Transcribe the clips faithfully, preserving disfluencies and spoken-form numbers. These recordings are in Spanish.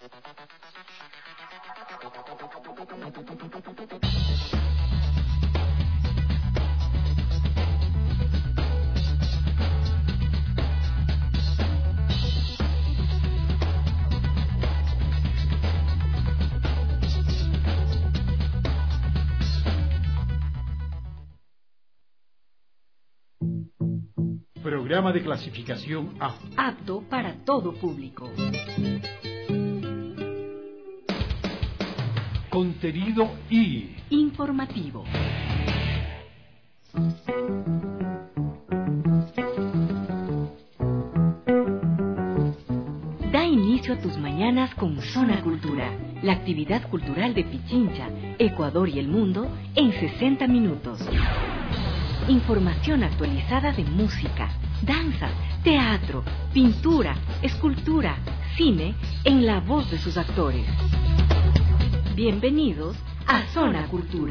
Programa de clasificación A. Apto para todo público. Contenido I. Informativo. Da inicio a tus mañanas con Zona Cultura, la actividad cultural de Pichincha, Ecuador y el mundo en sesenta minutos. Información actualizada de música, danza, teatro, pintura, escultura, cine, en la voz de sus actores. Bienvenidos a Zona Cultura.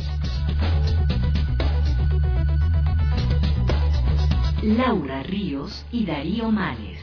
Laura Ríos y Darío Males.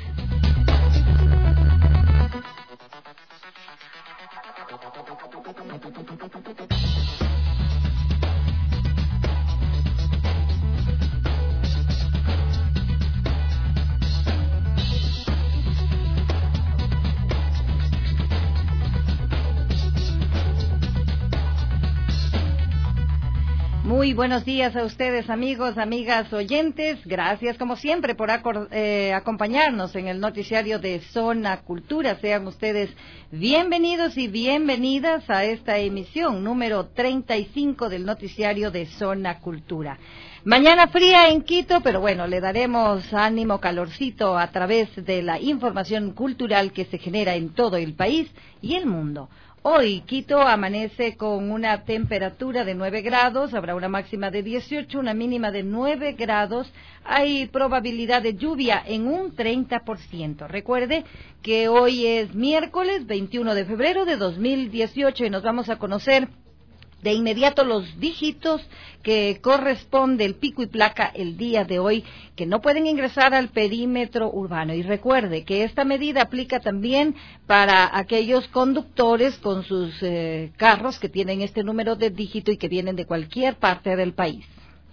Muy buenos días a ustedes, amigos, amigas, oyentes. Gracias, como siempre, por eh, acompañarnos en el noticiario de Zona Cultura. Sean ustedes bienvenidos y bienvenidas a esta emisión número treinta y cinco del noticiario de Zona Cultura. Mañana fría en Quito, pero bueno, le daremos ánimo, calorcito a través de la información cultural que se genera en todo el país y el mundo. Hoy Quito amanece con una temperatura de nueve grados, habrá una máxima de dieciocho, una mínima de nueve grados, hay probabilidad de lluvia en un treinta por ciento. Recuerde que hoy es miércoles veintiuno de febrero de dos mil dieciocho y nos vamos a conocer de inmediato los dígitos que corresponde el pico y placa el día de hoy, que no pueden ingresar al perímetro urbano. Y recuerde que esta medida aplica también para aquellos conductores con sus eh, carros que tienen este número de dígito y que vienen de cualquier parte del país.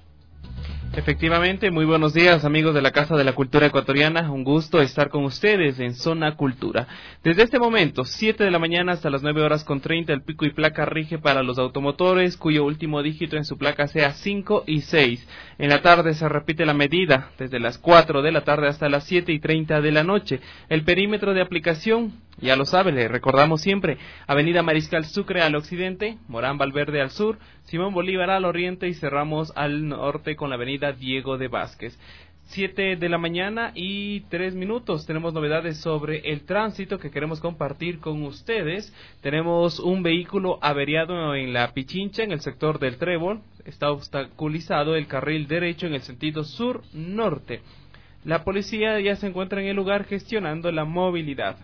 Efectivamente, muy buenos días, amigos de la Casa de la Cultura Ecuatoriana. Un gusto estar con ustedes en Zona Cultura. Desde este momento, siete de la mañana hasta las nueve horas con treinta, el pico y placa rige para los automotores cuyo último dígito en su placa sea cinco y seis. En la tarde se repite la medida, desde las cuatro de la tarde hasta las siete y treinta de la noche. El perímetro de aplicación, ya lo sabe, le recordamos siempre, Avenida Mariscal Sucre al occidente, Morán Valverde al sur, Simón Bolívar al oriente y cerramos al norte con la Avenida Diego de Vázquez. Siete de la mañana y tres minutos. Tenemos novedades sobre el tránsito que queremos compartir con ustedes. Tenemos un vehículo averiado en la Pichincha, en el sector del Trébol. Está obstaculizado el carril derecho en el sentido sur-norte. La policía ya se encuentra en el lugar gestionando la movilidad.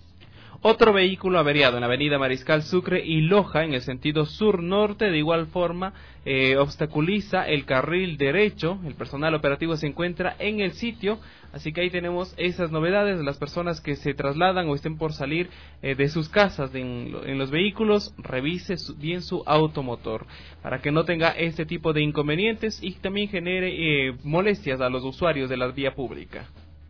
Otro vehículo averiado en la avenida Mariscal Sucre y Loja en el sentido sur-norte, de igual forma eh, obstaculiza el carril derecho. El personal operativo se encuentra en el sitio, así que ahí tenemos esas novedades de las personas que se trasladan o estén por salir eh, de sus casas de en, en los vehículos. Revise su, bien su automotor para que no tenga este tipo de inconvenientes y también genere eh, molestias a los usuarios de la vía pública.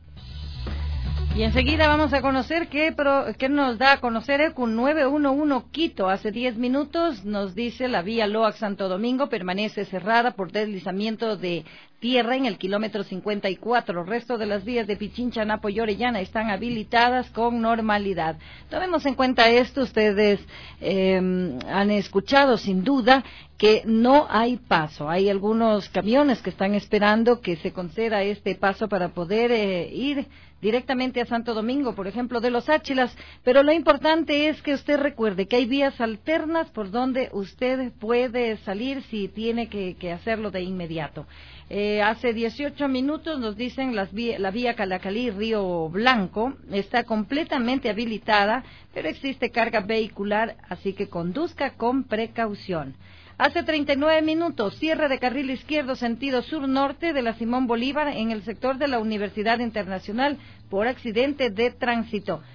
Y enseguida vamos a conocer qué, pro, qué nos da a conocer ECU nueve uno uno Quito. Hace diez minutos nos dice la vía Loac Santo Domingo permanece cerrada por deslizamiento de tierra en el kilómetro cincuenta y cuatro. El resto de las vías de Pichincha, Napo y Orellana están habilitadas con normalidad. Tomemos en cuenta esto, ustedes eh, han escuchado sin duda que no hay paso. Hay algunos camiones que están esperando que se conceda este paso para poder eh, ir directamente a Santo Domingo, por ejemplo, de Los Áchilas, pero lo importante es que usted recuerde que hay vías alternas por donde usted puede salir si tiene que, que hacerlo de inmediato. Eh, hace dieciocho minutos nos dicen las vía, la vía Calacalí-Río Blanco está completamente habilitada, pero existe carga vehicular, así que conduzca con precaución. Hace treinta y nueve minutos, cierre de carril izquierdo sentido sur-norte de la Simón Bolívar en el sector de la Universidad Internacional por accidente de tránsito.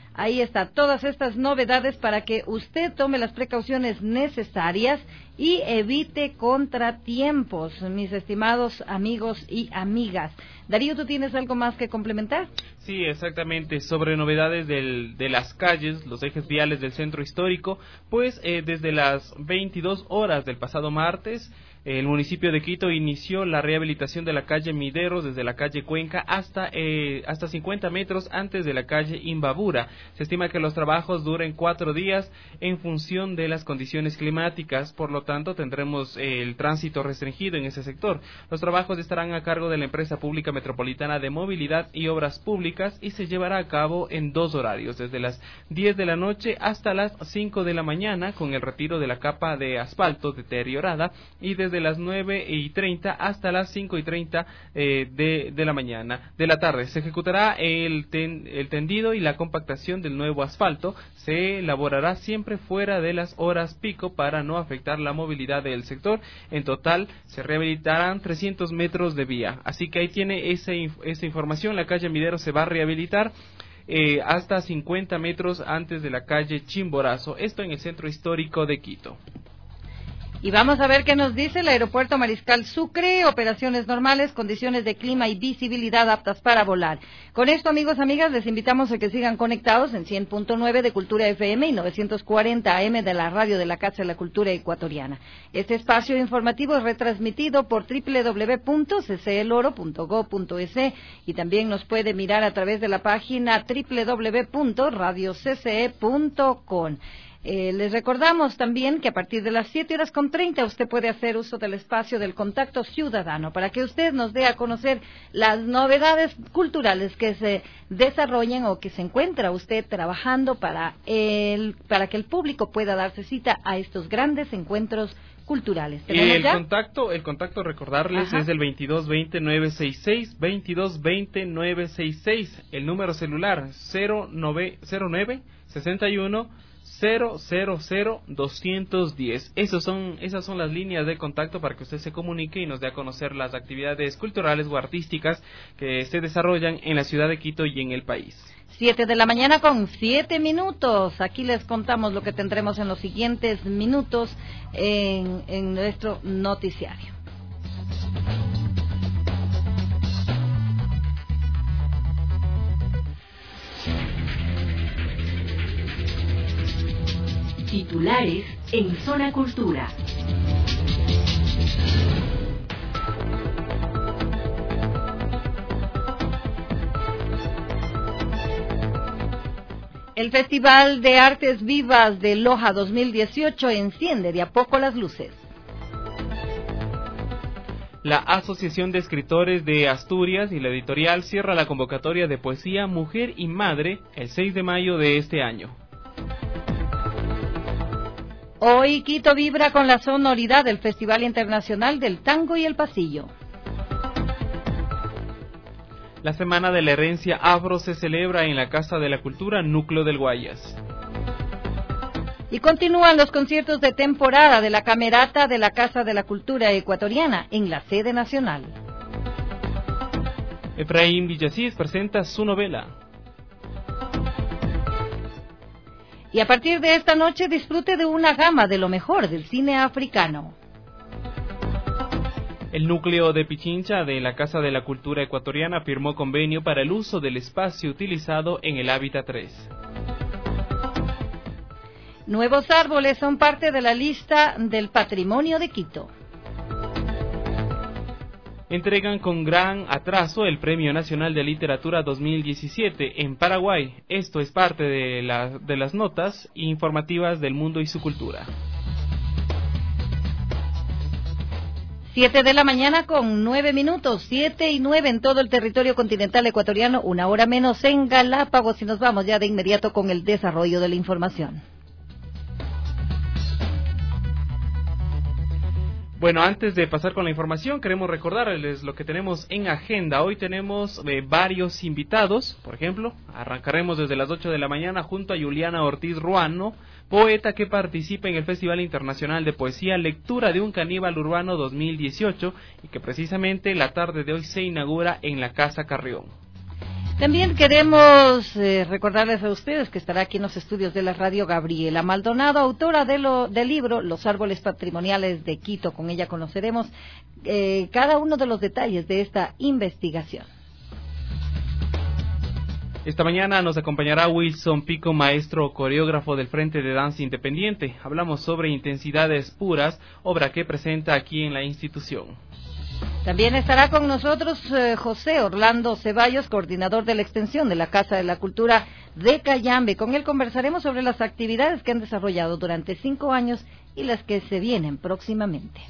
Ahí está, todas estas novedades para que usted tome las precauciones necesarias y evite contratiempos, mis estimados amigos y amigas. Darío, ¿tú tienes algo más que complementar? Sí, exactamente. Sobre novedades del, de las calles, los ejes viales del centro histórico, pues eh, desde las veintidós horas del pasado martes, el municipio de Quito inició la rehabilitación de la calle Mideros desde la calle Cuenca hasta eh, hasta cincuenta metros antes de la calle Imbabura. Se estima que los trabajos duren cuatro días en función de las condiciones climáticas, por lo tanto tendremos eh, el tránsito restringido en ese sector. Los trabajos estarán a cargo de la empresa pública metropolitana de movilidad y obras públicas y se llevará a cabo en dos horarios, desde las diez de la noche hasta las cinco de la mañana, con el retiro de la capa de asfalto deteriorada, y desde Desde las nueve y treinta hasta las cinco y treinta eh, de, de la mañana, de la tarde. Se ejecutará el, ten, el tendido y la compactación del nuevo asfalto. Se elaborará siempre fuera de las horas pico para no afectar la movilidad del sector. En total se rehabilitarán trescientos metros de vía. Así que ahí tiene esa, esa información. La calle Midero se va a rehabilitar eh, hasta cincuenta metros antes de la calle Chimborazo. Esto en el centro histórico de Quito. Y vamos a ver qué nos dice el aeropuerto Mariscal Sucre, operaciones normales, condiciones de clima y visibilidad aptas para volar. Con esto, amigos, amigas, les invitamos a que sigan conectados en cien punto nueve de Cultura F M y novecientos cuarenta A M de la radio de la Casa de la Cultura Ecuatoriana. Este espacio informativo es retransmitido por doble u doble u doble u punto c c el oro punto gob punto es y también nos puede mirar a través de la página doble u doble u doble u punto radio c c e punto com. Eh, les recordamos también que a partir de las siete horas con treinta usted puede hacer uso del espacio del contacto ciudadano para que usted nos dé a conocer las novedades culturales que se desarrollen o que se encuentra usted trabajando para, el, para que el público pueda darse cita a estos grandes encuentros culturales. El ya? contacto, el contacto recordarles Ajá. es el veintidós veinte nueve sesenta y seis, veintidós veinte nueve sesenta y seis, el número celular cero nueve sesenta y uno cero cero cero doscientos diez. Esos son, esas son las líneas de contacto para que usted se comunique y nos dé a conocer las actividades culturales o artísticas que se desarrollan en la ciudad de Quito y en el país. Siete de la mañana con siete minutos. Aquí les contamos lo que tendremos en los siguientes minutos en, en nuestro noticiario. Titulares en Zona Cultura. El Festival de Artes Vivas de Loja dos mil dieciocho enciende de a poco las luces. La Asociación de Escritores de Asturias y la editorial cierra la convocatoria de poesía Mujer y Madre el seis de mayo de este año. Hoy Quito vibra con la sonoridad del Festival Internacional del Tango y el Pasillo. La Semana de la Herencia Afro se celebra en la Casa de la Cultura Núcleo del Guayas. Y continúan los conciertos de temporada de la Camerata de la Casa de la Cultura Ecuatoriana en la sede nacional. Efraín Villasís presenta su novela. Y a partir de esta noche disfrute de una gama de lo mejor del cine africano. El núcleo de Pichincha de la Casa de la Cultura Ecuatoriana firmó convenio para el uso del espacio utilizado en el Hábitat tres. Nuevos árboles son parte de la lista del patrimonio de Quito. Entregan con gran atraso el Premio Nacional de Literatura dos mil diecisiete en Paraguay. Esto es parte de, la, de las notas informativas del mundo y su cultura. Siete de la mañana con nueve minutos, siete y nueve en todo el territorio continental ecuatoriano, una hora menos en Galápagos, y nos vamos ya de inmediato con el desarrollo de la información. Bueno, antes de pasar con la información, queremos recordarles lo que tenemos en agenda. Hoy tenemos eh, varios invitados. Por ejemplo, arrancaremos desde las ocho de la mañana junto a Juliana Ortiz Ruano, poeta que participa en el Festival Internacional de Poesía Lectura de un Caníbal Urbano dos mil dieciocho y que precisamente la tarde de hoy se inaugura en la Casa Carrión. También queremos eh, recordarles a ustedes que estará aquí en los estudios de la radio Gabriela Maldonado, autora de lo, del libro Los Árboles Patrimoniales de Quito. Con ella conoceremos eh, cada uno de los detalles de esta investigación. Esta mañana nos acompañará Wilson Pico, maestro coreógrafo del Frente de Danza Independiente. Hablamos sobre Intensidades Puras, obra que presenta aquí en la institución. También estará con nosotros eh, José Orlando Ceballos, coordinador de la extensión de la Casa de la Cultura de Cayambe. Con él conversaremos sobre las actividades que han desarrollado durante cinco años y las que se vienen próximamente.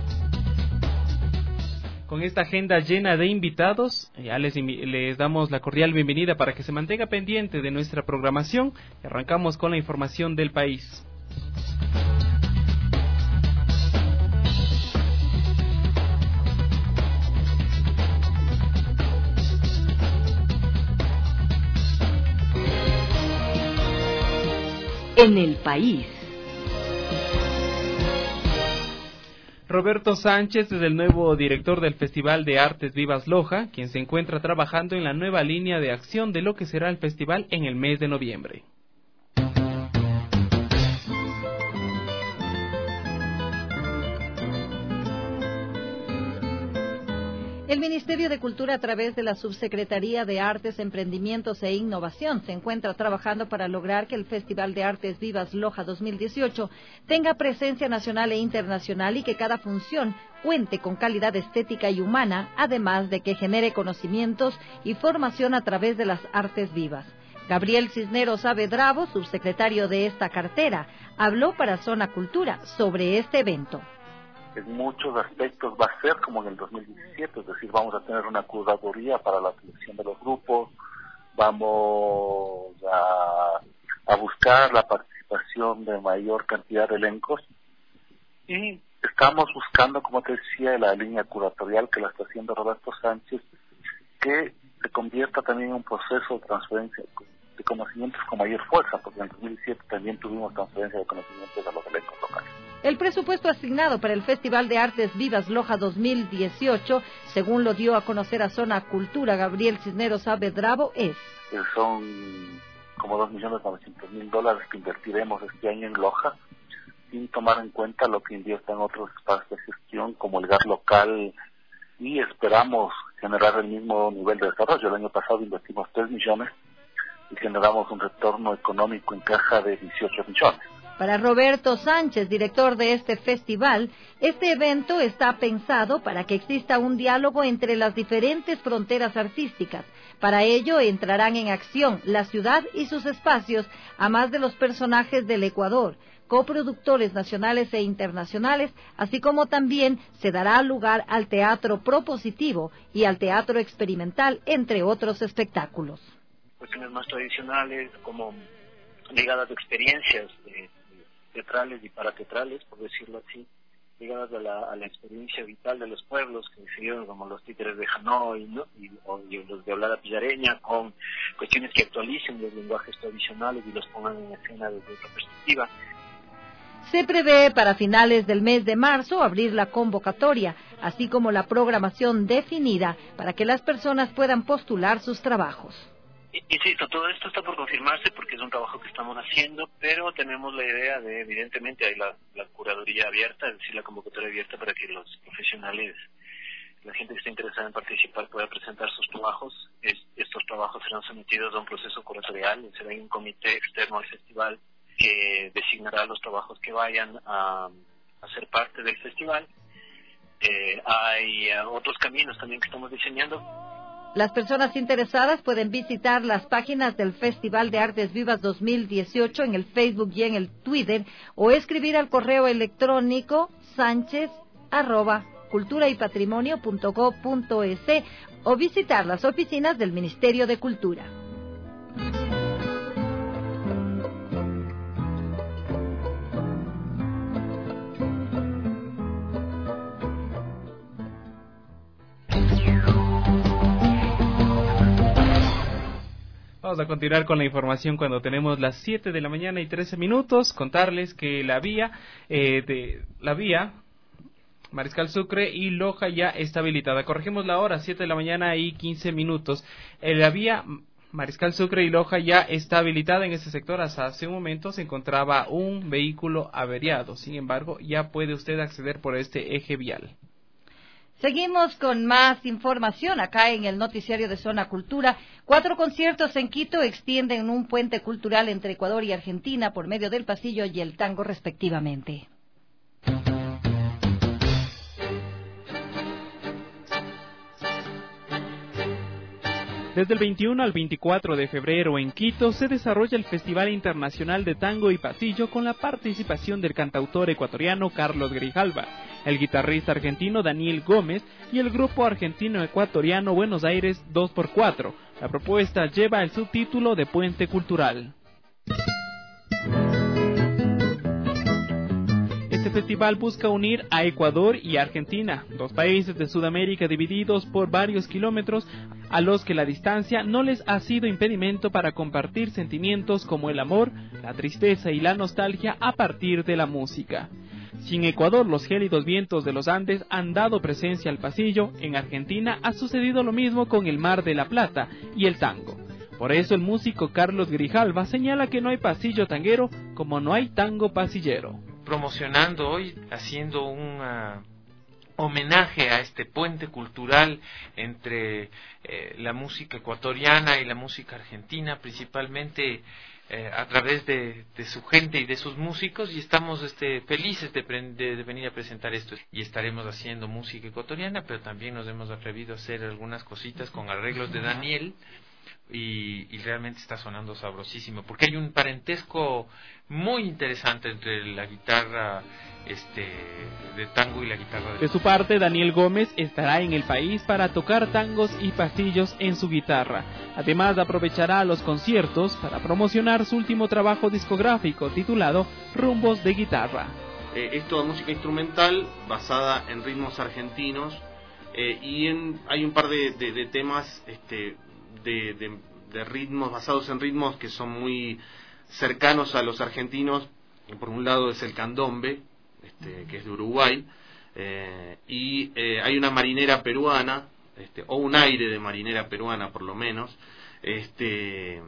Con esta agenda llena de invitados, ya les, les damos la cordial bienvenida para que se mantenga pendiente de nuestra programación. Arrancamos con la información del país. En el país. Roberto Sánchez es el nuevo director del Festival de Artes Vivas Loja, quien se encuentra trabajando en la nueva línea de acción de lo que será el festival en el mes de noviembre. El Ministerio de Cultura, a través de la Subsecretaría de Artes, Emprendimientos e Innovación, se encuentra trabajando para lograr que el Festival de Artes Vivas Loja dos mil dieciocho tenga presencia nacional e internacional y que cada función cuente con calidad estética y humana, además de que genere conocimientos y formación a través de las artes vivas. Gabriel Cisneros Saavedra, subsecretario de esta cartera, habló para Zona Cultura sobre este evento. En muchos aspectos va a ser como en el dos mil diecisiete, es decir, vamos a tener una curaduría para la selección de los grupos, vamos a, a buscar la participación de mayor cantidad de elencos y estamos buscando, como te decía, la línea curatorial que la está haciendo Roberto Sánchez, que se convierta también en un proceso de transferencia de conocimientos con mayor fuerza, porque en el dos mil diecisiete también tuvimos transferencia de conocimientos a los elencos locales. El presupuesto asignado para el Festival de Artes Vivas Loja dos mil dieciocho, según lo dio a conocer a Zona Cultura Gabriel Cisneros Saavedra, es... Son como dos millones novecientos mil dólares que invertiremos este año en Loja, sin tomar en cuenta lo que invierte en otros espacios de gestión, como el gas local, y esperamos generar el mismo nivel de desarrollo. El año pasado invertimos tres millones y generamos un retorno económico en caja de dieciocho millones. Para Roberto Sánchez, director de este festival, este evento está pensado para que exista un diálogo entre las diferentes fronteras artísticas. Para ello entrarán en acción la ciudad y sus espacios, a más de los personajes del Ecuador, coproductores nacionales e internacionales, así como también se dará lugar al teatro propositivo y al teatro experimental, entre otros espectáculos. Cuestiones más tradicionales, como ligadas a experiencias de teatrales y parateatrales, por decirlo así, ligadas a la, a la experiencia vital de los pueblos que se dieron, como los títeres de Hanoi, ¿no? y, o, y los de hablada pillareña, con cuestiones que actualicen los lenguajes tradicionales y los pongan en escena desde otra perspectiva. Se prevé para finales del mes de marzo abrir la convocatoria, así como la programación definida para que las personas puedan postular sus trabajos. Insisto, todo esto está por confirmarse porque es un trabajo que estamos haciendo, pero tenemos la idea de, evidentemente, hay la, la curaduría abierta, es decir, la convocatoria abierta para que los profesionales, la gente que esté interesada en participar pueda presentar sus trabajos. Es, estos trabajos serán sometidos a un proceso curatorial, será un comité externo al festival que designará los trabajos que vayan a, a ser parte del festival. Eh, hay uh, otros caminos también que estamos diseñando. Las personas interesadas pueden visitar las páginas del Festival de Artes Vivas dos mil dieciocho en el Facebook y en el Twitter, o escribir al correo electrónico sánchez arroba cultura y patrimonio punto gob punto es o visitar las oficinas del Ministerio de Cultura. Vamos a continuar con la información cuando tenemos las siete de la mañana y trece minutos. Contarles que la vía, eh, de la vía Mariscal Sucre y Loja ya está habilitada. Corregimos la hora, siete de la mañana y quince minutos. En la vía Mariscal Sucre y Loja ya está habilitada en ese sector. Hasta hace un momento se encontraba un vehículo averiado. Sin embargo, ya puede usted acceder por este eje vial. Seguimos con más información acá en el noticiario de Zona Cultura. Cuatro conciertos en Quito extienden un puente cultural entre Ecuador y Argentina por medio del pasillo y el tango respectivamente. Desde el veintiuno al veinticuatro de febrero en Quito se desarrolla el Festival Internacional de Tango y Pasillo con la participación del cantautor ecuatoriano Carlos Grijalva, el guitarrista argentino Daniel Gómez y el grupo argentino-ecuatoriano Buenos Aires dos por cuatro. La propuesta lleva el subtítulo de Puente Cultural. Este festival busca unir a Ecuador y Argentina, dos países de Sudamérica divididos por varios kilómetros, a los que la distancia no les ha sido impedimento para compartir sentimientos como el amor, la tristeza y la nostalgia a partir de la música. Si en Ecuador los gélidos vientos de los Andes han dado presencia al pasillo, en Argentina ha sucedido lo mismo con el Mar de la Plata y el tango. Por eso el músico Carlos Grijalva señala que no hay pasillo tanguero como no hay tango pasillero. Promocionando hoy, haciendo un uh, homenaje a este puente cultural entre eh, la música ecuatoriana y la música argentina, principalmente eh, a través de, de su gente y de sus músicos, y estamos este, felices de, de, de venir a presentar esto. Y estaremos haciendo música ecuatoriana, pero también nos hemos atrevido a hacer algunas cositas con arreglos de Daniel, Y, y realmente está sonando sabrosísimo, porque hay un parentesco muy interesante entre la guitarra este de tango y la guitarra de... De su parte, Daniel Gómez estará en el país para tocar tangos y pasillos en su guitarra. Además, aprovechará los conciertos para promocionar su último trabajo discográfico titulado Rumbos de Guitarra. Eh, es toda música instrumental basada en ritmos argentinos eh, y en, hay un par de, de, de temas este De, de, de ritmos, basados en ritmos que son muy cercanos a los argentinos. Por un lado es el candombe, este, que es de Uruguay, eh, y eh, hay una marinera peruana, este, o un aire de marinera peruana por lo menos, este,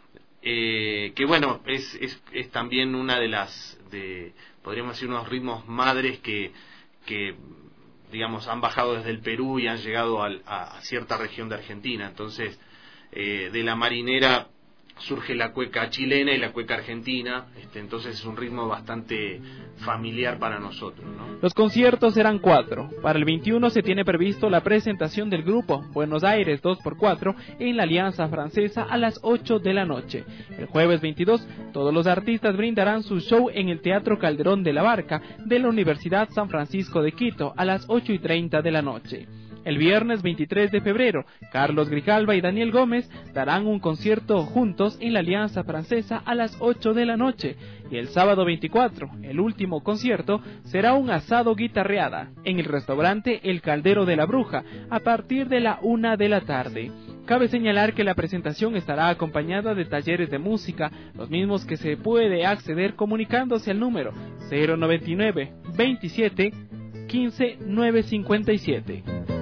eh, que bueno, es, es, es también una de las, de, podríamos decir, unos ritmos madres que, que digamos, han bajado desde el Perú y han llegado al, a, a cierta región de Argentina. Entonces, eh, de la marinera surge la cueca chilena y la cueca argentina, este, entonces es un ritmo bastante familiar para nosotros, ¿no? Los conciertos serán cuatro. Para el veintiuno se tiene previsto la presentación del grupo Buenos Aires dos por cuatro en la Alianza Francesa a las ocho de la noche. El jueves veintidós, todos los artistas brindarán su show en el Teatro Calderón de la Barca de la Universidad San Francisco de Quito a las ocho y treinta de la noche. El viernes veintitrés de febrero, Carlos Grijalva y Daniel Gómez darán un concierto juntos en la Alianza Francesa a las ocho de la noche. Y el sábado veinticuatro, el último concierto, será un asado guitarreada en el restaurante El Caldero de la Bruja a partir de la una de la tarde. Cabe señalar que la presentación estará acompañada de talleres de música, los mismos que se puede acceder comunicándose al número cero noventa y nueve, veintisiete, quince, novecientos cincuenta y siete.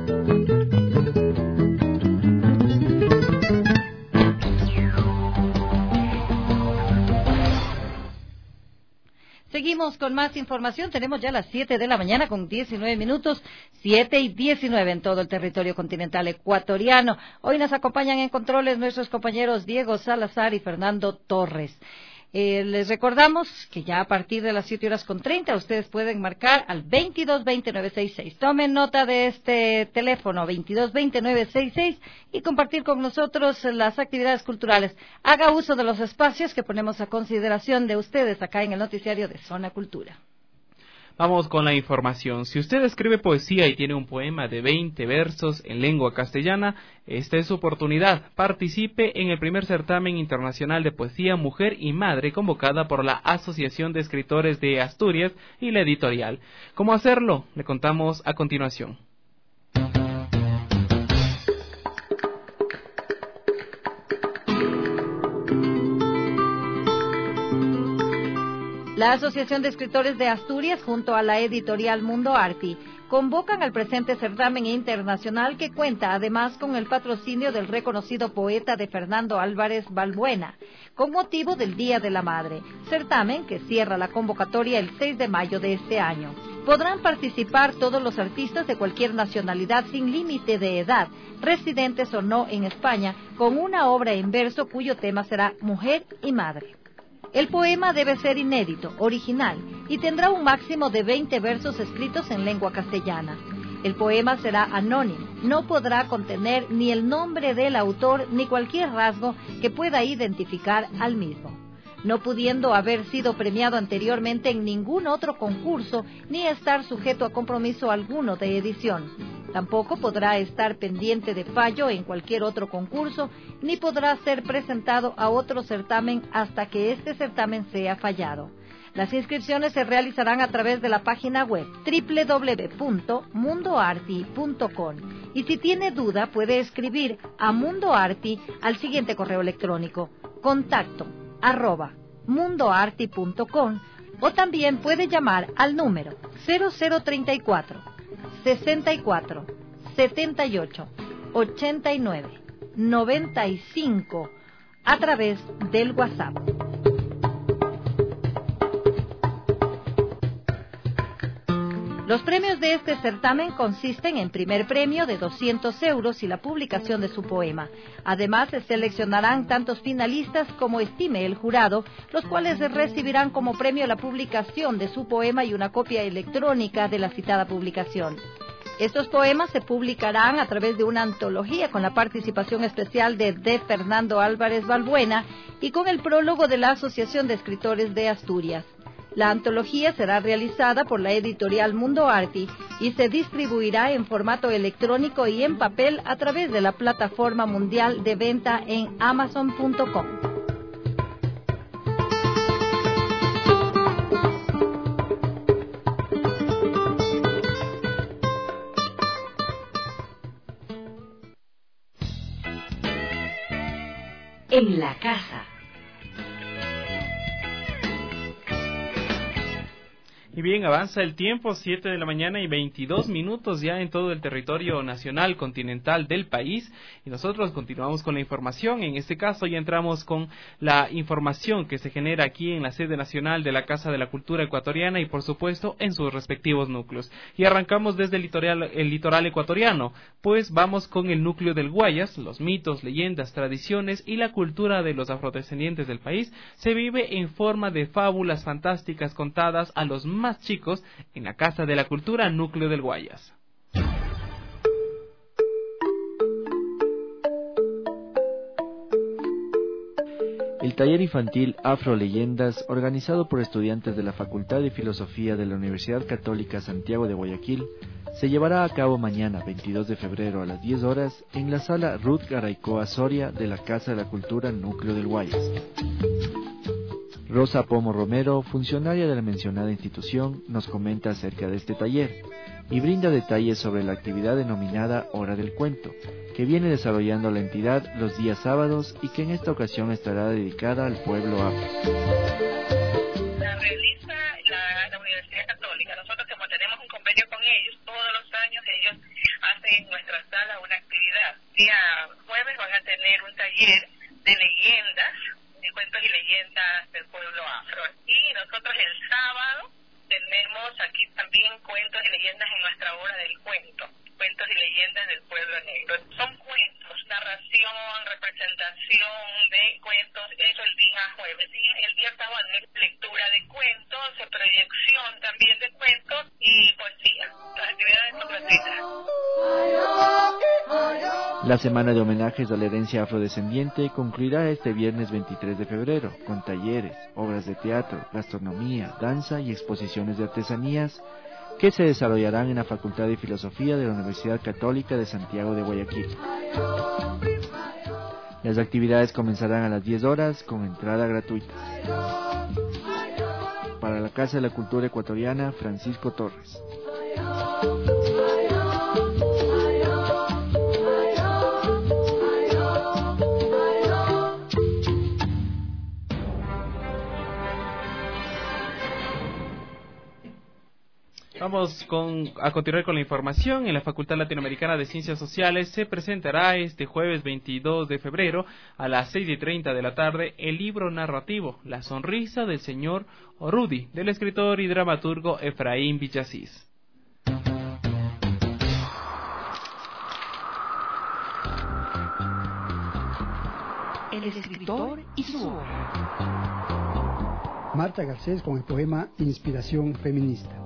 Seguimos con más información. Tenemos ya las siete de la mañana con diecinueve minutos, siete y diecinueve en todo el territorio continental ecuatoriano. Hoy nos acompañan en controles nuestros compañeros Diego Salazar y Fernando Torres. Eh, les recordamos que ya a partir de las siete horas con treinta ustedes pueden marcar al veintidós veinte nueve sesenta y seis. Tomen nota de este teléfono veintidós veinte nueve sesenta y seis y compartir con nosotros las actividades culturales. Haga uso de los espacios que ponemos a consideración de ustedes acá en el noticiario de Zona Cultura. Vamos con la información. Si usted escribe poesía y tiene un poema de veinte versos en lengua castellana, esta es su oportunidad. Participe en el primer certamen internacional de poesía Mujer y Madre convocada por la Asociación de Escritores de Asturias y la editorial. ¿Cómo hacerlo? Le contamos a continuación. La Asociación de Escritores de Asturias, junto a la editorial Mundo Arti, convocan al presente certamen internacional que cuenta además con el patrocinio del reconocido poeta de Fernando Álvarez Balbuena, con motivo del Día de la Madre, certamen que cierra la convocatoria el seis de mayo de este año. Podrán participar todos los artistas de cualquier nacionalidad sin límite de edad, residentes o no en España, con una obra en verso cuyo tema será Mujer y Madre. El poema debe ser inédito, original, y tendrá un máximo de veinte versos escritos en lengua castellana. El poema será anónimo, no podrá contener ni el nombre del autor ni cualquier rasgo que pueda identificar al mismo, no pudiendo haber sido premiado anteriormente en ningún otro concurso ni estar sujeto a compromiso alguno de edición. Tampoco podrá estar pendiente de fallo en cualquier otro concurso, ni podrá ser presentado a otro certamen hasta que este certamen sea fallado. Las inscripciones se realizarán a través de la página web doble u doble u doble u punto mundo arti punto com y si tiene duda puede escribir a mundoarti al siguiente correo electrónico contacto arroba mundoarti punto com o también puede llamar al número cero cero treinta y cuatro, sesenta y cuatro, setenta y ocho, ochenta y nueve, noventa y cinco a través del WhatsApp. Los premios de este certamen consisten en primer premio de doscientos euros y la publicación de su poema. Además, se seleccionarán tantos finalistas como estime el jurado, los cuales recibirán como premio la publicación de su poema y una copia electrónica de la citada publicación. Estos poemas se publicarán a través de una antología con la participación especial de D. Fernando Álvarez Balbuena y con el prólogo de la Asociación de Escritores de Asturias. La antología será realizada por la editorial Mundo Arti y se distribuirá en formato electrónico y en papel a través de la plataforma mundial de venta en amazon punto com. En la casa. Y bien, avanza el tiempo, siete de la mañana y veintidós minutos ya en todo el territorio nacional, continental del país. Y nosotros continuamos con la información. En este caso ya entramos con la información que se genera aquí en la sede nacional de la Casa de la Cultura Ecuatoriana y por supuesto en sus respectivos núcleos. Y arrancamos desde el litoral, el litoral ecuatoriano, pues vamos con el núcleo del Guayas. Los mitos, leyendas, tradiciones y la cultura de los afrodescendientes del país se vive en forma de fábulas fantásticas contadas a los más más chicos en la Casa de la Cultura Núcleo del Guayas. El taller infantil Afro Leyendas, organizado por estudiantes de la Facultad de Filosofía de la Universidad Católica Santiago de Guayaquil, se llevará a cabo mañana, veintidós de febrero, a las diez horas, en la sala Ruth Garaycoa Soria de la Casa de la Cultura Núcleo del Guayas. Rosa Pomo Romero, funcionaria de la mencionada institución, nos comenta acerca de este taller y brinda detalles sobre la actividad denominada Hora del Cuento, que viene desarrollando la entidad los días sábados y que en esta ocasión estará dedicada al pueblo afro. La realiza la, la Universidad Católica. Nosotros, como tenemos un convenio con ellos, todos los años ellos hacen en nuestra sala una actividad. Día jueves van a tener un taller de leyendas, de cuentos y leyendas del pueblo afro. Y nosotros el sábado tenemos aquí también cuentos y leyendas en nuestra hora del cuento, cuentos y leyendas del pueblo negro. Son cuentos, narración, representación de cuentos, eso el día jueves. Y el día sábado es lectura de cuentos, proyección también de cuentos y poesía. Las actividades son gratuitas. La semana de homenajes a la herencia afrodescendiente concluirá este viernes veintitrés de febrero, con talleres, obras de teatro, gastronomía, danza y exposiciones de artesanías que se desarrollarán en la Facultad de Filosofía de la Universidad Católica de Santiago de Guayaquil. Las actividades comenzarán a las diez horas con entrada gratuita. Para la Casa de la Cultura Ecuatoriana, Francisco Torres. Vamos con, a continuar con la información. En la Facultad Latinoamericana de Ciencias Sociales se presentará este jueves veintidós de febrero a las seis y treinta de la tarde el libro narrativo La sonrisa del señor Rudy, del escritor y dramaturgo Efraín Villasís. El escritor y su obra. Marta Garcés con el poema Inspiración Feminista.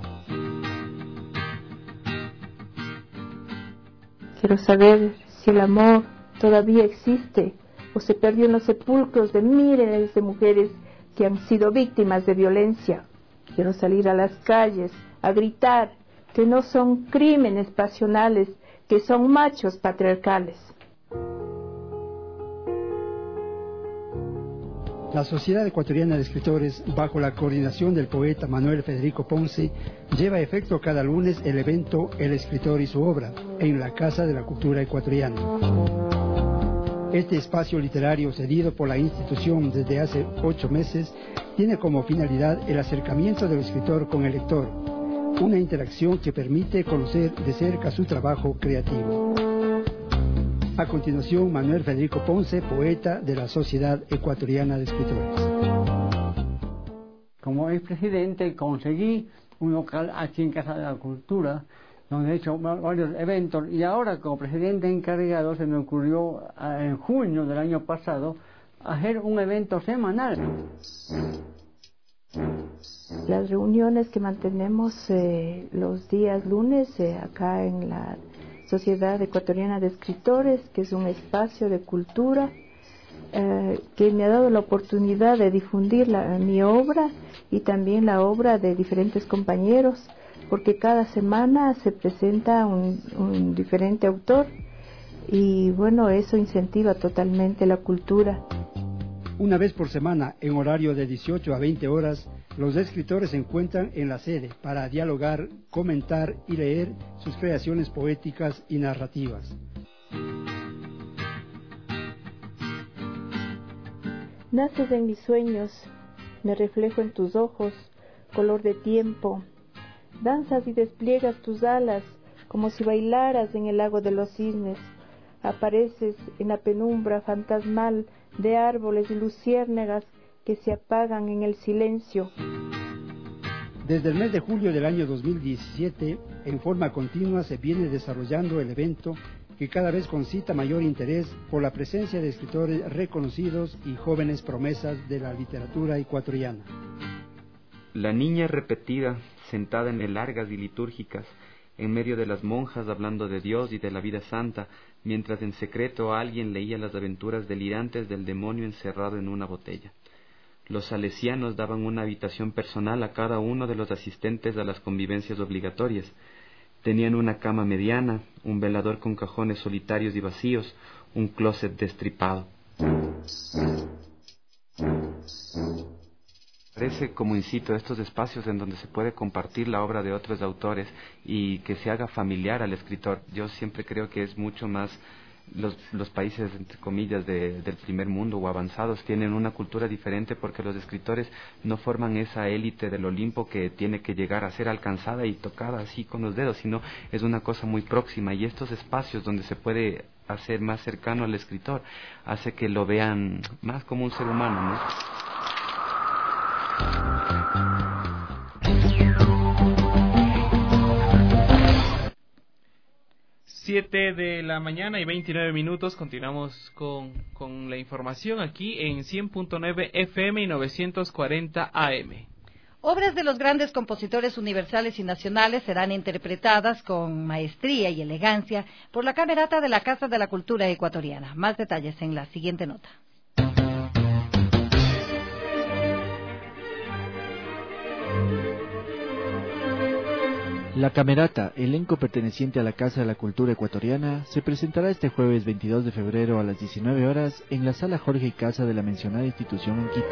Quiero saber si el amor todavía existe o se perdió en los sepulcros de miles de mujeres que han sido víctimas de violencia. Quiero salir a las calles a gritar que no son crímenes pasionales, que son machos patriarcales. La Sociedad Ecuatoriana de Escritores, bajo la coordinación del poeta Manuel Federico Ponce, lleva a efecto cada lunes el evento El escritor y su obra, en la Casa de la Cultura Ecuatoriana. Este espacio literario, cedido por la institución desde hace ocho meses, tiene como finalidad el acercamiento del escritor con el lector, una interacción que permite conocer de cerca su trabajo creativo. A continuación, Manuel Federico Ponce, poeta de la Sociedad Ecuatoriana de Escritores. Como expresidente conseguí un local aquí en Casa de la Cultura, donde he hecho varios eventos, y ahora como presidente encargado se me ocurrió en junio del año pasado hacer un evento semanal. Las reuniones que mantenemos eh, los días lunes eh, acá en la Sociedad Ecuatoriana de Escritores, que es un espacio de cultura eh, que me ha dado la oportunidad de difundir la, mi obra y también la obra de diferentes compañeros, porque cada semana se presenta un, un diferente autor y bueno, eso incentiva totalmente la cultura. Una vez por semana, en horario de dieciocho a veinte horas, los escritores se encuentran en la sede para dialogar, comentar y leer sus creaciones poéticas y narrativas. Naces en mis sueños, me reflejo en tus ojos, color de tiempo. Danzas y despliegas tus alas como si bailaras en el lago de los cisnes. Apareces en la penumbra fantasmal de árboles y luciérnagas que se apagan en el silencio. Desde el mes de julio del año dos mil diecisiete, en forma continua se viene desarrollando el evento que cada vez concita mayor interés por la presencia de escritores reconocidos y jóvenes promesas de la literatura ecuatoriana. La niña repetida, sentada en largas y litúrgicas, en medio de las monjas hablando de Dios y de la vida santa, mientras en secreto alguien leía las aventuras delirantes del demonio encerrado en una botella. Los salesianos daban una habitación personal a cada uno de los asistentes a las convivencias obligatorias. Tenían una cama mediana, un velador con cajones solitarios y vacíos, un closet destripado. Parece, como incito, estos espacios en donde se puede compartir la obra de otros autores y que se haga familiar al escritor. Yo siempre creo que es mucho más, los, los países, entre comillas, de, del primer mundo o avanzados tienen una cultura diferente porque los escritores no forman esa élite del Olimpo que tiene que llegar a ser alcanzada y tocada así con los dedos, sino es una cosa muy próxima, y estos espacios donde se puede hacer más cercano al escritor hace que lo vean más como un ser humano, ¿no? Siete de la mañana y veintinueve minutos. Continuamos con, con la información aquí en cien punto nueve F M y novecientos cuarenta A M. Obras de los grandes compositores universales y nacionales serán interpretadas con maestría y elegancia por la Camerata de la Casa de la Cultura Ecuatoriana. Más detalles en la siguiente nota. La Camerata, elenco perteneciente a la Casa de la Cultura Ecuatoriana, se presentará este jueves veintidós de febrero a las diecinueve horas en la Sala Jorge y Casa de la mencionada institución en Quito.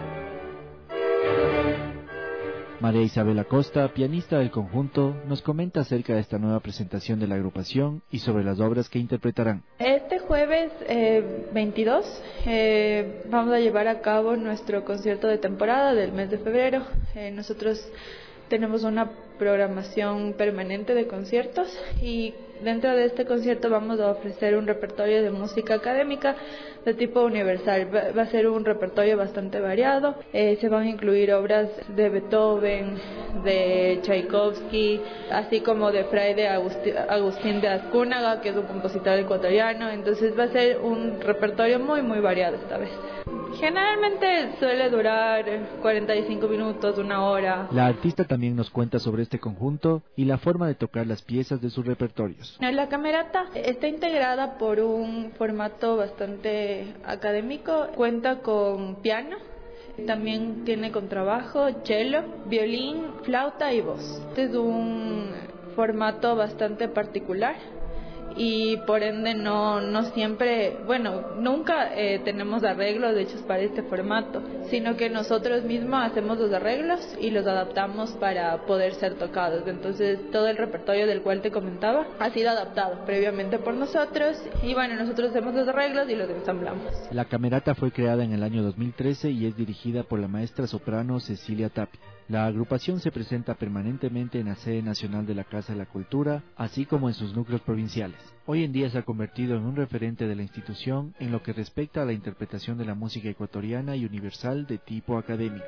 María Isabel Acosta, pianista del conjunto, nos comenta acerca de esta nueva presentación de la agrupación y sobre las obras que interpretarán. Este jueves eh, veintidós eh, vamos a llevar a cabo nuestro concierto de temporada del mes de febrero. Eh, nosotros Tenemos una programación permanente de conciertos y dentro de este concierto vamos a ofrecer un repertorio de música académica de tipo universal. Va a ser un repertorio bastante variado. Eh, se van a incluir obras de Beethoven, de Tchaikovsky, así como de Fray de Agustín, Agustín de Azcúnaga, que es un compositor ecuatoriano. Entonces va a ser un repertorio muy, muy variado esta vez. Generalmente suele durar cuarenta y cinco minutos, una hora. La artista también nos cuenta sobre este conjunto y la forma de tocar las piezas de sus repertorios. La camerata está integrada por un formato bastante académico. Cuenta con piano, también tiene contrabajo, cello, violín, flauta y voz. Este es un formato bastante particular y por ende no, no siempre, bueno, nunca eh, tenemos arreglos hechos para este formato, sino que nosotros mismos hacemos los arreglos y los adaptamos para poder ser tocados. Entonces todo el repertorio del cual te comentaba ha sido adaptado previamente por nosotros y bueno, nosotros hacemos los arreglos y los ensamblamos. La camerata fue creada en el año dos mil trece y es dirigida por la maestra soprano Cecilia Tapia. La agrupación se presenta permanentemente en la sede nacional de la Casa de la Cultura, así como en sus núcleos provinciales. Hoy en día se ha convertido en un referente de la institución en lo que respecta a la interpretación de la música ecuatoriana y universal de tipo académico.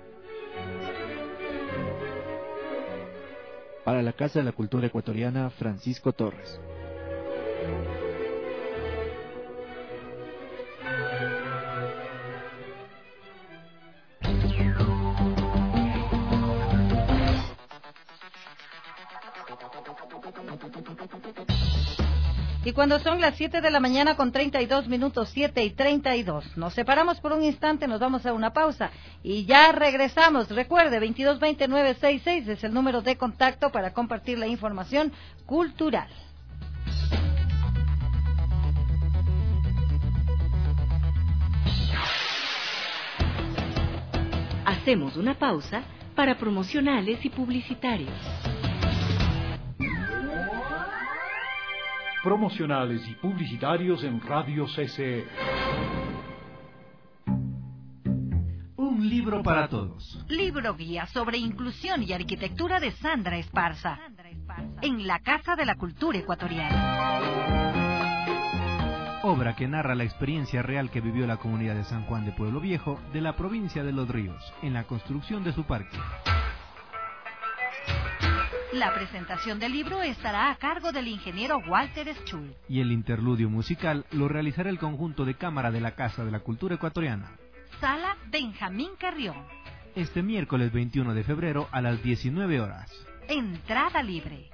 Para la Casa de la Cultura Ecuatoriana, Francisco Torres. Y cuando son las siete de la mañana con treinta y dos minutos, siete y treinta y dos, nos separamos por un instante, nos vamos a una pausa y ya regresamos. Recuerde, veintidós veinte nueve sesenta y seis es el número de contacto para compartir la información cultural. Hacemos una pausa para promocionales y publicitarios. Promocionales y publicitarios en Radio C C E. Un libro para todos. Libro guía sobre inclusión y arquitectura de Sandra Esparza. En la Casa de la Cultura Ecuatoriana. Obra que narra la experiencia real que vivió la comunidad de San Juan de Pueblo Viejo, de la provincia de Los Ríos, en la construcción de su parque. La presentación del libro estará a cargo del ingeniero Walter Schul. Y el interludio musical lo realizará el conjunto de cámara de la Casa de la Cultura Ecuatoriana. Sala Benjamín Carrión. Este miércoles veintiuno de febrero a las diecinueve horas. Entrada libre.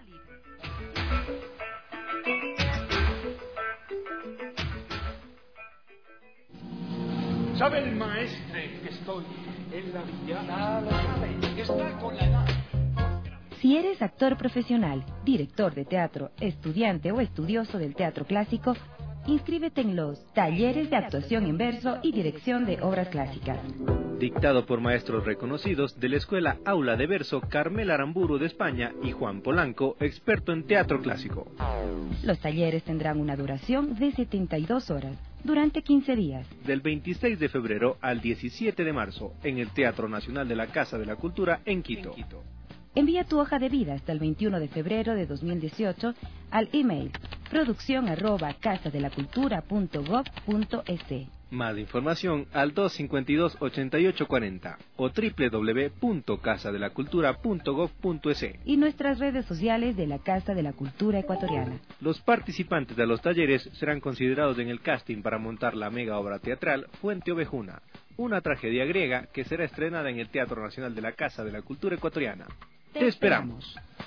¿Sabe el maestre que estoy en la villa? Ya lo sabe, está con la edad. Si eres actor profesional, director de teatro, estudiante o estudioso del teatro clásico, inscríbete en los talleres de actuación en verso y dirección de obras clásicas. Dictado por maestros reconocidos de la Escuela Aula de Verso Carmela Aramburu de España y Juan Polanco, experto en teatro clásico. Los talleres tendrán una duración de setenta y dos horas, durante quince días. Del veintiséis de febrero al diecisiete de marzo, en el Teatro Nacional de la Casa de la Cultura en Quito. Envía tu hoja de vida hasta el veintiuno de febrero de dos mil dieciocho al email producción arroba casadelacultura.gov.es. Más información al dos cinco dos, ochenta y ocho cuarenta o doble u doble u doble u punto casa de la cultura punto gov punto es. Y nuestras redes sociales de la Casa de la Cultura Ecuatoriana. Los participantes de los talleres serán considerados en el casting para montar la mega obra teatral Fuente Ovejuna, una tragedia griega que será estrenada en el Teatro Nacional de la Casa de la Cultura Ecuatoriana. Te, Te esperamos.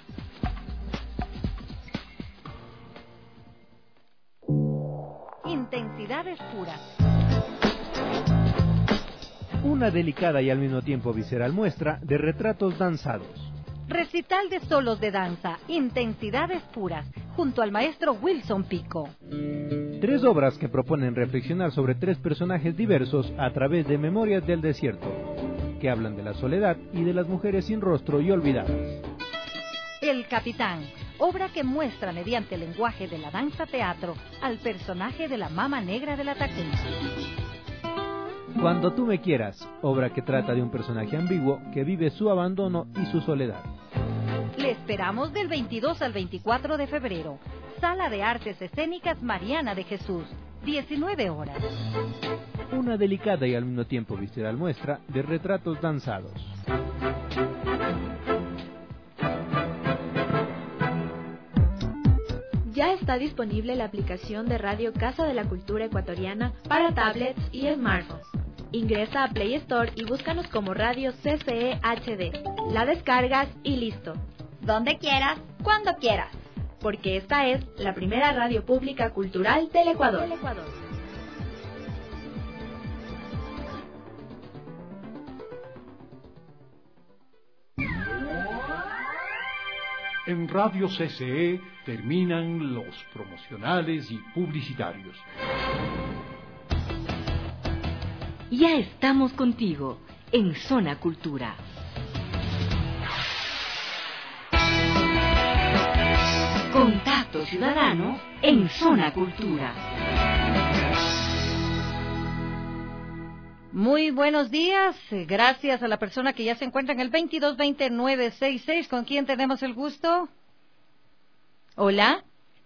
Intensidades puras. Una delicada y al mismo tiempo visceral muestra de retratos danzados. Recital de solos de danza, Intensidades puras, junto al maestro Wilson Pico. Tres obras que proponen reflexionar sobre tres personajes diversos a través de Memorias del Desierto, que hablan de la soledad y de las mujeres sin rostro y olvidadas. El Capitán, obra que muestra mediante el lenguaje de la danza teatro al personaje de la Mama Negra de la Tacunga. Cuando tú me quieras, obra que trata de un personaje ambiguo que vive su abandono y su soledad. Le esperamos del veintidós al veinticuatro de febrero. Sala de Artes Escénicas Mariana de Jesús, diecinueve horas. Una delicada y al mismo tiempo visceral muestra de retratos danzados. Ya está disponible la aplicación de Radio Casa de la Cultura Ecuatoriana para tablets y smartphones. Ingresa a Play Store y búscanos como Radio C C E H D. La descargas y listo. Donde quieras, cuando quieras. Porque esta es la primera radio pública cultural del Ecuador. Del Ecuador. En Radio C C E terminan los promocionales y publicitarios. Ya estamos contigo en Zona Cultura. Contacto Ciudadano en Zona Cultura. Muy buenos días, gracias a la persona que ya se encuentra en el veintidós veinte nueve sesenta y seis. ¿Con quién tenemos el gusto? Hola.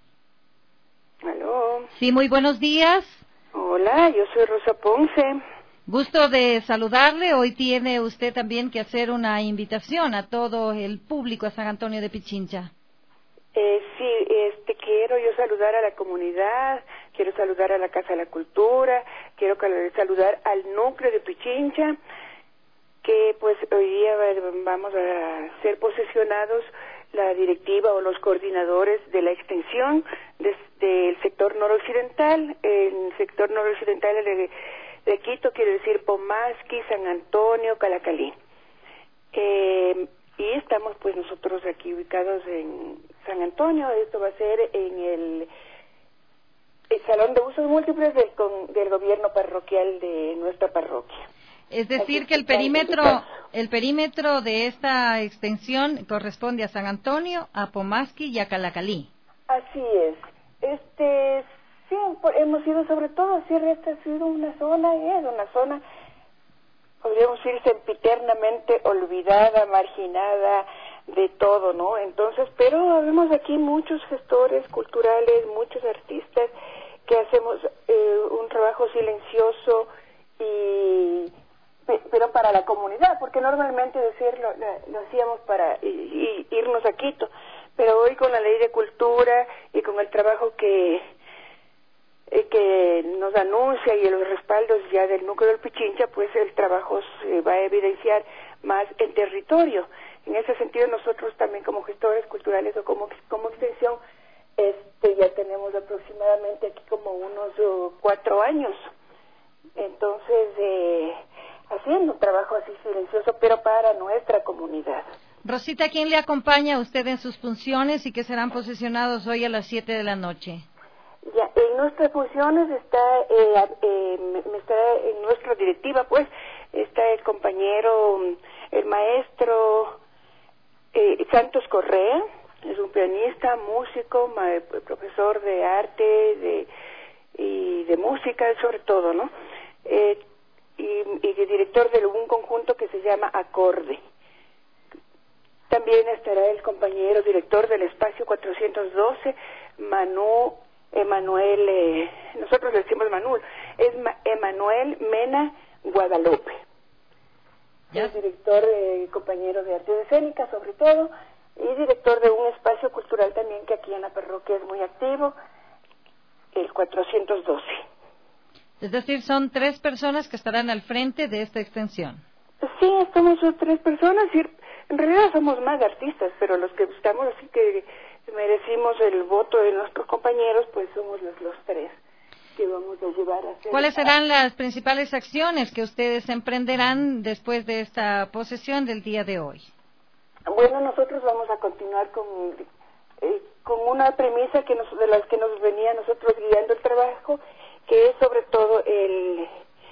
Aló. Sí, muy buenos días. Hola, yo soy Rosa Ponce. Gusto de saludarle. Hoy tiene usted también que hacer una invitación a todo el público a San Antonio de Pichincha. Eh, sí, este, quiero yo saludar a la comunidad, quiero saludar a la Casa de la Cultura, quiero saludar al núcleo de Pichincha, que pues hoy día vamos a ser posesionados la directiva o los coordinadores de la extensión del de, sector noroccidental. El sector noroccidental de, de Quito quiere decir Pomasqui, San Antonio, Calacalí. Eh, y estamos pues nosotros aquí ubicados en San Antonio. Esto va a ser en el, el Salón de Usos Múltiples del, con, del gobierno parroquial de nuestra parroquia. Es decir, que el perímetro el perímetro de esta extensión corresponde a San Antonio, a Pomasqui y a Calacalí. Así es. Este, sí, hemos sido sobre todo, así esta ha sido una zona, es una zona, podríamos decir, sempiternamente olvidada, marginada de todo, ¿no? Entonces, pero vemos aquí muchos gestores culturales, muchos artistas que hacemos eh, un trabajo silencioso y pero para la comunidad, porque normalmente decirlo lo, lo hacíamos para y, y irnos a Quito, pero hoy con la ley de cultura y con el trabajo que eh, que nos anuncia y los respaldos ya del núcleo del Pichincha, pues el trabajo se va a evidenciar más en territorio. En ese sentido, nosotros también como gestores culturales o como como extensión, este ya tenemos aproximadamente aquí como unos uh, cuatro años. Entonces, eh, haciendo un trabajo así silencioso, pero para nuestra comunidad. Rosita, ¿quién le acompaña a usted en sus funciones y que serán posesionados hoy a las siete de la noche? Ya, en nuestras funciones está, eh, eh, está en nuestra directiva, pues, está el compañero, el maestro eh, Santos Correa, es un pianista, músico, ma, profesor de arte de, y de música, sobre todo, ¿no? Eh, y, y director de un conjunto que se llama Acorde. También estará el compañero director del Espacio cuatrocientos doce, Manu Emanuel, eh, nosotros le decimos Manuel, es Ma, Emanuel Mena Guadalupe. ¿Ya? Es director, eh, compañero de artes escénicas sobre todo, y director de un espacio cultural también que aquí en la parroquia es muy activo, el cuatrocientos doce. Es decir, son tres personas que estarán al frente de esta extensión. Sí, estamos tres personas y en realidad somos más artistas, pero los que estamos así que merecimos el voto de nuestros compañeros, pues somos los, los tres que vamos a llevar a hacer. ¿Cuáles serán las principales acciones que ustedes emprenderán después de esta posesión del día de hoy? Bueno, nosotros vamos a continuar con, eh, con una premisa que nos, de las que nos venía a nosotros guiando el trabajo, que es sobre todo el,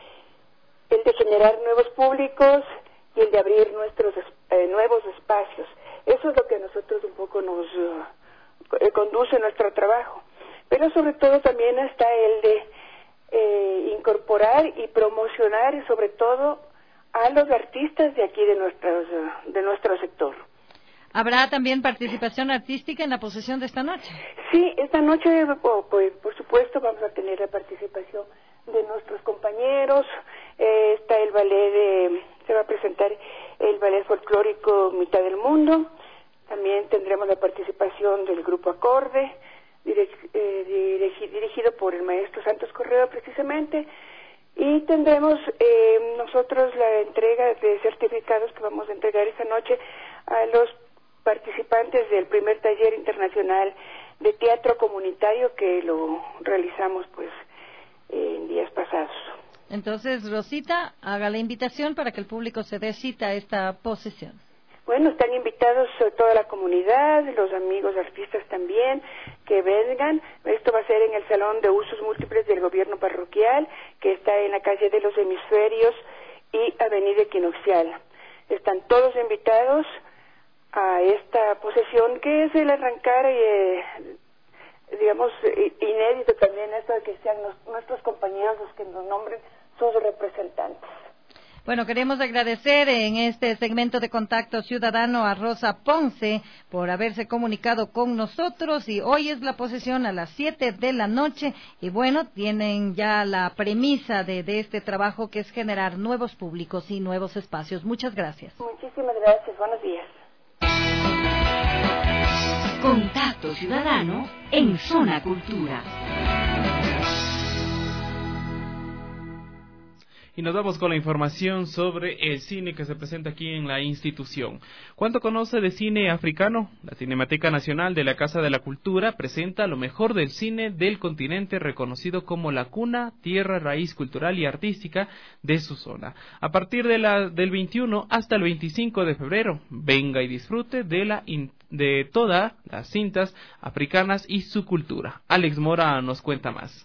el de generar nuevos públicos y el de abrir nuestros eh, nuevos espacios. Eso es lo que a nosotros un poco nos uh, conduce nuestro trabajo. Pero sobre todo también está el de eh, incorporar y promocionar sobre todo a los artistas de aquí de, nuestros, de nuestro sector. ¿Habrá también participación artística en la posesión de esta noche? Sí, esta noche, oh, pues, por supuesto, vamos a tener la participación de nuestros compañeros. Eh, está el ballet, de, se va a presentar el ballet folclórico Mitad del Mundo. También tendremos la participación del grupo Acorde, direc, eh, dirigi, dirigido por el maestro Santos Correa precisamente. Y tendremos eh, nosotros la entrega de certificados que vamos a entregar esta noche a los participantes del primer taller internacional de teatro comunitario que lo realizamos pues en días pasados. Entonces, Rosita, haga la invitación para que el público se dé cita a esta posesión. Bueno, están invitados toda la comunidad, los amigos artistas también, que vengan. Esto va a ser en el Salón de Usos Múltiples del Gobierno Parroquial, que está en la calle de los Hemisferios y Avenida Equinoccial. Están todos invitados a esta posesión, que es el arrancar, eh, digamos, inédito también esto de que sean los, nuestros compañeros los que nos nombren sus representantes. Bueno, queremos agradecer en este segmento de Contacto Ciudadano a Rosa Ponce por haberse comunicado con nosotros, y hoy es la posesión a las siete de la noche y bueno, tienen ya la premisa de, de este trabajo, que es generar nuevos públicos y nuevos espacios. Muchas gracias. Muchísimas gracias, buenos días. Contacto Ciudadano en Zona Cultura. Y nos vamos con la información sobre el cine que se presenta aquí en la institución. ¿Cuánto conoce de cine africano? La Cinemateca Nacional de la Casa de la Cultura presenta lo mejor del cine del continente, reconocido como la cuna, tierra, raíz cultural y artística de su zona. A partir de la, del veintiuno hasta el veinticinco de febrero, venga y disfrute de, la, de todas las cintas africanas y su cultura. Alex Mora nos cuenta más.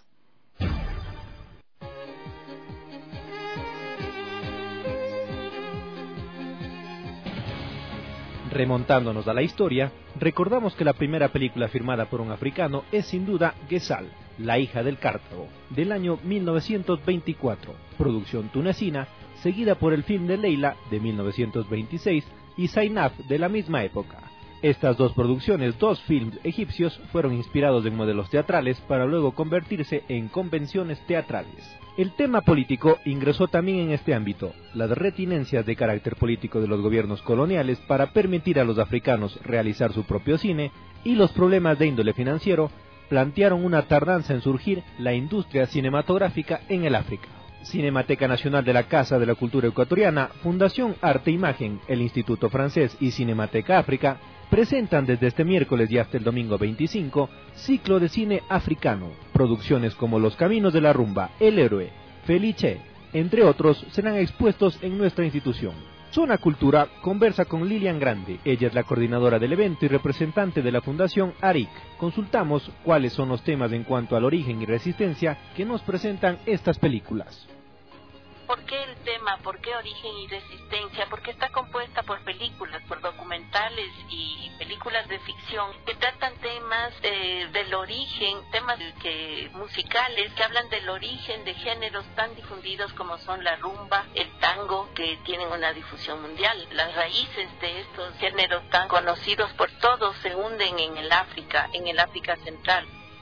Remontándonos a la historia, recordamos que la primera película firmada por un africano es sin duda Ghezal, la hija del Cartago, del año mil novecientos veinticuatro, producción tunecina, seguida por el film de Leila de mil novecientos veintiséis y Zainab de la misma época. Estas dos producciones, dos films egipcios, fueron inspirados en modelos teatrales para luego convertirse en convenciones teatrales. El tema político ingresó también en este ámbito, las retinencias de carácter político de los gobiernos coloniales para permitir a los africanos realizar su propio cine y los problemas de índole financiero plantearon una tardanza en surgir la industria cinematográfica en el África. Cinemateca Nacional de la Casa de la Cultura Ecuatoriana, Fundación Arte Imagen, el Instituto Francés y Cinemateca África presentan desde este miércoles y hasta el domingo veinticinco ciclo de cine africano. Producciones como Los Caminos de la Rumba, El Héroe, Felice, entre otros, serán expuestos en nuestra institución. Zona Cultura conversa con Lilian Grande. Ella es la coordinadora del evento y representante de la Fundación A R I C. Consultamos cuáles son los temas en cuanto al origen y resistencia que nos presentan estas películas. ¿Por qué el tema? ¿Por qué origen y resistencia? Porque está compuesta por películas, por documentales y películas de ficción que tratan temas eh, del origen, temas que musicales que hablan del origen de géneros tan difundidos como son la rumba, el tango, que tienen una difusión mundial. Las raíces de estos géneros tan conocidos por todos se hunden en el África, en el África Central.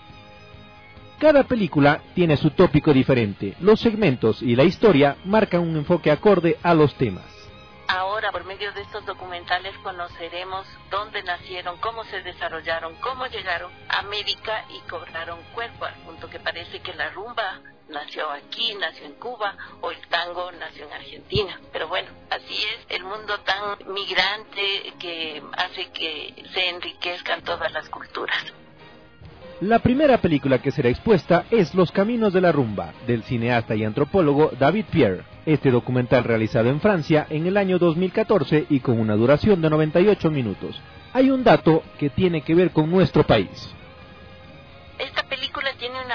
Cada película tiene su tópico diferente. Los segmentos y la historia marcan un enfoque acorde a los temas. Ahora, por medio de estos documentales, conoceremos dónde nacieron, cómo se desarrollaron, cómo llegaron a América y cobraron cuerpo, al punto que parece que la rumba nació aquí, nació en Cuba, o el tango nació en Argentina. Pero bueno, así es el mundo tan migrante que hace que se enriquezcan todas las culturas. La primera película que será expuesta es Los Caminos de la Rumba, del cineasta y antropólogo David Pierre. Este documental realizado en Francia en el año dos mil catorce y con una duración de noventa y ocho minutos. Hay un dato que tiene que ver con nuestro país. Esta película tiene una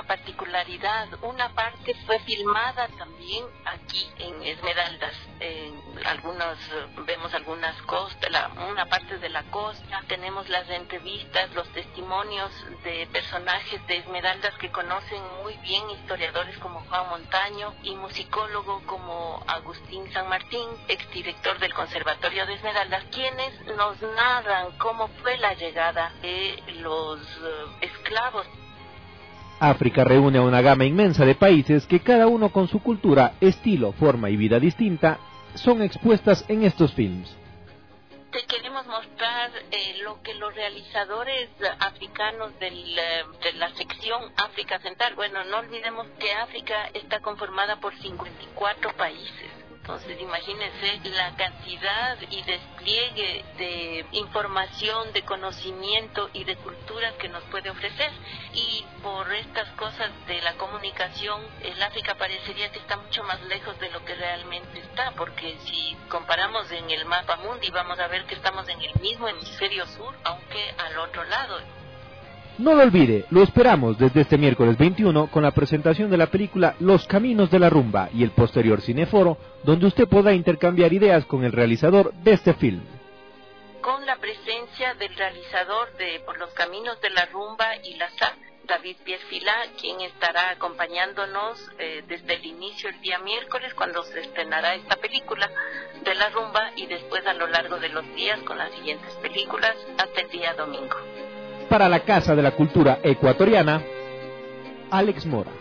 particularidad. Una parte fue filmada también aquí en Esmeraldas. En algunos vemos algunas costas, la, una parte de la costa. Tenemos las entrevistas, los testimonios de personajes de Esmeraldas que conocen muy bien, historiadores como Juan Montaño y musicólogo como Agustín San Martín, exdirector del Conservatorio de Esmeraldas, quienes nos narran cómo fue la llegada de los uh, esclavos. África reúne a una gama inmensa de países que cada uno con su cultura, estilo, forma y vida distinta son expuestas en estos films. Te queremos mostrar eh, lo que los realizadores africanos del, de la sección África Central, bueno, no olvidemos que África está conformada por cincuenta y cuatro países. Entonces, imagínense la cantidad y despliegue de información, de conocimiento y de cultura que nos puede ofrecer. Y por estas cosas de la comunicación, el África parecería que está mucho más lejos de lo que realmente está, porque si comparamos en el mapa mundi, vamos a ver que estamos en el mismo hemisferio sur, aunque al otro lado. No lo olvide, lo esperamos desde este miércoles veintiuno con la presentación de la película Los Caminos de la Rumba y el posterior cineforo, donde usted podrá intercambiar ideas con el realizador de este film. Con la presencia del realizador de Por los Caminos de la Rumba y la S A C, David Pierfila, quien estará acompañándonos eh, desde el inicio el día miércoles, cuando se estrenará esta película de la rumba, y después a lo largo de los días con las siguientes películas hasta el día domingo. Para la Casa de la Cultura Ecuatoriana, Alex Mora.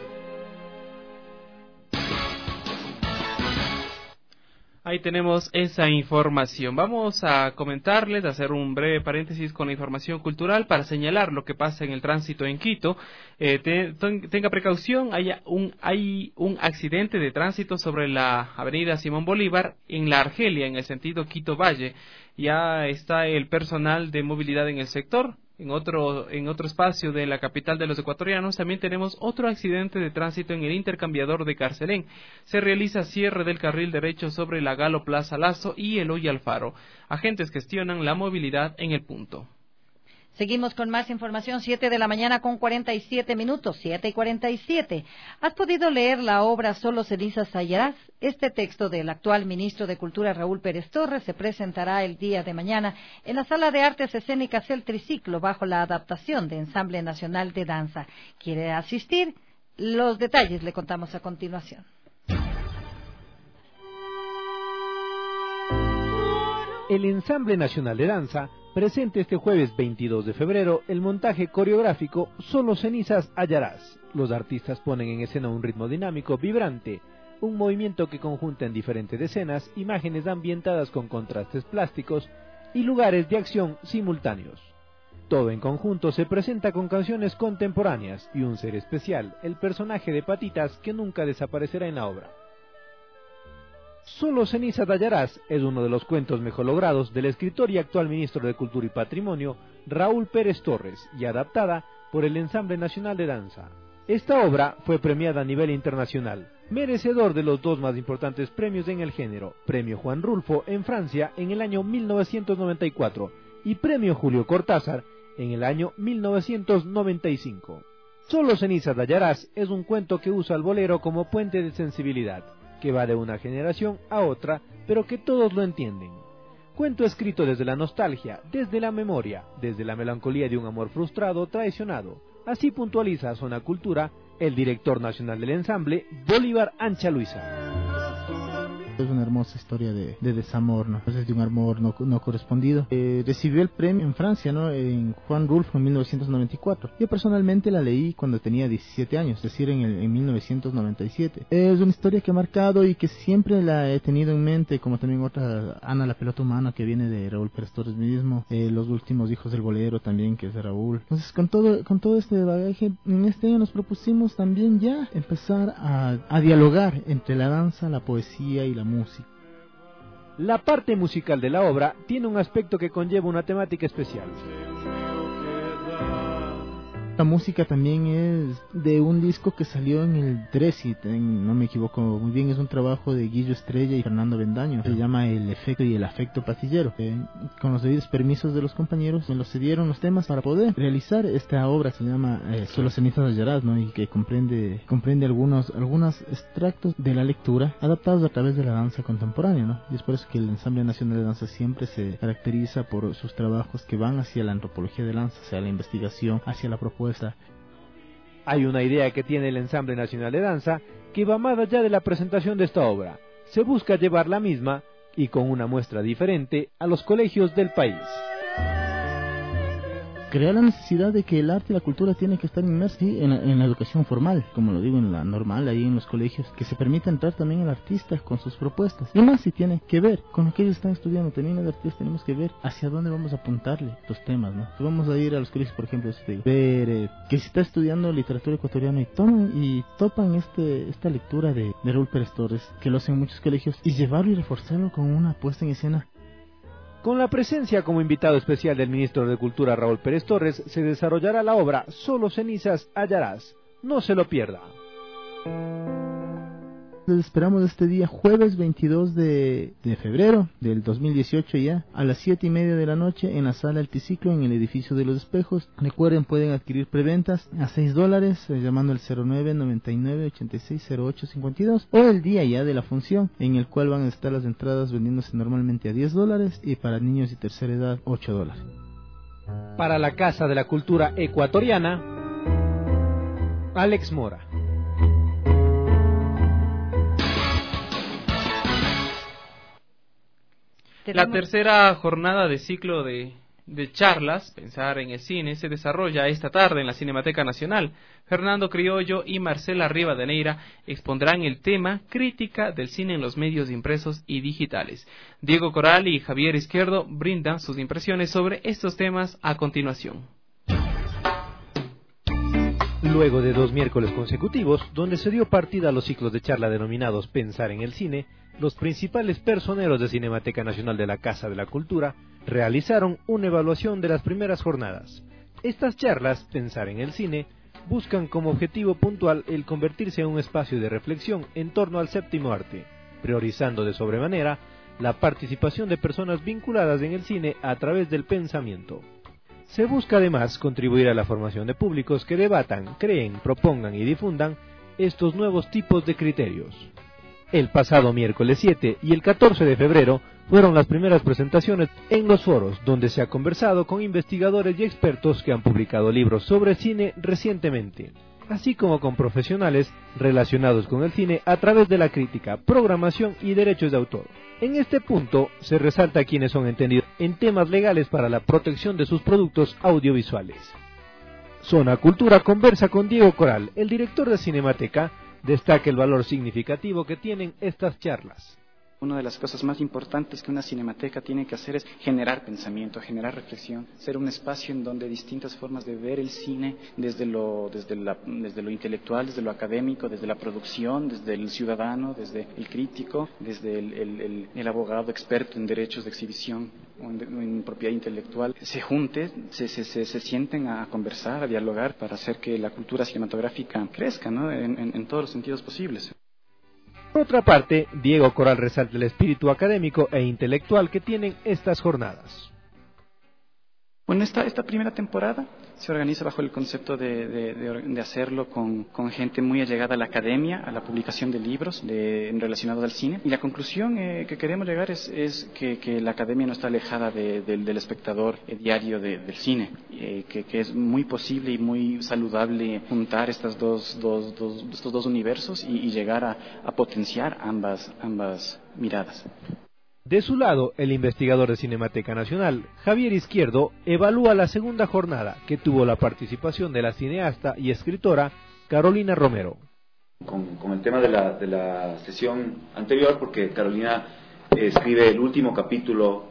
Ahí tenemos esa información. Vamos a comentarles, a hacer un breve paréntesis con la información cultural para señalar lo que pasa en el tránsito en Quito. Eh, te, tenga precaución, hay un, hay un accidente de tránsito sobre la avenida Simón Bolívar en la Argelia, en el sentido Quito-Valle. Ya está el personal de movilidad en el sector. En otro, en otro espacio de la capital de los ecuatorianos también tenemos otro accidente de tránsito en el intercambiador de Carcelén. Se realiza cierre del carril derecho sobre la Galo Plaza Lazo y Eloy Alfaro. Agentes gestionan la movilidad en el punto. Seguimos con más información, siete de la mañana con cuarenta y siete minutos, siete y cuarenta y siete. ¿Has podido leer la obra Solo cenizas hallarás? Este texto del actual ministro de Cultura, Raúl Pérez Torres, se presentará el día de mañana en la Sala de Artes Escénicas El Triciclo, bajo la adaptación de Ensamble Nacional de Danza. ¿Quiere asistir? Los detalles le contamos a continuación. El Ensamble Nacional de Danza presenta este jueves veintidós de febrero el montaje coreográfico Solo cenizas hallarás. Los artistas ponen en escena un ritmo dinámico, vibrante, un movimiento que conjunta en diferentes escenas imágenes ambientadas con contrastes plásticos y lugares de acción simultáneos. Todo en conjunto se presenta con canciones contemporáneas y un ser especial, el personaje de Patitas, que nunca desaparecerá en la obra. Solo cenizas hallarás es uno de los cuentos mejor logrados del escritor y actual ministro de Cultura y Patrimonio, Raúl Pérez Torres, y adaptada por el Ensamble Nacional de Danza. Esta obra fue premiada a nivel internacional, merecedor de los dos más importantes premios en el género, Premio Juan Rulfo en Francia en el año mil novecientos noventa y cuatro y Premio Julio Cortázar en el año mil novecientos noventa y cinco. Solo cenizas hallarás es un cuento que usa al bolero como puente de sensibilidad, que va de una generación a otra, pero que todos lo entienden. Cuento escrito desde la nostalgia, desde la memoria, desde la melancolía de un amor frustrado o traicionado. Así puntualiza a Zona Cultura el director nacional del ensamble, Bolívar Ancha Luisa. Es una hermosa historia de, de desamor, ¿no? Es de un amor no, no correspondido. Eh, recibió el premio en Francia, ¿no? En Juan Rulfo en mil novecientos noventa y cuatro. Yo personalmente la leí cuando tenía diecisiete años, es decir, en, el, en mil novecientos noventa y siete. Es una historia que ha marcado y que siempre la he tenido en mente, como también otra, Ana la pelota humana, que viene de Raúl Pérez Torres mismo, eh, Los últimos hijos del bolero también, que es de Raúl. Entonces, con todo, con todo este bagaje, en este año nos propusimos también ya empezar a, a dialogar entre la danza, la poesía y la música. La parte musical de la obra tiene un aspecto que conlleva una temática especial. La música también es de un disco que salió en el trece, no me equivoco muy bien, es un trabajo de Guillo Estrella y Fernando Bendaño, se llama El efecto y el afecto pastillero. Eh, con los debidos permisos de los compañeros me los cedieron los temas para poder realizar esta obra, se llama eh, Solo cenizas hallarás, ¿no? Y que comprende comprende algunos algunos extractos de la lectura adaptados a través de la danza contemporánea, ¿no? Y es por eso que el Ensamble Nacional de Danza siempre se caracteriza por sus trabajos que van hacia la antropología de danza, hacia la investigación, hacia la propuesta. Hay una idea que tiene el Ensamble Nacional de Danza que va más allá de la presentación de esta obra. Se busca llevar la misma, y con una muestra diferente, a los colegios del país. Crear la necesidad de que el arte y la cultura tienen que estar inmersos en la, en la educación formal, como lo digo, en la normal, ahí en los colegios, que se permita entrar también al artista con sus propuestas. Y más si tiene que ver con lo que ellos están estudiando, también los artistas tenemos que ver hacia dónde vamos a apuntarle los temas, ¿no? Si vamos a ir a los colegios, por ejemplo, este, ver eh, que si está estudiando literatura ecuatoriana y toman y topan este esta lectura de, de Raúl Pérez Torres, que lo hacen en muchos colegios, y llevarlo y reforzarlo con una puesta en escena. Con la presencia como invitado especial del ministro de Cultura Raúl Pérez Torres, se desarrollará la obra Solo cenizas hallarás. No se lo pierda. Les esperamos este día, jueves veintidós de, de febrero del dos mil dieciocho ya, a las siete y media de la noche en la sala Alticiclo, en el edificio de los Espejos. Recuerden, pueden adquirir preventas a seis dólares, eh, llamando al cero nueve noventa y nueve ochenta y seis cero ocho cincuenta y dos, o el día ya de la función, en el cual van a estar las entradas vendiéndose normalmente a diez dólares y para niños y tercera edad ocho dólares. Para la Casa de la Cultura Ecuatoriana, Alex Mora. La tercera jornada de ciclo de, de charlas, Pensar en el Cine, se desarrolla esta tarde en la Cinemateca Nacional. Fernando Criollo y Marcela Rivadeneira expondrán el tema Crítica del cine en los medios impresos y digitales. Diego Coral y Javier Izquierdo brindan sus impresiones sobre estos temas a continuación. Luego de dos miércoles consecutivos, donde se dio partida a los ciclos de charla denominados Pensar en el Cine, los principales personeros de Cinemateca Nacional de la Casa de la Cultura realizaron una evaluación de las primeras jornadas. Estas charlas, Pensar en el Cine, buscan como objetivo puntual el convertirse en un espacio de reflexión en torno al séptimo arte, priorizando de sobremanera la participación de personas vinculadas en el cine a través del pensamiento. Se busca además contribuir a la formación de públicos que debatan, creen, propongan y difundan estos nuevos tipos de criterios. El pasado miércoles siete y el catorce de febrero fueron las primeras presentaciones en los foros, donde se ha conversado con investigadores y expertos que han publicado libros sobre cine recientemente, así como con profesionales relacionados con el cine a través de la crítica, programación y derechos de autor. En este punto se resalta quienes son entendidos en temas legales para la protección de sus productos audiovisuales. Zona Cultura conversa con Diego Coral, el director de Cinemateca. Destaca el valor significativo que tienen estas charlas. Una de las cosas más importantes que una cinemateca tiene que hacer es generar pensamiento, generar reflexión, ser un espacio en donde distintas formas de ver el cine, desde lo, desde la, desde lo intelectual, desde lo académico, desde la producción, desde el ciudadano, desde el crítico, desde el, el, el, el abogado experto en derechos de exhibición o en, en propiedad intelectual, se junten, se, se, se, se sienten a conversar, a dialogar para hacer que la cultura cinematográfica crezca, ¿no? en, en, en todos los sentidos posibles. Por otra parte, Diego Coral resalta el espíritu académico e intelectual que tienen estas jornadas. Bueno, esta, esta primera temporada se organiza bajo el concepto de, de, de, de hacerlo con, con gente muy allegada a la academia, a la publicación de libros de, relacionados al cine. Y la conclusión eh, que queremos llegar es, es que, que la academia no está alejada de, de, del espectador eh, diario de, del cine, eh, que, que es muy posible y muy saludable juntar estas dos, dos, dos, estos dos universos y, y llegar a, a potenciar ambas, ambas miradas. De su lado, el investigador de Cinemateca Nacional, Javier Izquierdo, evalúa la segunda jornada, que tuvo la participación de la cineasta y escritora Carolina Romero. Con, con el tema de la, de la sesión anterior, porque Carolina eh, escribe el último capítulo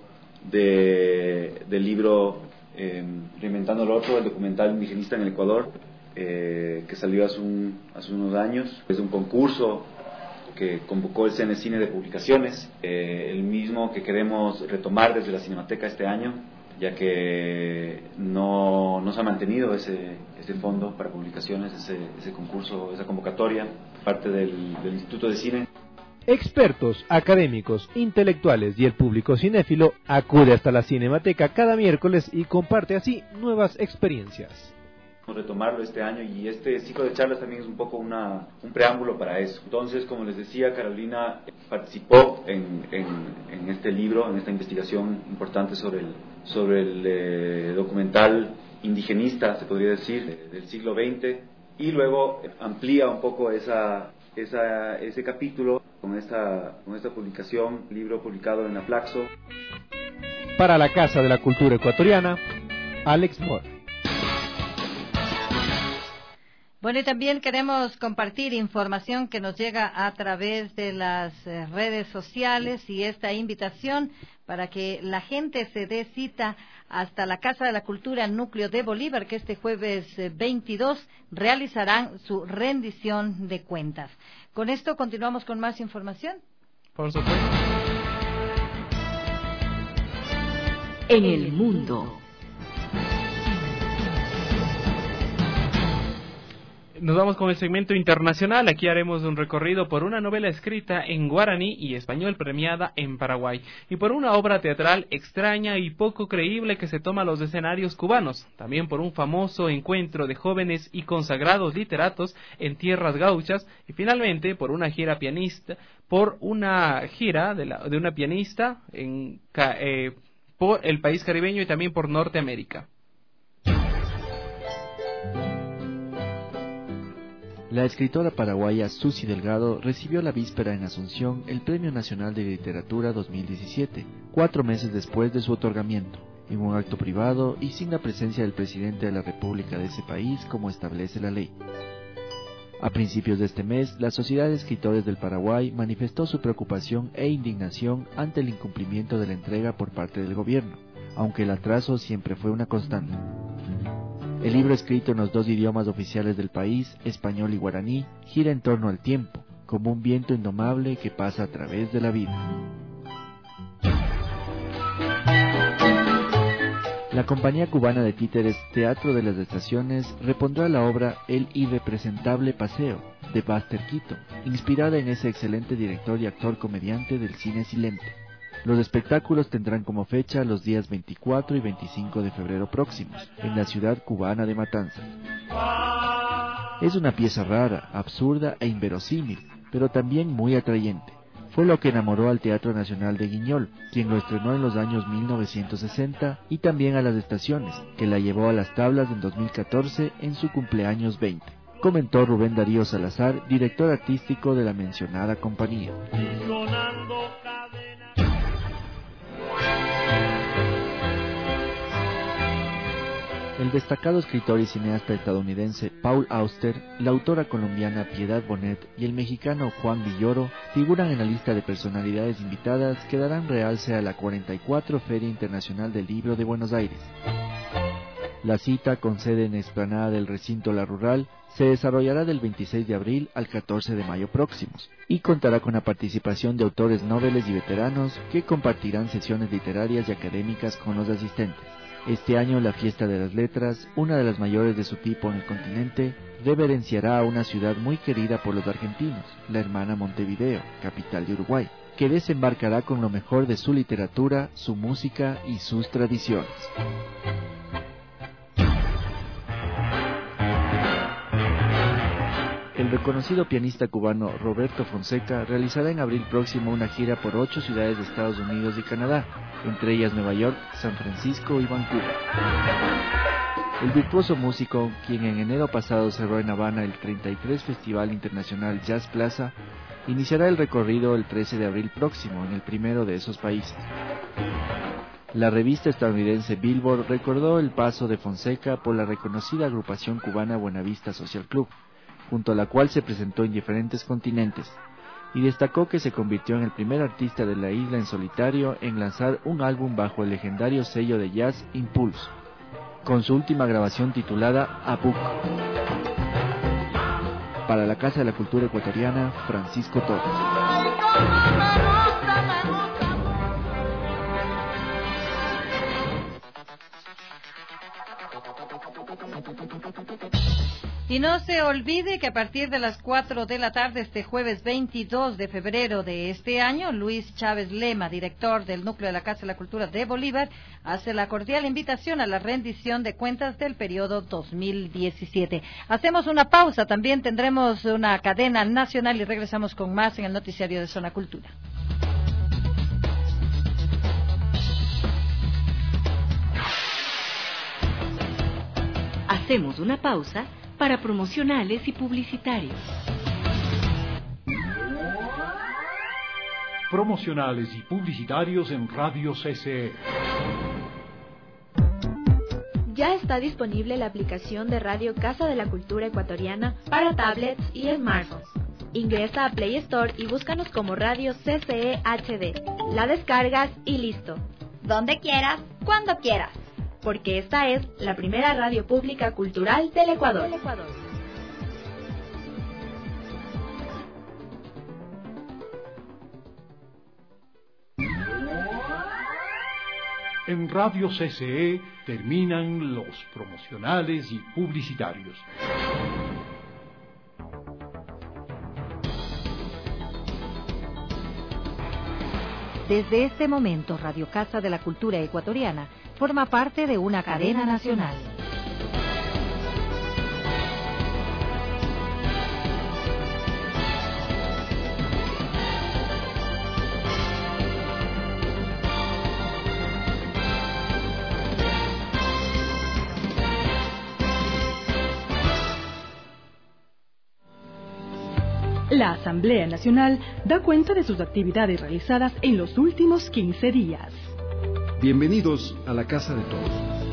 de, del libro eh, Reinventando lo Otro, el documental indigenista en el Ecuador, eh, que salió hace, un, hace unos años. Es un concurso que convocó el C N Cine de Publicaciones, eh, el mismo que queremos retomar desde la Cinemateca este año, ya que no, no se ha mantenido ese, ese fondo para publicaciones, ese, ese concurso, esa convocatoria, parte del, del Instituto de Cine. Expertos, académicos, intelectuales y el público cinéfilo acude hasta la Cinemateca cada miércoles y comparte así nuevas experiencias. Retomarlo este año, y este ciclo de charlas también es un poco una, un preámbulo para eso. Entonces, como les decía, Carolina participó en, en, en este libro, en esta investigación importante sobre el, sobre el eh, documental indigenista, se podría decir, de, del siglo veinte, y luego amplía un poco esa, esa, ese capítulo con esta, con esta publicación, libro publicado en Aflaxo. Para la Casa de la Cultura Ecuatoriana, Alex Moore. Bueno, y también queremos compartir información que nos llega a través de las eh, redes sociales, y esta invitación para que la gente se dé cita hasta la Casa de la Cultura Núcleo de Bolívar, que este jueves eh, veintidós realizarán su rendición de cuentas. Con esto continuamos con más información. Por supuesto. En el mundo. Nos vamos con el segmento internacional. Aquí haremos un recorrido por una novela escrita en guaraní y español premiada en Paraguay, y por una obra teatral extraña y poco creíble que se toma los escenarios cubanos, también por un famoso encuentro de jóvenes y consagrados literatos en tierras gauchas, y finalmente por una gira pianista, por una gira de, la, de una pianista en, eh, por el país caribeño y también por Norteamérica. La escritora paraguaya Susi Delgado recibió la víspera en Asunción el Premio Nacional de Literatura dos mil diecisiete, cuatro meses después de su otorgamiento, en un acto privado y sin la presencia del presidente de la República de ese país, como establece la ley. A principios de este mes, la Sociedad de Escritores del Paraguay manifestó su preocupación e indignación ante el incumplimiento de la entrega por parte del gobierno, aunque el atraso siempre fue una constante. El libro, escrito en los dos idiomas oficiales del país, español y guaraní, gira en torno al tiempo, como un viento indomable que pasa a través de la vida. La compañía cubana de títeres Teatro de las Estaciones repondrá la obra El irrepresentable paseo, de Buster Keaton, inspirada en ese excelente director y actor comediante del cine silente. Los espectáculos tendrán como fecha los días veinticuatro y veinticinco de febrero próximos, en la ciudad cubana de Matanzas. Es una pieza rara, absurda e inverosímil, pero también muy atrayente. Fue lo que enamoró al Teatro Nacional de Guiñol, quien lo estrenó en los años mil novecientos sesenta, y también a las Estaciones, que la llevó a las tablas en dos mil catorce en su cumpleaños veinte. Comentó Rubén Darío Salazar, director artístico de la mencionada compañía. El destacado escritor y cineasta estadounidense Paul Auster, la autora colombiana Piedad Bonet y el mexicano Juan Villoro figuran en la lista de personalidades invitadas que darán realce a la cuarenta y cuatro Feria Internacional del Libro de Buenos Aires. La cita, con sede en explanada del recinto La Rural, se desarrollará del veintiséis de abril al catorce de mayo próximos y contará con la participación de autores noveles y veteranos que compartirán sesiones literarias y académicas con los asistentes. Este año la Fiesta de las Letras, una de las mayores de su tipo en el continente, reverenciará a una ciudad muy querida por los argentinos, la hermana Montevideo, capital de Uruguay, que desembarcará con lo mejor de su literatura, su música y sus tradiciones. El reconocido pianista cubano Roberto Fonseca realizará en abril próximo una gira por ocho ciudades de Estados Unidos y Canadá, entre ellas Nueva York, San Francisco y Vancouver. El virtuoso músico, quien en enero pasado cerró en Habana el treinta y tres Festival Internacional Jazz Plaza, iniciará el recorrido el trece de abril próximo en el primero de esos países. La revista estadounidense Billboard recordó el paso de Fonseca por la reconocida agrupación cubana Buenavista Social Club, junto a la cual se presentó en diferentes continentes, y destacó que se convirtió en el primer artista de la isla en solitario en lanzar un álbum bajo el legendario sello de jazz Impulse, con su última grabación titulada A Book. Para la Casa de la Cultura Ecuatoriana, Francisco Torres. Y no se olvide que a partir de las cuatro de la tarde, este jueves veintidós de febrero de este año, Luis Chávez Lema, director del Núcleo de la Casa de la Cultura de Bolívar, hace la cordial invitación a la rendición de cuentas del periodo dos mil diecisiete. Hacemos una pausa, también tendremos una cadena nacional y regresamos con más en el noticiario de Zona Cultura. Hacemos una pausa para promocionales y publicitarios. Promocionales y publicitarios en Radio C C E. Ya está disponible la aplicación de Radio Casa de la Cultura Ecuatoriana para tablets y smartphones. Ingresa a Play Store y búscanos como Radio C C E H D. La descargas y listo. Donde quieras, cuando quieras. Porque esta es la primera radio pública cultural del Ecuador. En Radio C C E terminan los promocionales y publicitarios. Desde este momento, Radio Casa de la Cultura Ecuatoriana forma parte de una cadena nacional. La Asamblea Nacional da cuenta de sus actividades realizadas en los últimos quince días. Bienvenidos a la Casa de Todos.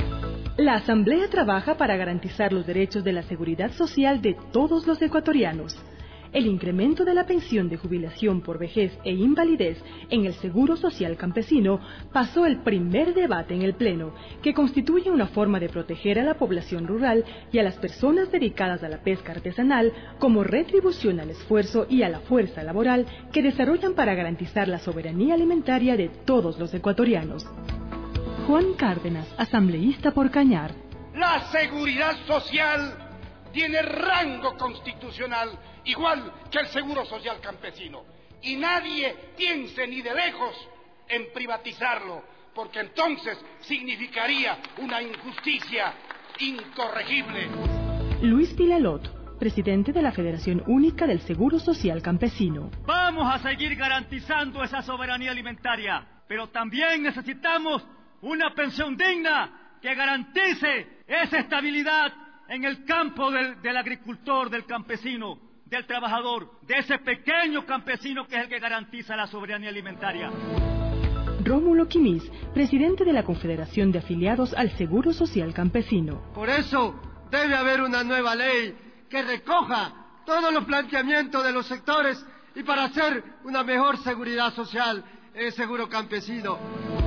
La Asamblea trabaja para garantizar los derechos de la seguridad social de todos los ecuatorianos. El incremento de la pensión de jubilación por vejez e invalidez en el Seguro Social Campesino pasó el primer debate en el Pleno, que constituye una forma de proteger a la población rural y a las personas dedicadas a la pesca artesanal como retribución al esfuerzo y a la fuerza laboral que desarrollan para garantizar la soberanía alimentaria de todos los ecuatorianos. Juan Cárdenas, asambleísta por Cañar. La seguridad social tiene rango constitucional igual que el Seguro Social Campesino. Y nadie piense ni de lejos en privatizarlo, porque entonces significaría una injusticia incorregible. Luis Pilalot, presidente de la Federación Única del Seguro Social Campesino. Vamos a seguir garantizando esa soberanía alimentaria, pero también necesitamos una pensión digna que garantice esa estabilidad en el campo del, del agricultor, del campesino, del trabajador, de ese pequeño campesino que es el que garantiza la soberanía alimentaria. Rómulo Quimís, presidente de la Confederación de Afiliados al Seguro Social Campesino. Por eso debe haber una nueva ley que recoja todos los planteamientos de los sectores y para hacer una mejor seguridad social en el seguro campesino.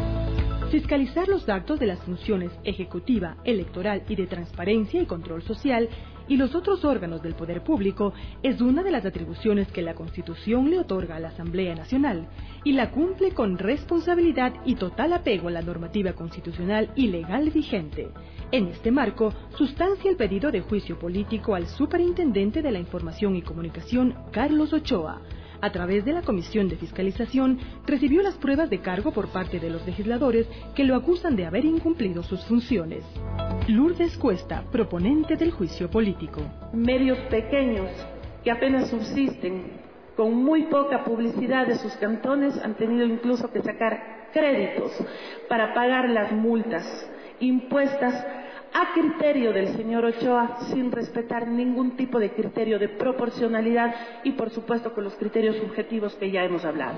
Fiscalizar los actos de las funciones ejecutiva, electoral y de transparencia y control social y los otros órganos del poder público es una de las atribuciones que la Constitución le otorga a la Asamblea Nacional y la cumple con responsabilidad y total apego a la normativa constitucional y legal vigente. En este marco, sustancia el pedido de juicio político al Superintendente de la Información y Comunicación, Carlos Ochoa. A través de la Comisión de Fiscalización, recibió las pruebas de cargo por parte de los legisladores que lo acusan de haber incumplido sus funciones. Lourdes Cuesta, proponente del juicio político. Medios pequeños que apenas subsisten, con muy poca publicidad de sus cantones, han tenido incluso que sacar créditos para pagar las multas impuestas a criterio del señor Ochoa, sin respetar ningún tipo de criterio de proporcionalidad y, por supuesto, con los criterios subjetivos que ya hemos hablado.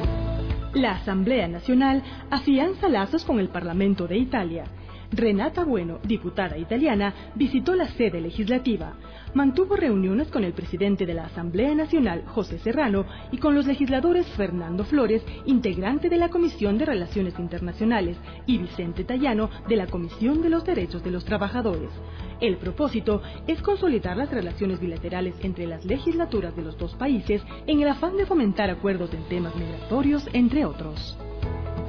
La Asamblea Nacional afianza lazos con el Parlamento de Italia. Renata Bueno, diputada italiana, visitó la sede legislativa. Mantuvo reuniones con el presidente de la Asamblea Nacional, José Serrano, y con los legisladores Fernando Flores, integrante de la Comisión de Relaciones Internacionales, y Vicente Tallano, de la Comisión de los Derechos de los Trabajadores. El propósito es consolidar las relaciones bilaterales entre las legislaturas de los dos países en el afán de fomentar acuerdos en temas migratorios, entre otros.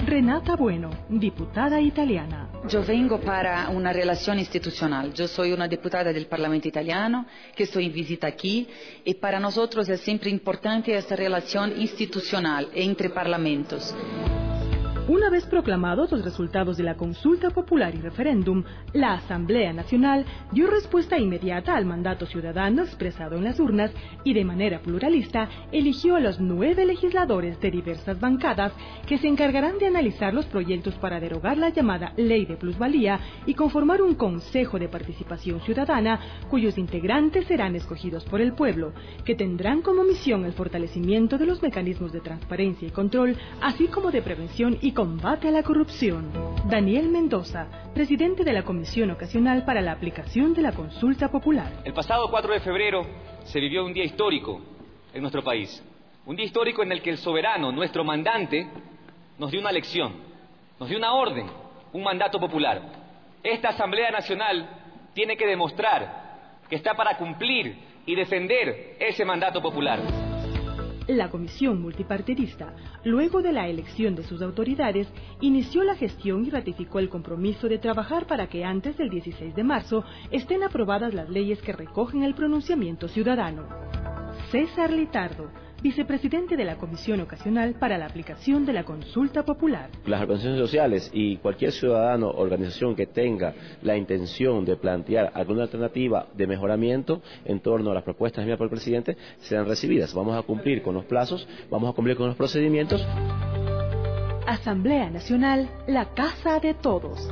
Renata Bueno, diputada italiana. Yo vengo para una relación institucional. Yo soy una diputada del Parlamento italiano que estoy en visita aquí y para nosotros es siempre importante esta relación institucional entre parlamentos. Una vez proclamados los resultados de la consulta popular y referéndum, la Asamblea Nacional dio respuesta inmediata al mandato ciudadano expresado en las urnas y de manera pluralista eligió a los nueve legisladores de diversas bancadas que se encargarán de analizar los proyectos para derogar la llamada Ley de Plusvalía y conformar un Consejo de Participación Ciudadana cuyos integrantes serán escogidos por el pueblo, que tendrán como misión el fortalecimiento de los mecanismos de transparencia y control, así como de prevención y combate a la corrupción. Daniel Mendoza, presidente de la Comisión Ocasional para la Aplicación de la Consulta Popular. El pasado cuatro de febrero se vivió un día histórico en nuestro país. Un día histórico en el que el soberano, nuestro mandante, nos dio una lección, nos dio una orden, un mandato popular. Esta Asamblea Nacional tiene que demostrar que está para cumplir y defender ese mandato popular. La Comisión Multipartidista, luego de la elección de sus autoridades, inició la gestión y ratificó el compromiso de trabajar para que antes del dieciséis de marzo estén aprobadas las leyes que recogen el pronunciamiento ciudadano. César Litardo, vicepresidente de la Comisión Ocasional para la Aplicación de la Consulta Popular. Las organizaciones sociales y cualquier ciudadano o organización que tenga la intención de plantear alguna alternativa de mejoramiento en torno a las propuestas enviadas por el presidente serán recibidas. Vamos a cumplir con los plazos, vamos a cumplir con los procedimientos. Asamblea Nacional, la casa de todos.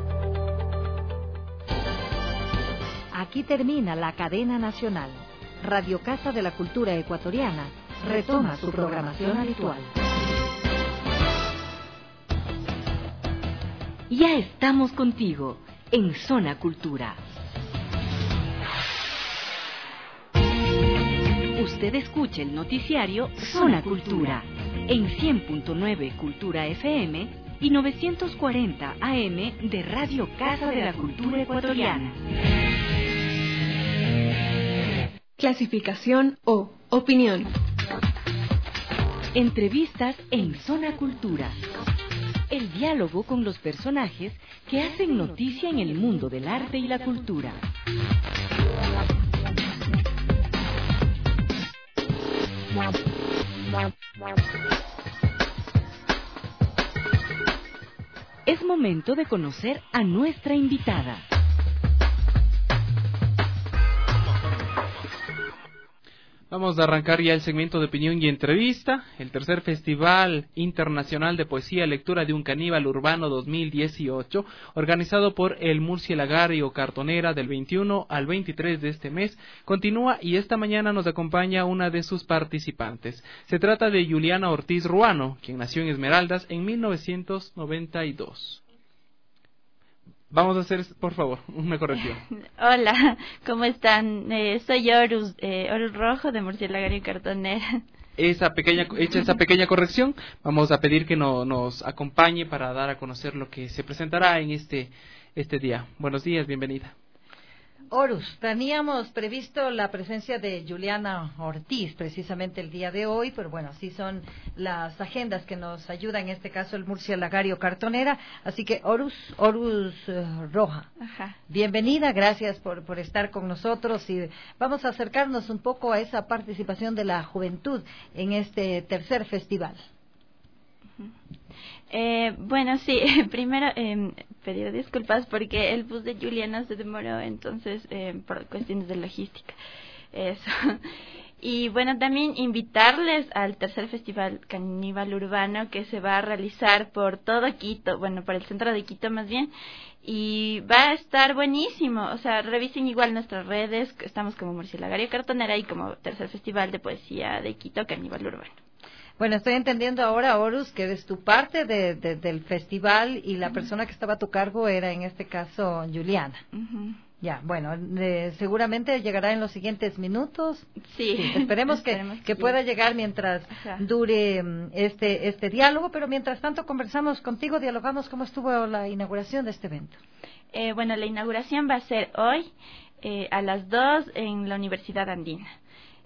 Aquí termina la cadena nacional. Radio Casa de la Cultura Ecuatoriana retoma su programación habitual. Ya estamos contigo en Zona Cultura. Usted escucha el noticiario Zona Cultura en cien punto nueve Cultura F M y novecientos cuarenta A M de Radio Casa de la Cultura Ecuatoriana. Clasificación O. Opinión. Entrevistas en Zona Cultura. El diálogo con los personajes que hacen noticia en el mundo del arte y la cultura. Es momento de conocer a nuestra invitada. Vamos a arrancar ya el segmento de opinión y entrevista. El tercer Festival Internacional de Poesía y Lectura de un Caníbal Urbano dos mil dieciocho, organizado por el Murcielagario Cartonera del veintiuno al veintitrés de este mes, continúa y esta mañana nos acompaña una de sus participantes. Se trata de Juliana Ortiz Ruano, quien nació en Esmeraldas en mil novecientos noventa y dos. Vamos a hacer, por favor, una corrección. Hola, ¿cómo están? Eh, soy Horus, eh, Horus Rojo de Murcielagario Cartonera. Esa pequeña, hecha esa pequeña corrección, vamos a pedir que no, nos acompañe para dar a conocer lo que se presentará en este, este día. Buenos días, bienvenida. Horus, teníamos previsto la presencia de Juliana Ortiz precisamente el día de hoy, pero bueno, así son las agendas que nos ayudan, en este caso el Murcielagario Cartonera, así que Horus, Horus uh, Roja, Ajá. Bienvenida, gracias por, por estar con nosotros y vamos a acercarnos un poco a esa participación de la juventud en este tercer festival. Eh, bueno, sí, primero eh, pedir disculpas porque el bus de Juliana se demoró, entonces eh, por cuestiones de logística. Eso. Y bueno, también invitarles al tercer Festival Caníbal Urbano que se va a realizar por todo Quito, bueno, por el centro de Quito más bien, y va a estar buenísimo. O sea, revisen igual nuestras redes, estamos como Murcielagario Cartonera y como tercer Festival de Poesía de Quito Caníbal Urbano. Bueno, estoy entendiendo ahora, Horus, que eres tu parte de, de, del festival y la uh-huh. persona que estaba a tu cargo era, en este caso, Juliana. Uh-huh. Ya, bueno, eh, seguramente llegará en los siguientes minutos. Sí. sí esperemos que, esperemos que, que pueda llegar mientras Ajá. dure um, este, este diálogo, pero mientras tanto conversamos contigo, dialogamos cómo estuvo la inauguración de este evento. Eh, bueno, la inauguración va a ser hoy eh, a las dos en la Universidad Andina.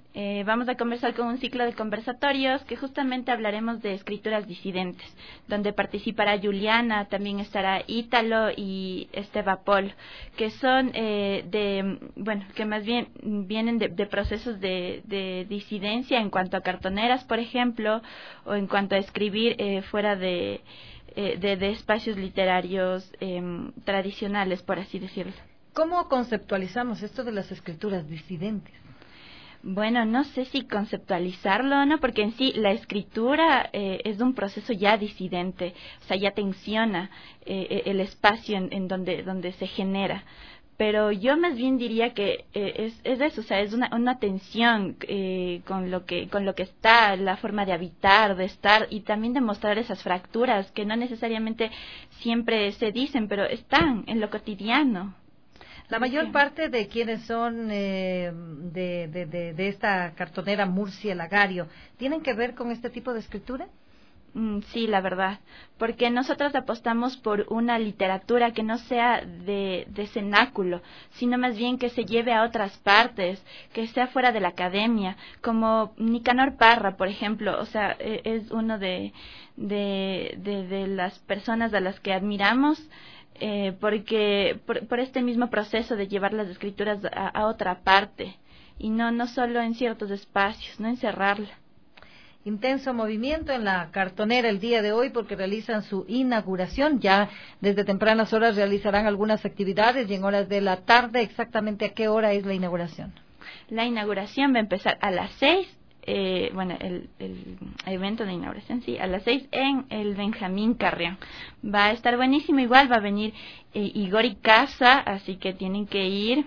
Eh, vamos a conversar con un ciclo de conversatorios que justamente hablaremos de escrituras disidentes, donde participará Juliana, también estará Ítalo y Esteba Pol, que son eh, de, bueno, que más bien vienen de, de procesos de, de disidencia en cuanto a cartoneras, por ejemplo, o en cuanto a escribir eh, fuera de, eh, de, de espacios literarios eh, tradicionales, por así decirlo. ¿Cómo conceptualizamos esto de las escrituras disidentes? Bueno, no sé si conceptualizarlo, ¿no? Porque en sí la escritura eh, es un proceso ya disidente, o sea, ya tensiona eh, el espacio en, en donde, donde se genera. Pero yo más bien diría que eh, es, es eso, o sea, es una, una tensión eh, con lo que, con lo que está, la forma de habitar, de estar, y también de mostrar esas fracturas que no necesariamente siempre se dicen, pero están en lo cotidiano. La mayor parte de quienes son eh, de, de, de, de esta cartonera Murcia Lagario, ¿tienen que ver con este tipo de escritura? Mm, sí, la verdad, porque nosotros apostamos por una literatura que no sea de, de cenáculo, sino más bien que se lleve a otras partes, que sea fuera de la academia, como Nicanor Parra, por ejemplo, o sea, es uno de, de, de, de las personas a las que admiramos, Eh, porque por, por este mismo proceso de llevar las escrituras a, a otra parte y no no solo en ciertos espacios, no encerrarla. Intenso movimiento en la cartonera el día de hoy porque realizan su inauguración. Ya desde tempranas horas realizarán algunas actividades y en horas de la tarde, ¿exactamente a qué hora es la inauguración? La inauguración va a empezar a las seis. Eh, bueno, el, el evento de inauguración, sí, a las seis en el Benjamín Carrión. Va a estar buenísimo, igual va a venir eh, Igor y Casa, así que tienen que ir.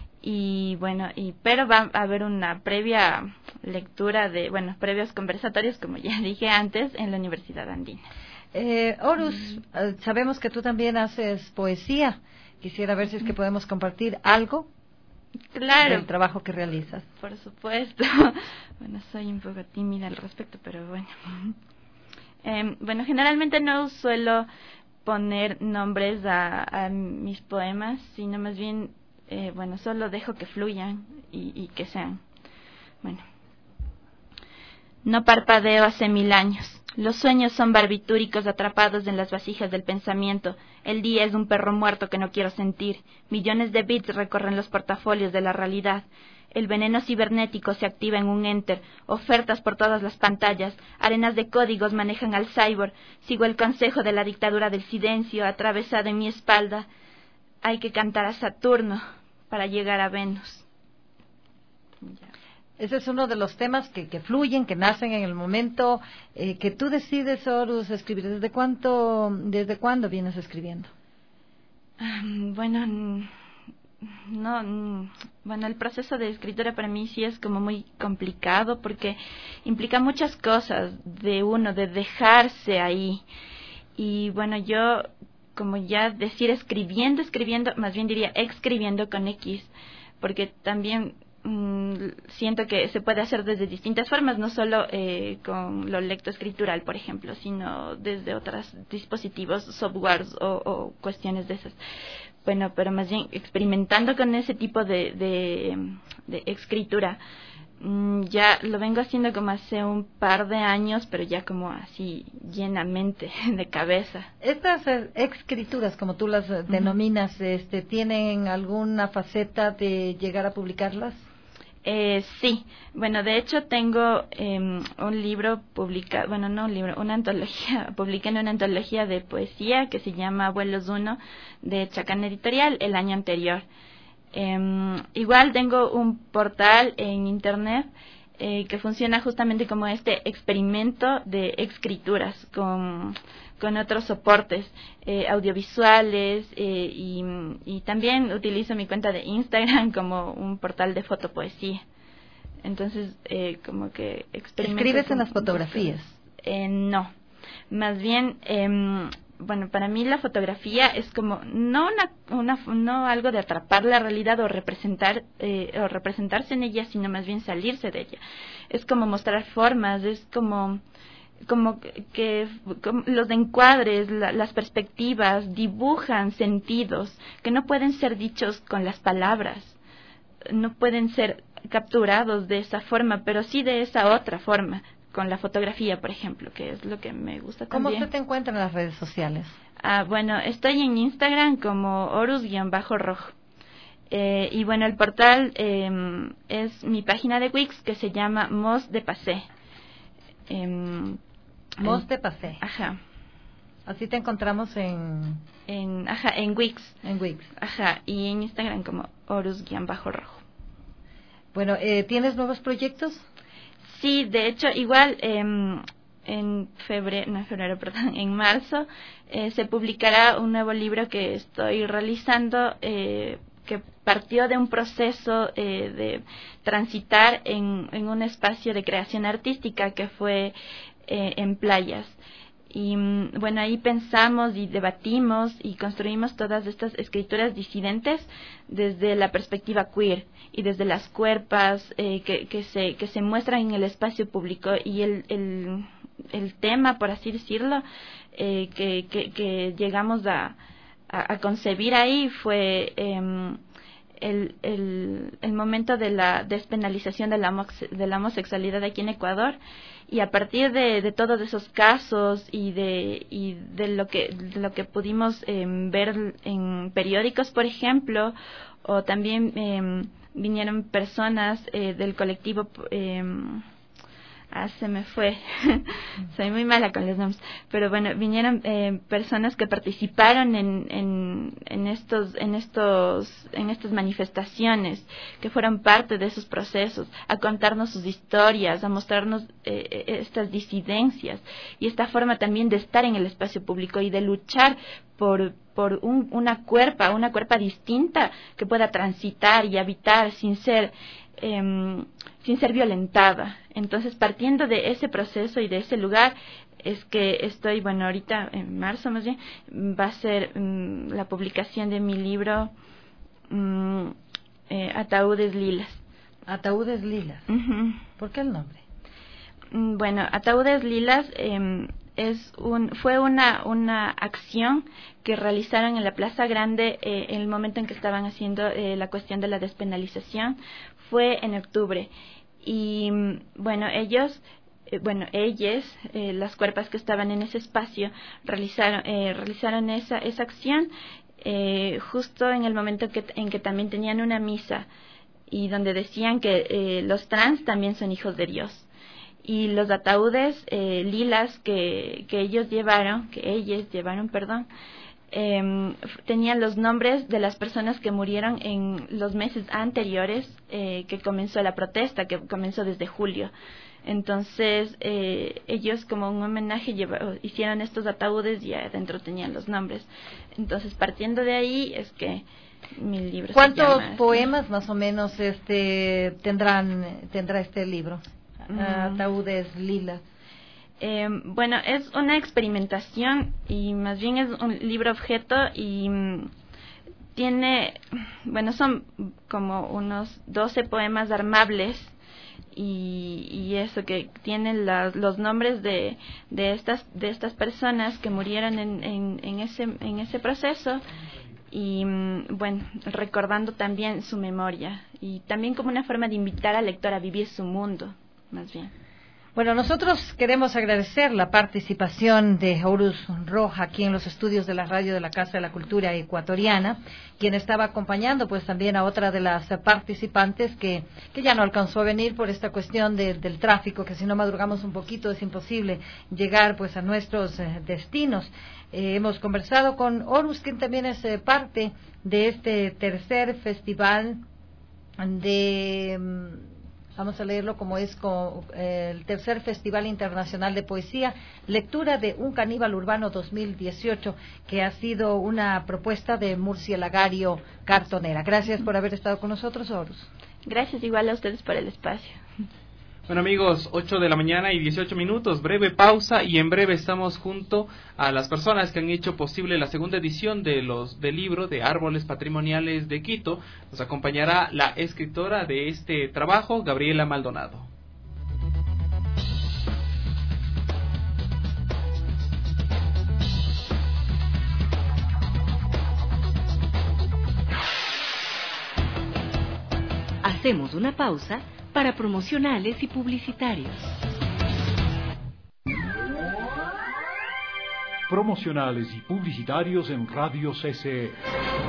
Y bueno, y pero va a haber una previa lectura de, bueno, previos conversatorios, como ya dije antes, en la Universidad Andina. Eh, Horus, mm. sabemos que tú también haces poesía. Quisiera ver si es que podemos compartir algo. Claro. Del trabajo que realizas. Por supuesto. Bueno, soy un poco tímida al respecto, pero bueno. Eh, bueno, generalmente no suelo poner nombres a, a mis poemas, sino más bien, eh, bueno, solo dejo que fluyan y, y que sean. Bueno. No parpadeo hace mil años. Los sueños son barbitúricos atrapados en las vasijas del pensamiento. El día es un perro muerto que no quiero sentir. Millones de bits recorren los portafolios de la realidad. El veneno cibernético se activa en un enter. Ofertas por todas las pantallas. Arenas de códigos manejan al cyborg. Sigo el consejo de la dictadura del silencio atravesado en mi espalda. Hay que cantar a Saturno para llegar a Venus. Ya. Ese es uno de los temas que, que fluyen, que nacen en el momento eh, que tú decides, Horus, escribir. ¿Desde cuánto, desde cuándo vienes escribiendo? Um, bueno, no, bueno, el proceso de escritura para mí sí es como muy complicado porque implica muchas cosas de uno, de dejarse ahí. Y bueno, yo, como ya decir escribiendo, escribiendo, más bien diría escribiendo con X, porque también siento que se puede hacer desde distintas formas, no solo eh, con lo lectoescritural, por ejemplo, sino desde otros dispositivos, softwares o, o cuestiones de esas. Bueno, pero más bien experimentando con ese tipo de, de, de escritura. Mm, ya lo vengo haciendo como hace un par de años, pero ya como así llenamente de cabeza. Estas eh, escrituras, como tú las uh-huh. denominas, este, ¿tienen alguna faceta de llegar a publicarlas? Eh, sí, bueno, de hecho tengo eh, un libro publicado, bueno, no un libro, una antología, publiqué en una antología de poesía que se llama Abuelos uno de Chacán Editorial el año anterior. Eh, igual tengo un portal en internet eh, que funciona justamente como este experimento de escrituras con, con otros soportes eh, audiovisuales eh, y, y también utilizo mi cuenta de Instagram como un portal de fotopoesía. Entonces, eh, como que experimento. ¿Escribes en las fotografías? Eh, no, más bien... Eh, bueno, para mí la fotografía es como no una, una no algo de atrapar la realidad o representar eh, o representarse en ella, sino más bien salirse de ella. Es como mostrar formas, es como como que como los encuadres, la, las perspectivas dibujan sentidos que no pueden ser dichos con las palabras. No pueden ser capturados de esa forma, pero sí de esa otra forma, con la fotografía, por ejemplo, que es lo que me gusta ¿Cómo también. usted te encuentra en las redes sociales? Ah, bueno, estoy en Instagram como Horus-Rojo. Eh, y bueno, el portal eh, es mi página de Wix que se llama Mos de Pasé. Eh, Mos de Pasé. Ajá. Así te encontramos en... En, ajá, en Wix. En Wix. Ajá, y en Instagram como Horus-Rojo. Bueno, eh, ¿tienes nuevos proyectos? Sí, de hecho, igual eh, en febrero, no en febrero, perdón, en marzo eh, se publicará un nuevo libro que estoy realizando eh, que partió de un proceso eh, de transitar en, en un espacio de creación artística que fue eh, en playas. Y bueno, ahí pensamos y debatimos y construimos todas estas escrituras disidentes desde la perspectiva queer y desde las cuerpas eh, que, que, se, que se muestran en el espacio público. Y el, el, el tema, por así decirlo, eh, que, que, que llegamos a, a, a concebir ahí fue eh, el, el, el momento de la despenalización de la, homox- de la homosexualidad aquí en Ecuador. Y a partir de, de todos esos casos y de y de lo que de lo que pudimos eh, ver en periódicos, por ejemplo, o también eh, vinieron personas eh, del colectivo eh, ah se me fue soy muy mala con los nombres, pero bueno, vinieron eh, personas que participaron en, en en estos en estos en estas manifestaciones, que fueron parte de esos procesos, a contarnos sus historias, a mostrarnos eh, estas disidencias y esta forma también de estar en el espacio público y de luchar por por un, una cuerpa, una cuerpa distinta que pueda transitar y habitar sin ser eh, sin ser violentada. Entonces, partiendo de ese proceso y de ese lugar, es que estoy, bueno, ahorita en marzo más bien, va a ser um, la publicación de mi libro um, eh, Ataúdes Lilas. Ataúdes Lilas. Uh-huh. ¿Por qué el nombre? Um, bueno, Ataúdes Lilas eh, es un, fue una, una acción que realizaron en la Plaza Grande eh, en el momento en que estaban haciendo eh, la cuestión de la despenalización. Fue en octubre. Y bueno, ellos, eh, bueno, ellas, eh, las cuerpas que estaban en ese espacio, realizaron, eh, realizaron esa, esa acción eh, justo en el momento que, en que también tenían una misa y donde decían que eh, los trans también son hijos de Dios. Y los ataúdes eh, lilas que, que ellos llevaron, que ellas llevaron, perdón, Eh, tenían los nombres de las personas que murieron en los meses anteriores eh, que comenzó la protesta, que comenzó desde julio. Entonces eh, ellos, como un homenaje, llevaron, hicieron estos ataúdes y adentro tenían los nombres. Entonces, partiendo de ahí es que mi libro ¿Cuántos se llama poemas así? Más o menos este tendrán tendrá este libro? Mm. Ataúdes Lilas. Eh, bueno, es una experimentación y más bien es un libro objeto y mm, tiene, bueno, son como unos doce poemas armables y, y eso que tienen la, los nombres de, de estas de estas personas que murieron en, en, en ese en ese proceso y mm, bueno, recordando también su memoria y también como una forma de invitar al lector a vivir su mundo, más bien. Bueno, nosotros queremos agradecer la participación de Horus Roja aquí en los estudios de la radio de la Casa de la Cultura Ecuatoriana, quien estaba acompañando pues también a otra de las participantes que, que ya no alcanzó a venir por esta cuestión de, del tráfico, que si no madrugamos un poquito es imposible llegar pues a nuestros eh, destinos. Eh, hemos conversado con Horus, quien también es eh, parte de este tercer festival de... Vamos a leerlo como es con, eh, el tercer Festival Internacional de Poesía, lectura de Un Caníbal Urbano dos mil dieciocho, que ha sido una propuesta de Murcielagario Cartonera. Gracias por haber estado con nosotros, Horus. Gracias igual a ustedes por el espacio. Bueno amigos, ocho de la mañana y dieciocho minutos, breve pausa y en breve estamos junto a las personas que han hecho posible la segunda edición de los del libro de Árboles Patrimoniales de Quito. Nos acompañará la escritora de este trabajo, Gabriela Maldonado. Hacemos una pausa para promocionales y publicitarios. Promocionales y publicitarios en Radio C C E.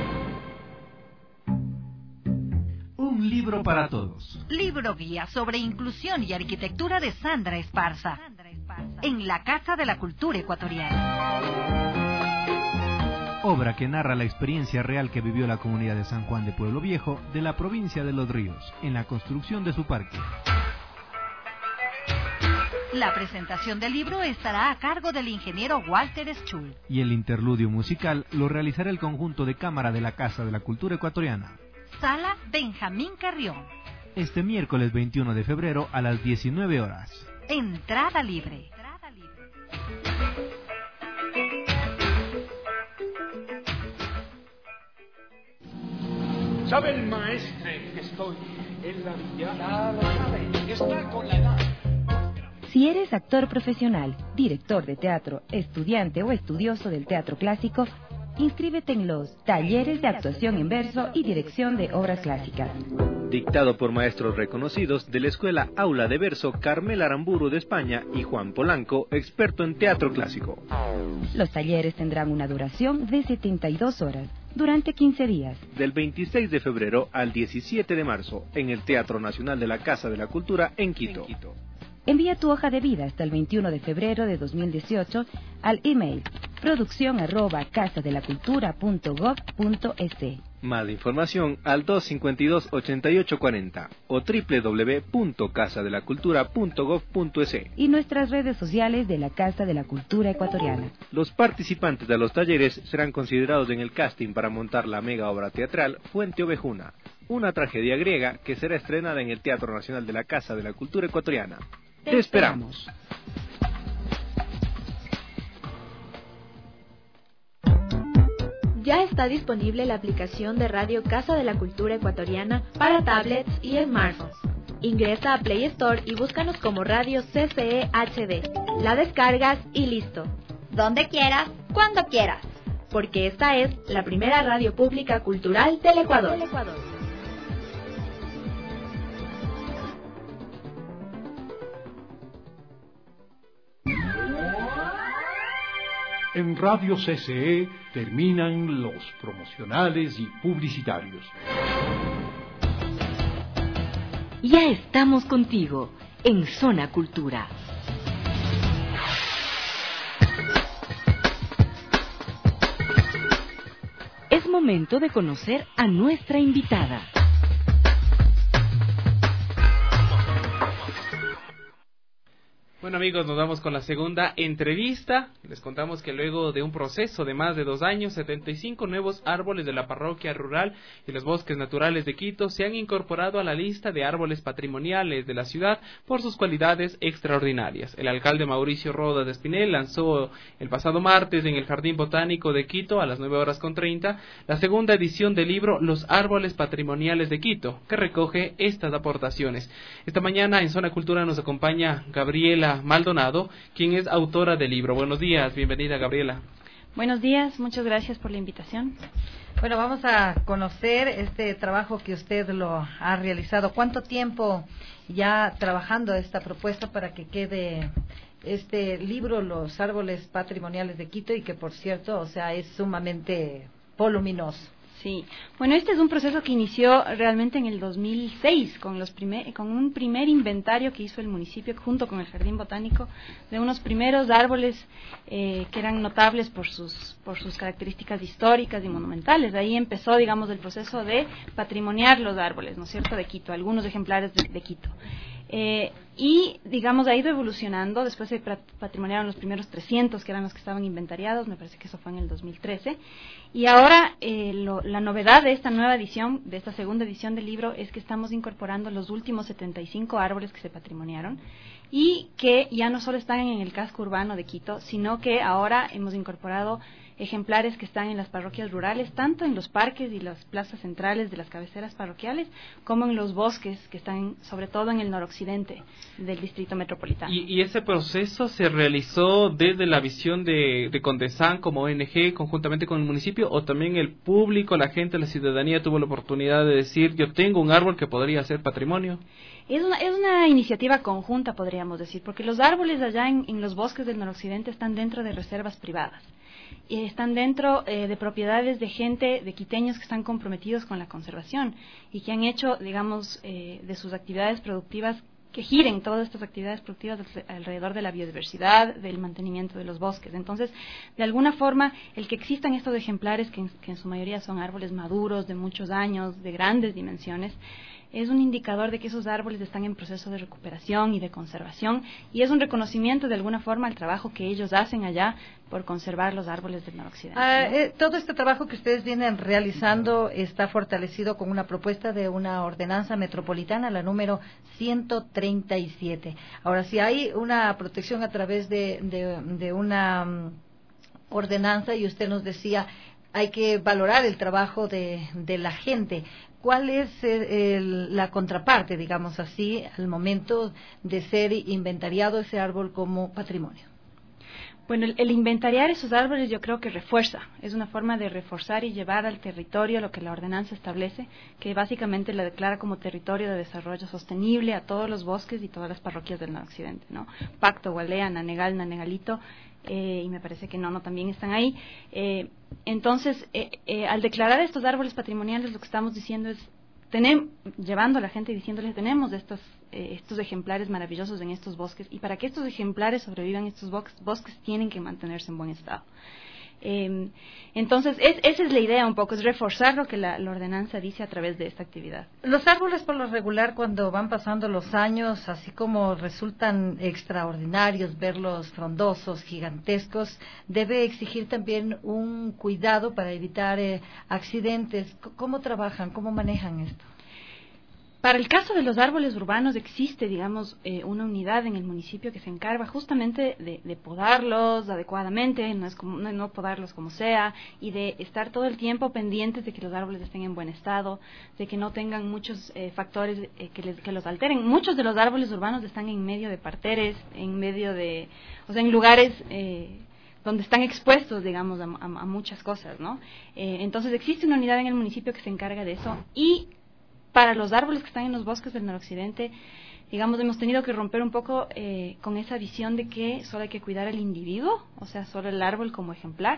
Un libro para todos. Libro guía sobre inclusión y arquitectura de Sandra Esparza. En la Casa de la Cultura Ecuatoriana. Obra que narra la experiencia real que vivió la comunidad de San Juan de Pueblo Viejo, de la provincia de Los Ríos, en la construcción de su parque. La presentación del libro estará a cargo del ingeniero Walter Schul. Y el interludio musical lo realizará el conjunto de cámara de la Casa de la Cultura Ecuatoriana. Sala Benjamín Carrión. Este miércoles veintiuno de febrero a las diecinueve horas. Entrada libre. ¿Sabe el maestre que estoy en la villa? Ya lo sabe, está con la edad. Si eres actor profesional, director de teatro, estudiante o estudioso del teatro clásico, inscríbete en los Talleres de Actuación en Verso y Dirección de Obras Clásicas. Dictado por maestros reconocidos de la Escuela Aula de Verso Carmel Aramburu de España y Juan Polanco, experto en teatro clásico. Los talleres tendrán una duración de setenta y dos horas, durante quince días. Del veintiséis de febrero al diecisiete de marzo, en el Teatro Nacional de la Casa de la Cultura en Quito. En Quito. Envía tu hoja de vida hasta el veintiuno de febrero de dos mil dieciocho al email producción arroba casadelacultura punto gov punto es. Más información al dos cinco dos, ochenta y ocho cuarenta o doble u doble u doble u punto casa de la cultura punto gov punto es. Y nuestras redes sociales de la Casa de la Cultura Ecuatoriana. Los participantes de los talleres serán considerados en el casting para montar la mega obra teatral Fuente Ovejuna, una tragedia griega que será estrenada en el Teatro Nacional de la Casa de la Cultura Ecuatoriana. Te esperamos. Ya está disponible la aplicación de Radio Casa de la Cultura Ecuatoriana para tablets y smartphones. Ingresa a Play Store y búscanos como Radio C C E H D. La descargas y listo. Donde quieras, cuando quieras. Porque esta es la primera radio pública cultural del Ecuador. Del Ecuador. En Radio C C E terminan los promocionales y publicitarios. Ya estamos contigo en Zona Cultura. Es momento de conocer a nuestra invitada. Bueno amigos, nos vamos con la segunda entrevista. Les contamos que luego de un proceso de más de dos años, setenta y cinco nuevos árboles de la parroquia rural y los bosques naturales de Quito se han incorporado a la lista de árboles patrimoniales de la ciudad por sus cualidades extraordinarias. El alcalde Mauricio Rodas de Espinel lanzó el pasado martes en el Jardín Botánico de Quito a las nueve horas con treinta la segunda edición del libro Los Árboles Patrimoniales de Quito, que recoge estas aportaciones. Esta mañana en Zona Cultura nos acompaña Gabriela Maldonado, quien es autora del libro. Buenos días, bienvenida Gabriela. Buenos días, muchas gracias por la invitación. Bueno, vamos a conocer este trabajo que usted lo ha realizado. ¿Cuánto tiempo ya trabajando esta propuesta para que quede este libro, Los Árboles Patrimoniales de Quito, y que por cierto, o sea, es sumamente voluminoso? Sí, bueno, este es un proceso que inició realmente en el dos mil seis con los primer, con un primer inventario que hizo el municipio junto con el Jardín Botánico de unos primeros árboles eh, que eran notables por sus por sus características históricas y monumentales. De ahí empezó, digamos, el proceso de patrimoniar los árboles, ¿no es cierto?, de Quito, algunos ejemplares de, de Quito. Eh, y, digamos, ha ido evolucionando. Después se patrimoniaron los primeros trescientos, que eran los que estaban inventariados, me parece que eso fue en el dos mil trece. Y ahora, eh, lo, la novedad de esta nueva edición, de esta segunda edición del libro, es que estamos incorporando los últimos setenta y cinco árboles que se patrimoniaron y que ya no solo están en el casco urbano de Quito, sino que ahora hemos incorporado ejemplares que están en las parroquias rurales, tanto en los parques y las plazas centrales de las cabeceras parroquiales, como en los bosques que están sobre todo en el noroccidente del distrito metropolitano. ¿Y, y ese proceso se realizó desde la visión de, de Condesan como O N G, conjuntamente con el municipio, o también el público, la gente, la ciudadanía tuvo la oportunidad de decir, yo tengo un árbol que podría ser patrimonio? Es una, es una iniciativa conjunta, podríamos decir, porque los árboles allá en, en los bosques del noroccidente están dentro de reservas privadas. Y están dentro eh, de propiedades de gente, de quiteños que están comprometidos con la conservación y que han hecho, digamos, eh, de sus actividades productivas, que giren todas estas actividades productivas alrededor de la biodiversidad, del mantenimiento de los bosques. Entonces, de alguna forma, el que existan estos ejemplares, que en, que en su mayoría son árboles maduros, de muchos años, de grandes dimensiones, es un indicador de que esos árboles están en proceso de recuperación y de conservación, y es un reconocimiento de alguna forma al trabajo que ellos hacen allá por conservar los árboles del noroccidente. Ah, eh, todo este trabajo que ustedes vienen realizando está fortalecido con una propuesta de una ordenanza metropolitana, la número ciento treinta y siete. Ahora, si hay una protección a través de, de, de una um, ordenanza, y usted nos decía, hay que valorar el trabajo de, de la gente. ¿Cuál es el, el, la contraparte, digamos así, al momento de ser inventariado ese árbol como patrimonio? Bueno, el, el inventariar esos árboles yo creo que refuerza, es una forma de reforzar y llevar al territorio lo que la ordenanza establece, que básicamente la declara como territorio de desarrollo sostenible a todos los bosques y todas las parroquias del noroccidente, ¿no? Pacto, Gualea, Nanegal, Nanegalito, eh, y me parece que Nono también están ahí. Eh, entonces, eh, eh, al declarar estos árboles patrimoniales, lo que estamos diciendo es, tenemos, llevando a la gente y diciéndoles, tenemos estos, eh, estos ejemplares maravillosos en estos bosques, y para que estos ejemplares sobrevivan estos bosques, bosques tienen que mantenerse en buen estado. Eh, entonces, es, esa es la idea un poco, es reforzar lo que la, la ordenanza dice a través de esta actividad. Los árboles, por lo regular, cuando van pasando los años, así como resultan extraordinarios, verlos frondosos, gigantescos, debe exigir también un cuidado para evitar eh, accidentes. ¿Cómo trabajan? ¿Cómo manejan esto? Para el caso de los árboles urbanos existe, digamos, eh, una unidad en el municipio que se encarga justamente de, de podarlos adecuadamente, no es como, no, no podarlos como sea, y de estar todo el tiempo pendientes de que los árboles estén en buen estado, de que no tengan muchos eh, factores eh, que, les, que los alteren. Muchos de los árboles urbanos están en medio de parterres, en medio de, o sea, en lugares eh, donde están expuestos, digamos, a, a, a muchas cosas, ¿no? Eh, entonces existe una unidad en el municipio que se encarga de eso, y para los árboles que están en los bosques del noroccidente, digamos, hemos tenido que romper un poco eh, con esa visión de que solo hay que cuidar al individuo, o sea, solo el árbol como ejemplar.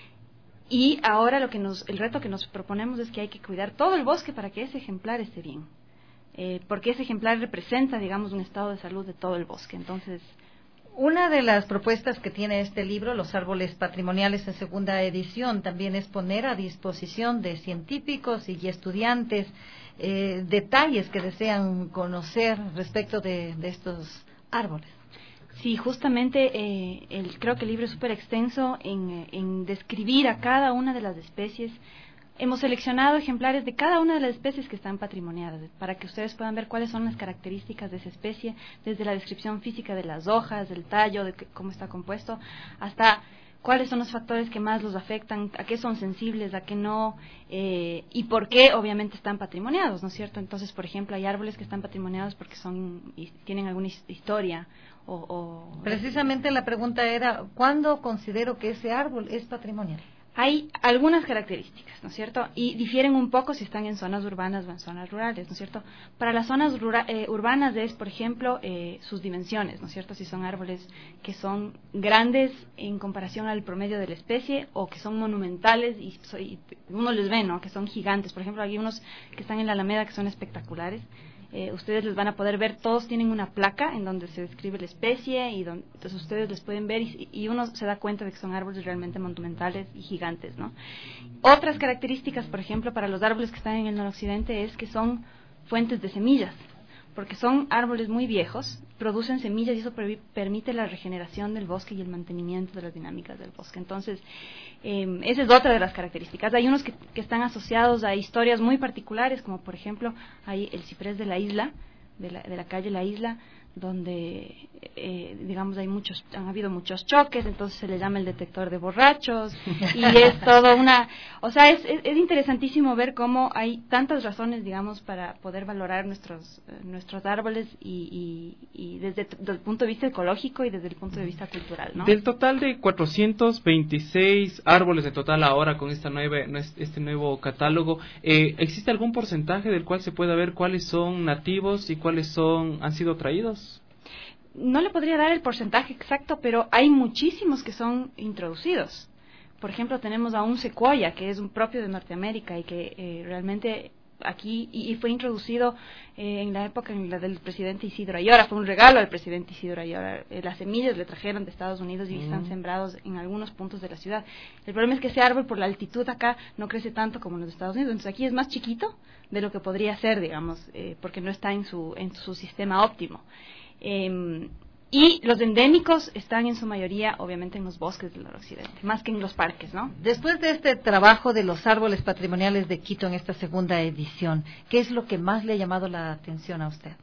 Y ahora lo que nos, el reto que nos proponemos es que hay que cuidar todo el bosque para que ese ejemplar esté bien, eh, porque ese ejemplar representa, digamos, un estado de salud de todo el bosque. Entonces, una de las propuestas que tiene este libro, Los árboles patrimoniales, en segunda edición, también es poner a disposición de científicos y estudiantes eh, detalles que desean conocer respecto de, de estos árboles. Sí, justamente eh, el, creo que el libro es súper extenso en, en describir a cada una de las especies. Hemos seleccionado ejemplares de cada una de las especies que están patrimoniadas, para que ustedes puedan ver cuáles son las características de esa especie, desde la descripción física de las hojas, del tallo, de que, cómo está compuesto, hasta cuáles son los factores que más los afectan, a qué son sensibles, a qué no, eh, y por qué obviamente están patrimoniados, ¿no es cierto? Entonces, por ejemplo, hay árboles que están patrimoniados porque son y tienen alguna historia. O, o Precisamente la pregunta era, ¿cuándo considero que ese árbol es patrimonial? Hay algunas características, ¿no es cierto? Y difieren un poco si están en zonas urbanas o en zonas rurales, ¿no es cierto? Para las zonas rura, eh, urbanas es, por ejemplo, eh, sus dimensiones, ¿no es cierto? Si son árboles que son grandes en comparación al promedio de la especie, o que son monumentales y, y uno les ve, ¿no? Que son gigantes. Por ejemplo, hay unos que están en la Alameda que son espectaculares. Eh, ustedes les van a poder ver, todos tienen una placa en donde se describe la especie, y donde, entonces ustedes les pueden ver y, y uno se da cuenta de que son árboles realmente monumentales y gigantes, ¿no? Otras características, por ejemplo, para los árboles que están en el noroccidente es que son fuentes de semillas, porque son árboles muy viejos, producen semillas y eso per- permite la regeneración del bosque y el mantenimiento de las dinámicas del bosque. Entonces, eh, esa es otra de las características. Hay unos que, que están asociados a historias muy particulares, como por ejemplo hay el ciprés de la isla, de la, de la calle La Isla, donde eh, digamos hay muchos, han habido muchos choques, entonces se le llama el detector de borrachos y es todo una, o sea, es, es, es interesantísimo ver cómo hay tantas razones, digamos, para poder valorar nuestros eh, nuestros árboles y, y, y desde, desde el punto de vista ecológico y desde el punto de vista cultural, ¿no? Del total de cuatrocientos veintiséis árboles en total ahora con esta nueva, este nuevo catálogo, eh, ¿existe algún porcentaje del cual se pueda ver cuáles son nativos y cuáles son han sido traídos? No le podría dar el porcentaje exacto, pero hay muchísimos que son introducidos. Por ejemplo, tenemos a un secuoya, que es un propio de Norteamérica y que eh, realmente aquí, y, y fue introducido eh, en la época en la del presidente Isidro Ayora, fue un regalo al presidente Isidro Ayora. Eh, las semillas le trajeron de Estados Unidos y mm. están sembrados en algunos puntos de la ciudad. El problema es que ese árbol, por la altitud acá, no crece tanto como en los Estados Unidos, entonces aquí es más chiquito de lo que podría ser, digamos, eh, porque no está en su, en su sistema óptimo. Eh, y los endémicos están en su mayoría, obviamente, en los bosques del noroccidente, más que en los parques, ¿no? Después de este trabajo de los árboles patrimoniales de Quito en esta segunda edición, ¿qué es lo que más le ha llamado la atención a usted?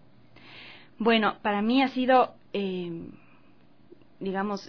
Bueno, para mí ha sido, eh, digamos,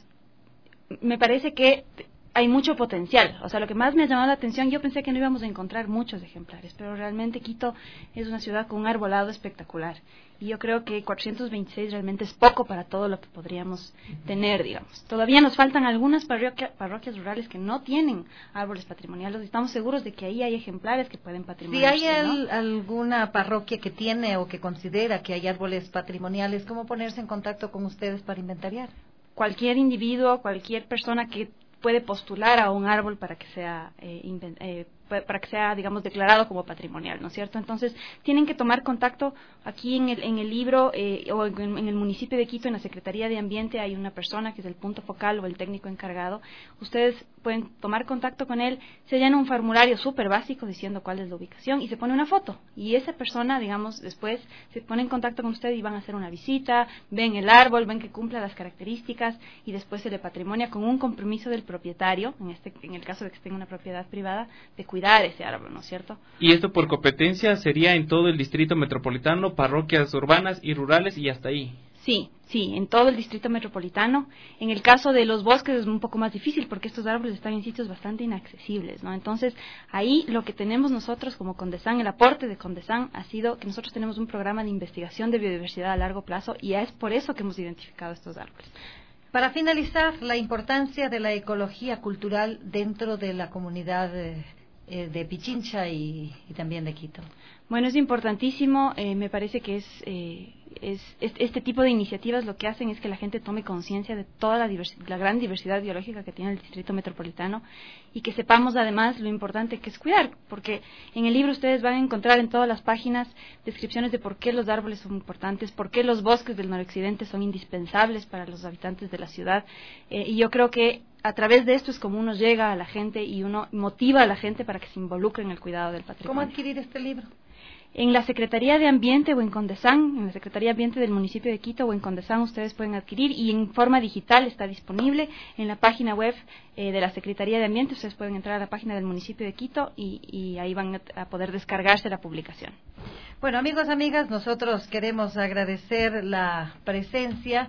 me parece que hay mucho potencial. O sea, lo que más me ha llamado la atención, yo pensé que no íbamos a encontrar muchos ejemplares, pero realmente Quito es una ciudad con un arbolado espectacular. Y yo creo que cuatrocientos veintiséis realmente es poco para todo lo que podríamos tener, digamos. Todavía nos faltan algunas parroquia, parroquias rurales que no tienen árboles patrimoniales. Estamos seguros de que ahí hay ejemplares que pueden patrimoniarse, Si hay el, ¿no? alguna parroquia que tiene o que considera que hay árboles patrimoniales, ¿cómo ponerse en contacto con ustedes para inventariar? Cualquier individuo, cualquier persona que puede postular a un árbol para que sea eh, invent, eh, para que sea, digamos, declarado como patrimonial, ¿no es cierto? Entonces, tienen que tomar contacto aquí en el, en el libro eh, o en, en el municipio de Quito, en la Secretaría de Ambiente, hay una persona que es el punto focal o el técnico encargado. Ustedes pueden tomar contacto con él, se llena un formulario súper básico diciendo cuál es la ubicación y se pone una foto. Y esa persona, digamos, después se pone en contacto con usted y van a hacer una visita, ven el árbol, ven que cumpla las características y después se le patrimonia con un compromiso del propietario, en este en el caso de que esté en una propiedad privada, de cuidar ese árbol, ¿no es cierto? Y esto por competencia sería en todo el distrito metropolitano, parroquias urbanas y rurales y hasta ahí. Sí, sí, en todo el distrito metropolitano. En el caso de los bosques es un poco más difícil porque estos árboles están en sitios bastante inaccesibles, ¿no? Entonces, ahí lo que tenemos nosotros como Condesan, el aporte de Condesan ha sido que nosotros tenemos un programa de investigación de biodiversidad a largo plazo y es por eso que hemos identificado estos árboles. Para finalizar, la importancia de la ecología cultural dentro de la comunidad eh, de Pichincha y, y también de Quito. Bueno, es importantísimo, eh, me parece que es, eh, es, es este tipo de iniciativas lo que hacen es que la gente tome conciencia de toda la, la gran diversidad biológica que tiene el distrito metropolitano y que sepamos además lo importante que es cuidar, porque en el libro ustedes van a encontrar en todas las páginas descripciones de por qué los árboles son importantes, por qué los bosques del noroccidente son indispensables para los habitantes de la ciudad, eh, y yo creo que a través de esto es como uno llega a la gente y uno motiva a la gente para que se involucre en el cuidado del patrimonio. ¿Cómo adquirir este libro? En la Secretaría de Ambiente o en Condesan, en la Secretaría de Ambiente del municipio de Quito o en Condesan ustedes pueden adquirir y en forma digital está disponible en la página web eh, de la Secretaría de Ambiente. Ustedes pueden entrar a la página del municipio de Quito y, y ahí van a poder descargarse la publicación. Bueno, amigos, amigas, nosotros queremos agradecer la presencia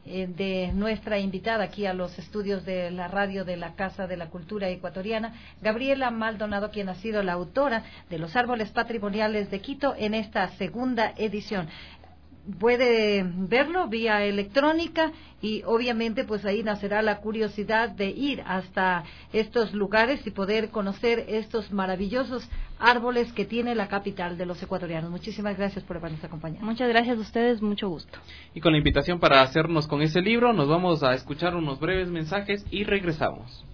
de nuestra invitada aquí a los estudios de la radio de la Casa de la Cultura Ecuatoriana, Gabriela Maldonado, quien ha sido la autora de Los Árboles Patrimoniales de Quito en esta segunda edición. Puede verlo vía electrónica y obviamente pues ahí nacerá la curiosidad de ir hasta estos lugares y poder conocer estos maravillosos árboles que tiene la capital de los ecuatorianos. Muchísimas gracias por habernos acompañado. Muchas gracias a ustedes, mucho gusto. Y con la invitación para hacernos con ese libro, nos vamos a escuchar unos breves mensajes y regresamos.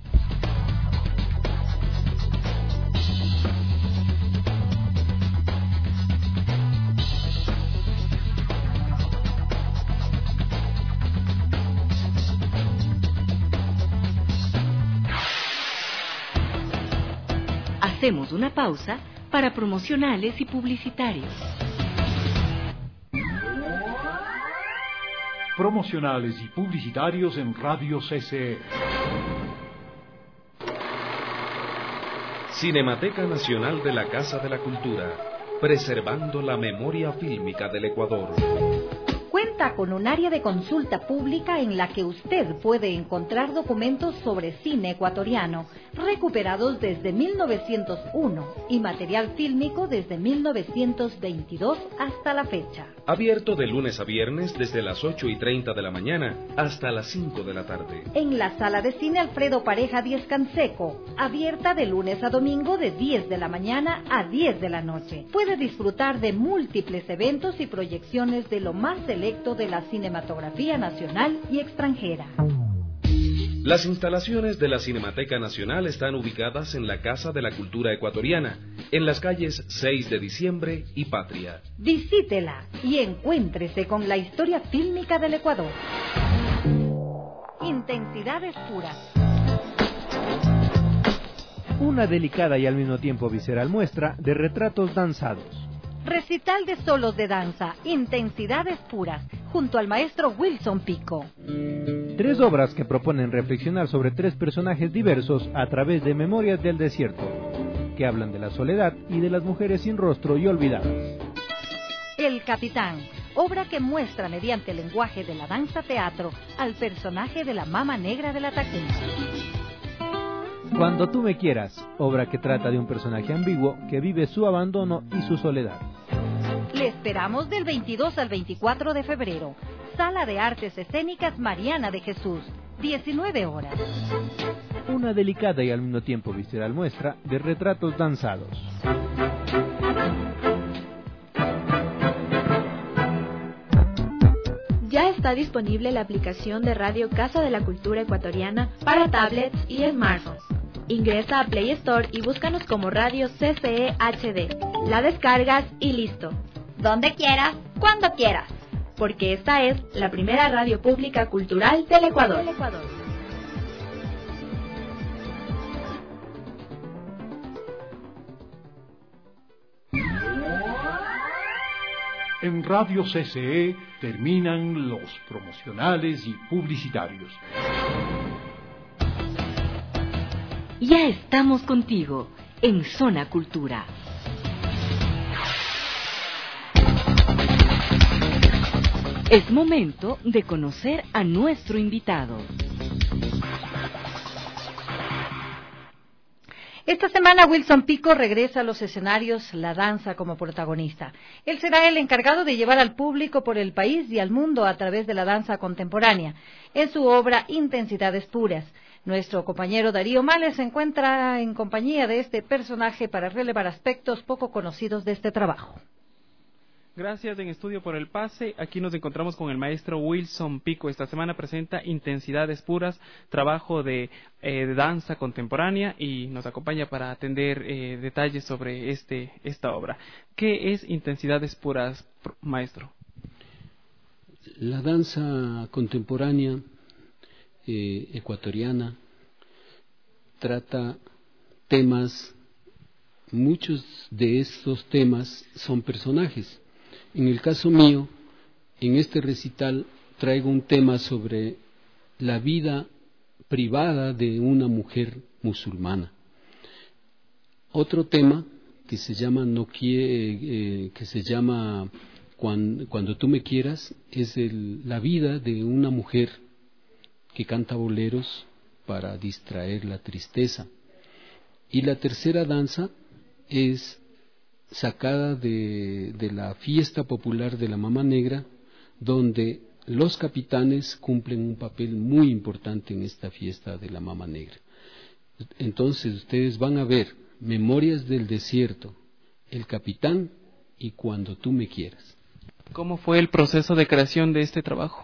Hacemos una pausa para promocionales y publicitarios. Promocionales y publicitarios en Radio C C E. Cinemateca Nacional de la Casa de la Cultura, preservando la memoria fílmica del Ecuador. Cuenta cuenta con un área de consulta pública en la que usted puede encontrar documentos sobre cine ecuatoriano, recuperados desde mil novecientos uno y material fílmico desde mil novecientos veintidós hasta la fecha. Abierto de lunes a viernes desde las ocho y treinta de la mañana hasta las cinco de la tarde. En la sala de cine Alfredo Pareja Díez Canseco, abierta de lunes a domingo de diez de la mañana a diez de la noche. Puede disfrutar de múltiples eventos y proyecciones de lo más selecto de la cinematografía nacional y extranjera. Las instalaciones de la Cinemateca Nacional están ubicadas en la Casa de la Cultura Ecuatoriana, en las calles seis de diciembre y Patria. Visítela y encuéntrese con la historia fílmica del Ecuador. Intensidades puras. Una delicada y al mismo tiempo visceral muestra de retratos danzados. Recital de solos de danza, Intensidades puras, junto al maestro Wilson Pico. Tres obras que proponen reflexionar sobre tres personajes diversos a través de Memorias del Desierto, que hablan de la soledad y de las mujeres sin rostro y olvidadas. El Capitán, obra que muestra mediante el lenguaje de la danza teatro al personaje de la Mama Negra de la Tacunga. Cuando tú me quieras, obra que trata de un personaje ambiguo que vive su abandono y su soledad. Le esperamos del veintidós al veinticuatro de febrero. Sala de Artes Escénicas Mariana de Jesús, diecinueve horas. Una delicada y al mismo tiempo visceral muestra de retratos danzados. Ya está disponible la aplicación de Radio Casa de la Cultura Ecuatoriana para tablets y smartphones. Ingresa a Play Store y búscanos como Radio C C E H D. La descargas y listo. Donde quieras, cuando quieras. Porque esta es la primera radio pública cultural del Ecuador. En Radio C C E terminan los promocionales y publicitarios. Ya estamos contigo en Zona Cultura. Es momento de conocer a nuestro invitado. Esta semana Wilson Pico regresa a los escenarios La Danza como protagonista. Él será el encargado de llevar al público por el país y al mundo a través de la danza contemporánea, en su obra Intensidades Puras. Nuestro compañero Darío Males se encuentra en compañía de este personaje para relevar aspectos poco conocidos de este trabajo. Gracias en estudio por el pase. Aquí nos encontramos con el maestro Wilson Pico. Esta semana presenta Intensidades Puras, trabajo de, eh, de danza contemporánea, y nos acompaña para atender eh, detalles sobre este esta obra. ¿Qué es Intensidades Puras, maestro? La danza contemporánea eh, ecuatoriana trata temas, muchos de estos temas son personajes. En el caso mío, en este recital traigo un tema sobre la vida privada de una mujer musulmana. Otro tema que se llama no quiere, eh, que se llama cuando, cuando tú me quieras, es el, la vida de una mujer que canta boleros para distraer la tristeza. Y la tercera danza es sacada de, de la fiesta popular de la Mama Negra, donde los capitanes cumplen un papel muy importante en esta fiesta de la Mama Negra. Entonces ustedes van a ver Memorias del Desierto, El Capitán y Cuando tú me quieras. ¿Cómo fue el proceso de creación de este trabajo?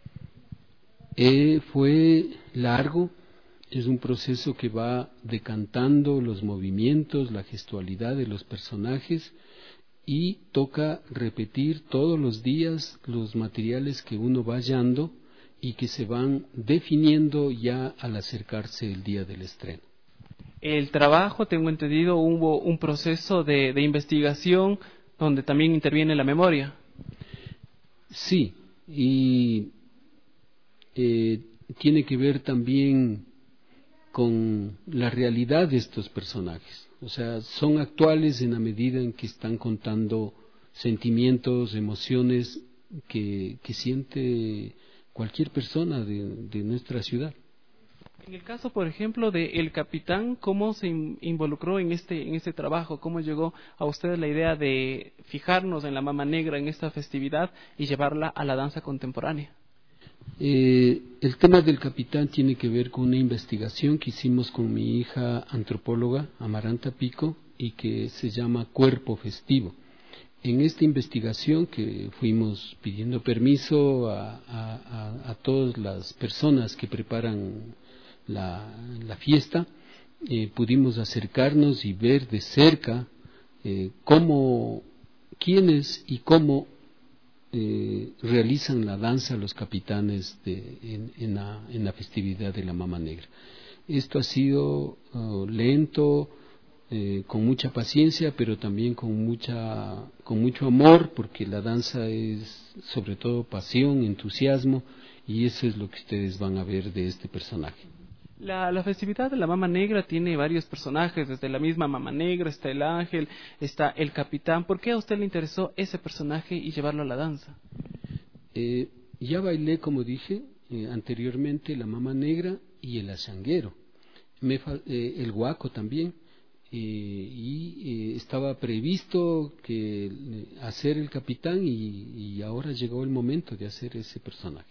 Eh, fue largo. Es un proceso que va decantando los movimientos, la gestualidad de los personajes, y toca repetir todos los días los materiales que uno va hallando y que se van definiendo ya al acercarse el día del estreno. El trabajo, tengo entendido, hubo un proceso de, de investigación donde también interviene la memoria. Sí, y eh, tiene que ver también con la realidad de estos personajes. O sea, son actuales en la medida en que están contando sentimientos, emociones que, que siente cualquier persona de, de nuestra ciudad. En el caso, por ejemplo, de El Capitán, ¿cómo se involucró en este en este trabajo? ¿Cómo llegó a ustedes la idea de fijarnos en la Mama Negra en esta festividad y llevarla a la danza contemporánea? Eh, el tema del Capitán tiene que ver con una investigación que hicimos con mi hija antropóloga, Amaranta Pico, y que se llama Cuerpo Festivo. En esta investigación que fuimos pidiendo permiso a, a, a, a todas las personas que preparan la, la fiesta, eh, pudimos acercarnos y ver de cerca eh, cómo, quiénes y cómo eh, realizan la danza los capitanes de, en, en, la, en la festividad de la Mama Negra. Esto ha sido uh, lento, Eh, con mucha paciencia, pero también con mucha, con mucho amor, porque la danza es sobre todo pasión, entusiasmo, y eso es lo que ustedes van a ver de este personaje. La, la festividad de la Mama Negra tiene varios personajes, desde la misma Mama Negra está el ángel, está el capitán. ¿Por qué a usted le interesó ese personaje y llevarlo a la danza? Eh, ya bailé, como dije eh, anteriormente, la Mama Negra y el achanguero, Me, eh, el guaco también. Eh, y eh, estaba previsto que eh, hacer el capitán y, y ahora llegó el momento de hacer ese personaje.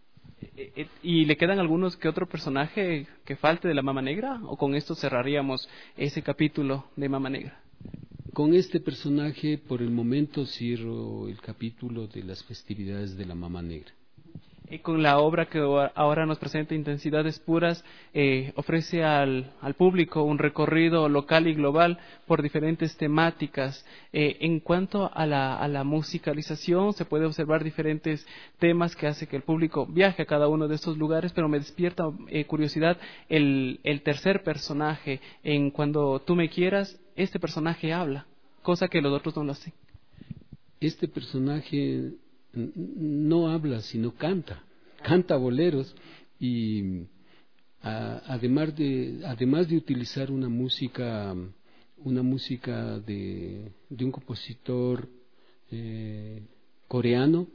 Eh, ¿Y le quedan algunos que otro personaje que falte de la Mama Negra? ¿O con esto cerraríamos ese capítulo de Mama Negra? Con este personaje por el momento cierro el capítulo de las festividades de la Mama Negra. Y con la obra que ahora nos presenta Intensidades Puras, eh, ofrece al, al público un recorrido local y global por diferentes temáticas. Eh, en cuanto a la, a la musicalización, se puede observar diferentes temas que hace que el público viaje a cada uno de estos lugares, pero me despierta eh, curiosidad el, el tercer personaje. En Cuando tú me quieras, este personaje habla, cosa que los otros no lo hacen. Este personaje no habla, sino canta, canta boleros y a, además de además de utilizar una música una música de, de un compositor eh, coreano,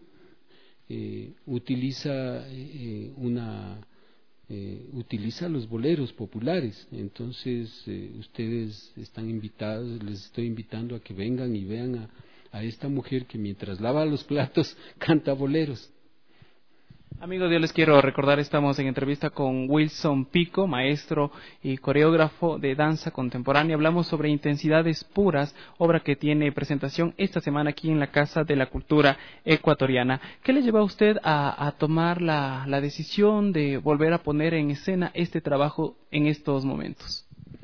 eh, utiliza eh, una eh, utiliza los boleros populares. Entonces eh, ustedes están invitados, les estoy invitando a que vengan y vean a a esta mujer que mientras lava los platos canta boleros. Amigos, yo les quiero recordar, estamos en entrevista con Wilson Pico, maestro y coreógrafo de danza contemporánea. Hablamos sobre Intensidades Puras, obra que tiene presentación esta semana aquí en la Casa de la Cultura Ecuatoriana. ¿Qué le lleva a usted a, a tomar la, la decisión de volver a poner en escena este trabajo en estos momentos?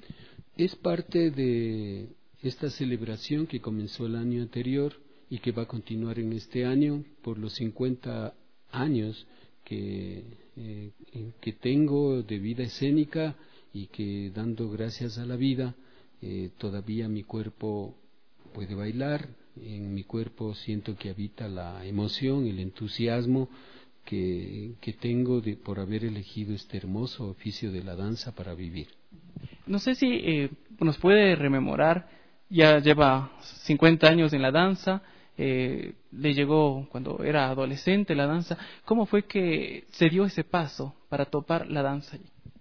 Es parte de esta celebración que comenzó el año anterior y que va a continuar en este año por los cincuenta años que, eh, que tengo de vida escénica y que, dando gracias a la vida, eh, todavía mi cuerpo puede bailar. En mi cuerpo siento que habita la emoción, el entusiasmo que, que tengo de, por haber elegido este hermoso oficio de la danza para vivir. No sé si eh, nos puede rememorar. Ya lleva cincuenta años en la danza, eh, le llegó cuando era adolescente la danza. ¿Cómo fue que se dio ese paso para topar la danza?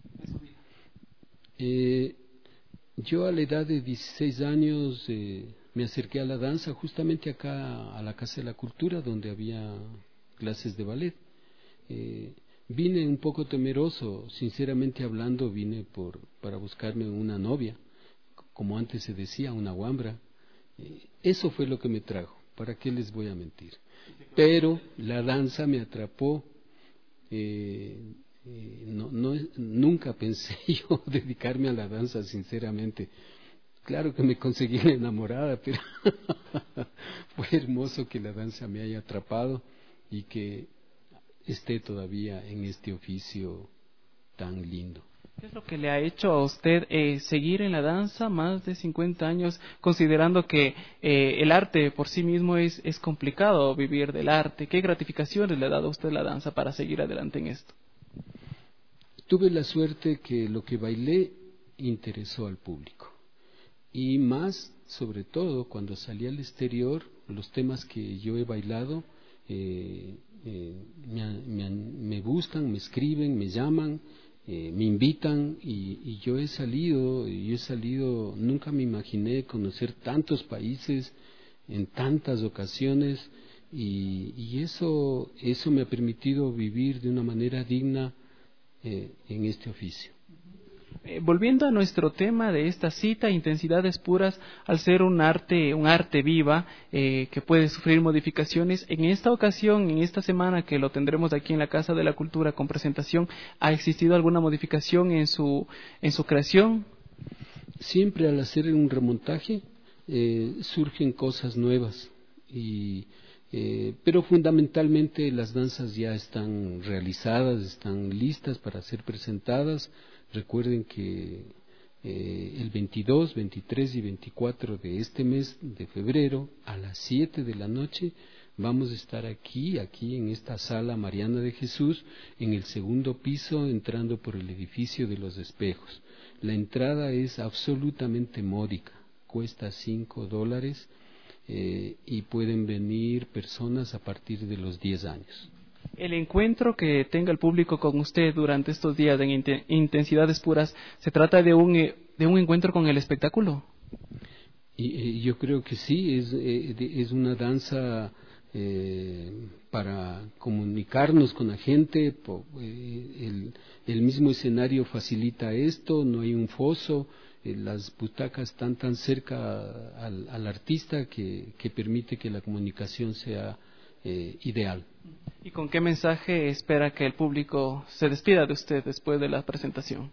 Eh, yo a la edad de dieciséis años eh, me acerqué a la danza justamente acá a la Casa de la Cultura, donde había clases de ballet. Eh, vine un poco temeroso, sinceramente hablando, vine por para buscarme una novia, como antes se decía, una guambra. Eh, eso fue lo que me trajo, ¿para qué les voy a mentir? Pero la danza me atrapó. Eh, eh, no, no, nunca pensé yo dedicarme a la danza, sinceramente. Claro que me conseguí una enamorada, pero fue hermoso que la danza me haya atrapado y que esté todavía en este oficio tan lindo. ¿Qué es lo que le ha hecho a usted eh, seguir en la danza más de cincuenta años, considerando que eh, el arte por sí mismo es, es complicado vivir del arte? ¿Qué gratificaciones le ha dado a usted la danza para seguir adelante en esto? Tuve la suerte que lo que bailé interesó al público. Y más, sobre todo, cuando salí al exterior, los temas que yo he bailado eh, eh, me, me, me buscan, me escriben, me llaman, eh, me invitan y, y yo he salido, yo he salido, nunca me imaginé conocer tantos países en tantas ocasiones y, y eso, eso me ha permitido vivir de una manera digna eh, en este oficio. Eh, volviendo a nuestro tema de esta cita, intensidades puras, al ser un arte, un arte viva eh, que puede sufrir modificaciones, en esta ocasión, en esta semana que lo tendremos aquí en la Casa de la Cultura con presentación, ¿ha existido alguna modificación en su en su creación? Siempre al hacer un remontaje eh, surgen cosas nuevas y eh, pero fundamentalmente las danzas ya están realizadas, están listas para ser presentadas. Recuerden que eh, el veintidós, veintitrés y veinticuatro de este mes de febrero a las siete de la noche vamos a estar aquí, aquí en esta sala Mariana de Jesús, en el segundo piso, entrando por el edificio de los espejos. La entrada es absolutamente módica, cuesta cinco dólares eh, y pueden venir personas a partir de los diez años. El encuentro que tenga el público con usted durante estos días de int- intensidades puras, ¿se trata de un eh, de un encuentro con el espectáculo? Y, eh, yo creo que sí, es, eh, de, es una danza eh, para comunicarnos con la gente, po, eh, el, el mismo escenario facilita esto, no hay un foso, eh, las butacas están tan cerca al, al artista que, que permite que la comunicación sea eh, ideal. ¿Y con qué mensaje espera que el público se despida de usted después de la presentación?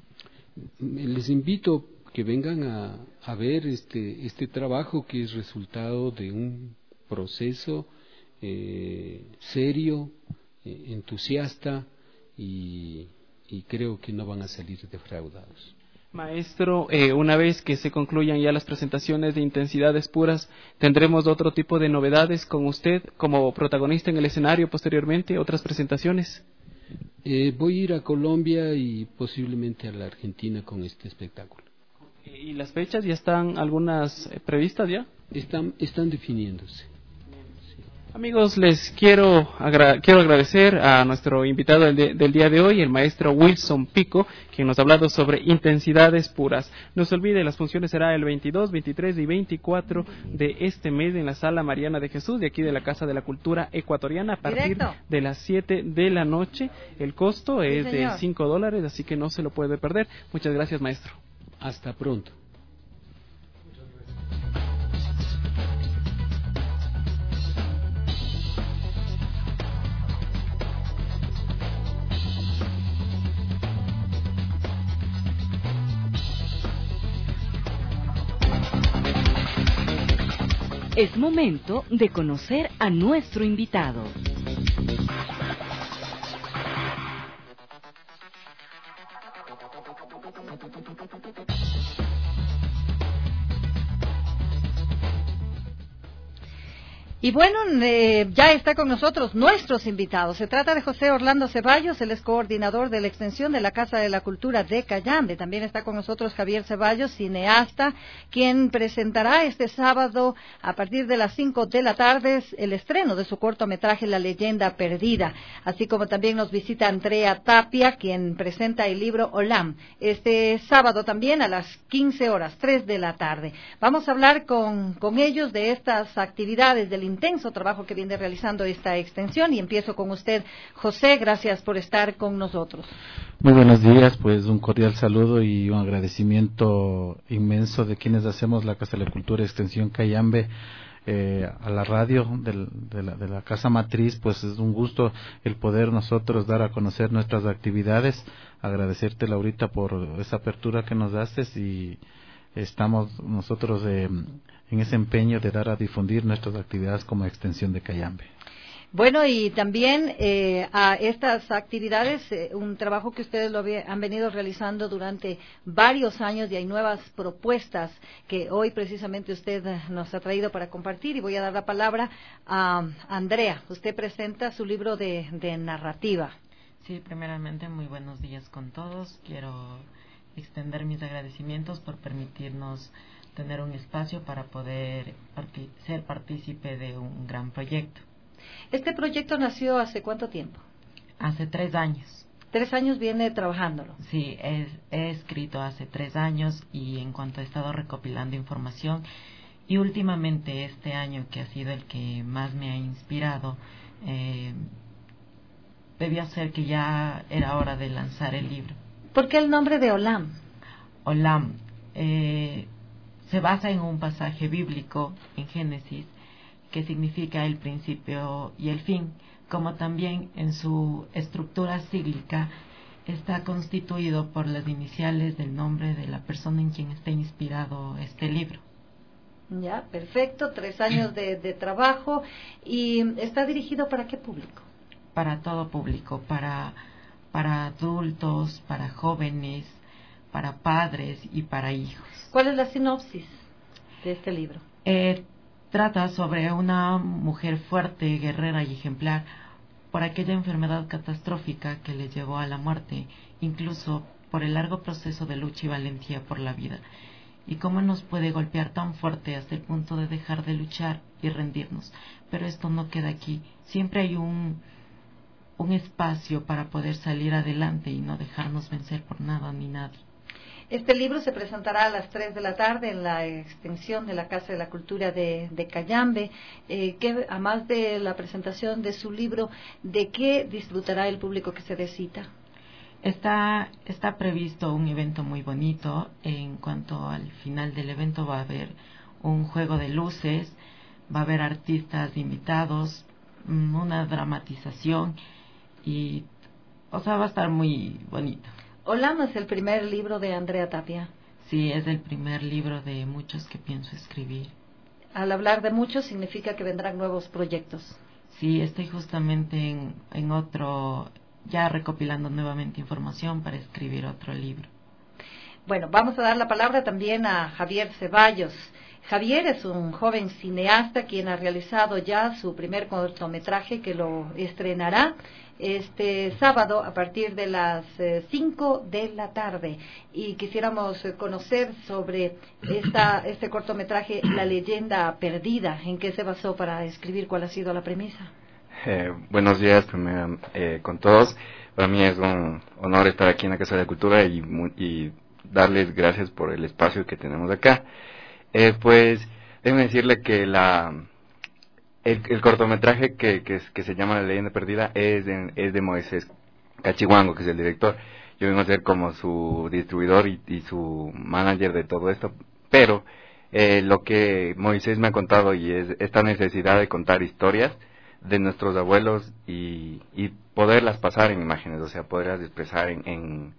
Les invito que vengan a, a ver este, este trabajo que es resultado de un proceso eh, serio, eh, entusiasta y, y creo que no van a salir defraudados. Maestro, eh, una vez que se concluyan ya las presentaciones de intensidades puras, ¿tendremos otro tipo de novedades con usted como protagonista en el escenario posteriormente, otras presentaciones? Eh, voy a ir a Colombia y posiblemente a la Argentina con este espectáculo. ¿Y las fechas ya están algunas eh, previstas ya? Están, están definiéndose. Amigos, les quiero, agra- quiero agradecer a nuestro invitado del, de- del día de hoy, el maestro Wilson Pico, quien nos ha hablado sobre intensidades puras. No se olvide, las funciones será el veintidós, veintitrés y veinticuatro de este mes en la Sala Mariana de Jesús, de aquí de la Casa de la Cultura Ecuatoriana, a partir Directo. de las siete de la noche. El costo Sí, es de señor. cinco dólares, así que no se lo puede perder. Muchas gracias, maestro. Hasta pronto. Es momento de conocer a nuestro invitado. Y bueno, eh, ya está con nosotros nuestros invitados. Se trata de José Orlando Ceballos, él es coordinador de la extensión de la Casa de la Cultura de Cayambe. También está con nosotros Javier Ceballos, cineasta, quien presentará este sábado a partir de las cinco de la tarde el estreno de su cortometraje La Leyenda Perdida. Así como también nos visita Andrea Tapia, quien presenta el libro Olam, este sábado también a las quince horas, tres de la tarde. Vamos a hablar con, con ellos de estas actividades del intenso trabajo que viene realizando esta extensión y empiezo con usted, José, gracias por estar con nosotros. Muy buenos días, pues un cordial saludo y un agradecimiento inmenso de quienes hacemos la Casa de la Cultura Extensión Cayambe, eh, a la radio del, de, la, de la Casa Matriz, pues es un gusto el poder nosotros dar a conocer nuestras actividades, agradecerte Laurita por esa apertura que nos haces y estamos nosotros eh, en ese empeño de dar a difundir nuestras actividades como extensión de Cayambe. Bueno, y también eh, a estas actividades, eh, un trabajo que ustedes lo han venido realizando durante varios años y hay nuevas propuestas que hoy precisamente usted nos ha traído para compartir y voy a dar la palabra a Andrea. Usted presenta su libro de, de narrativa. Sí, primeramente muy buenos días con todos. Quiero extender mis agradecimientos por permitirnos tener un espacio para poder parti- ser partícipe de un gran proyecto. ¿Este proyecto nació hace cuánto tiempo? Hace tres años. Tres años viene trabajándolo. Sí, he, he escrito hace tres años y en cuanto he estado recopilando información y últimamente este año que ha sido el que más me ha inspirado, eh, debió ser que ya era hora de lanzar el libro. ¿Por qué el nombre de Olam? Olam eh, se basa en un pasaje bíblico en Génesis que significa el principio y el fin, como también en su estructura cíclica está constituido por las iniciales del nombre de la persona en quien está inspirado este libro. Ya, perfecto, tres años de, de trabajo. ¿Y está dirigido para qué público? Para todo público, para, para adultos, para jóvenes, para padres y para hijos. ¿Cuál es la sinopsis de este libro? Eh, trata sobre una mujer fuerte, guerrera y ejemplar por aquella enfermedad catastrófica que le llevó a la muerte, incluso por el largo proceso de lucha y valentía por la vida, y cómo nos puede golpear tan fuerte hasta el punto de dejar de luchar y rendirnos. Pero esto no queda aquí, siempre hay un, un espacio para poder salir adelante y no dejarnos vencer por nada ni nadie. Este libro se presentará a las tres de la tarde en la extensión de la Casa de la Cultura de, de Cayambe. Eh, que, además de la presentación de su libro, ¿de qué disfrutará el público que se dé cita? Está, está previsto un evento muy bonito. En cuanto al final del evento va a haber un juego de luces, va a haber artistas invitados, una dramatización y, o sea, va a estar muy bonito. Olam es el primer libro de Andrea Tapia. Sí, es el primer libro de muchos que pienso escribir. Al hablar de muchos significa que vendrán nuevos proyectos. Sí, estoy justamente en, en otro, ya recopilando nuevamente información para escribir otro libro. Bueno, vamos a dar la palabra también a Javier Ceballos. Javier es un joven cineasta quien ha realizado ya su primer cortometraje que lo estrenará este sábado a partir de las cinco de la tarde. Y quisiéramos conocer sobre esta, este cortometraje, La leyenda perdida. ¿En qué se basó para escribir? ¿Cuál ha sido la premisa? Eh, buenos días, primero eh, con todos. Para mí es un honor estar aquí en la Casa de la Cultura y, y darles gracias por el espacio que tenemos acá. Eh, pues, déjenme decirle que la el, el cortometraje que, que, que se llama La leyenda perdida es de, es de Moisés Cachiwango, que es el director. Yo vengo a ser como su distribuidor y, y su manager de todo esto, pero eh, lo que Moisés me ha contado y es esta necesidad de contar historias de nuestros abuelos y, y poderlas pasar en imágenes, o sea, poderlas expresar en, en,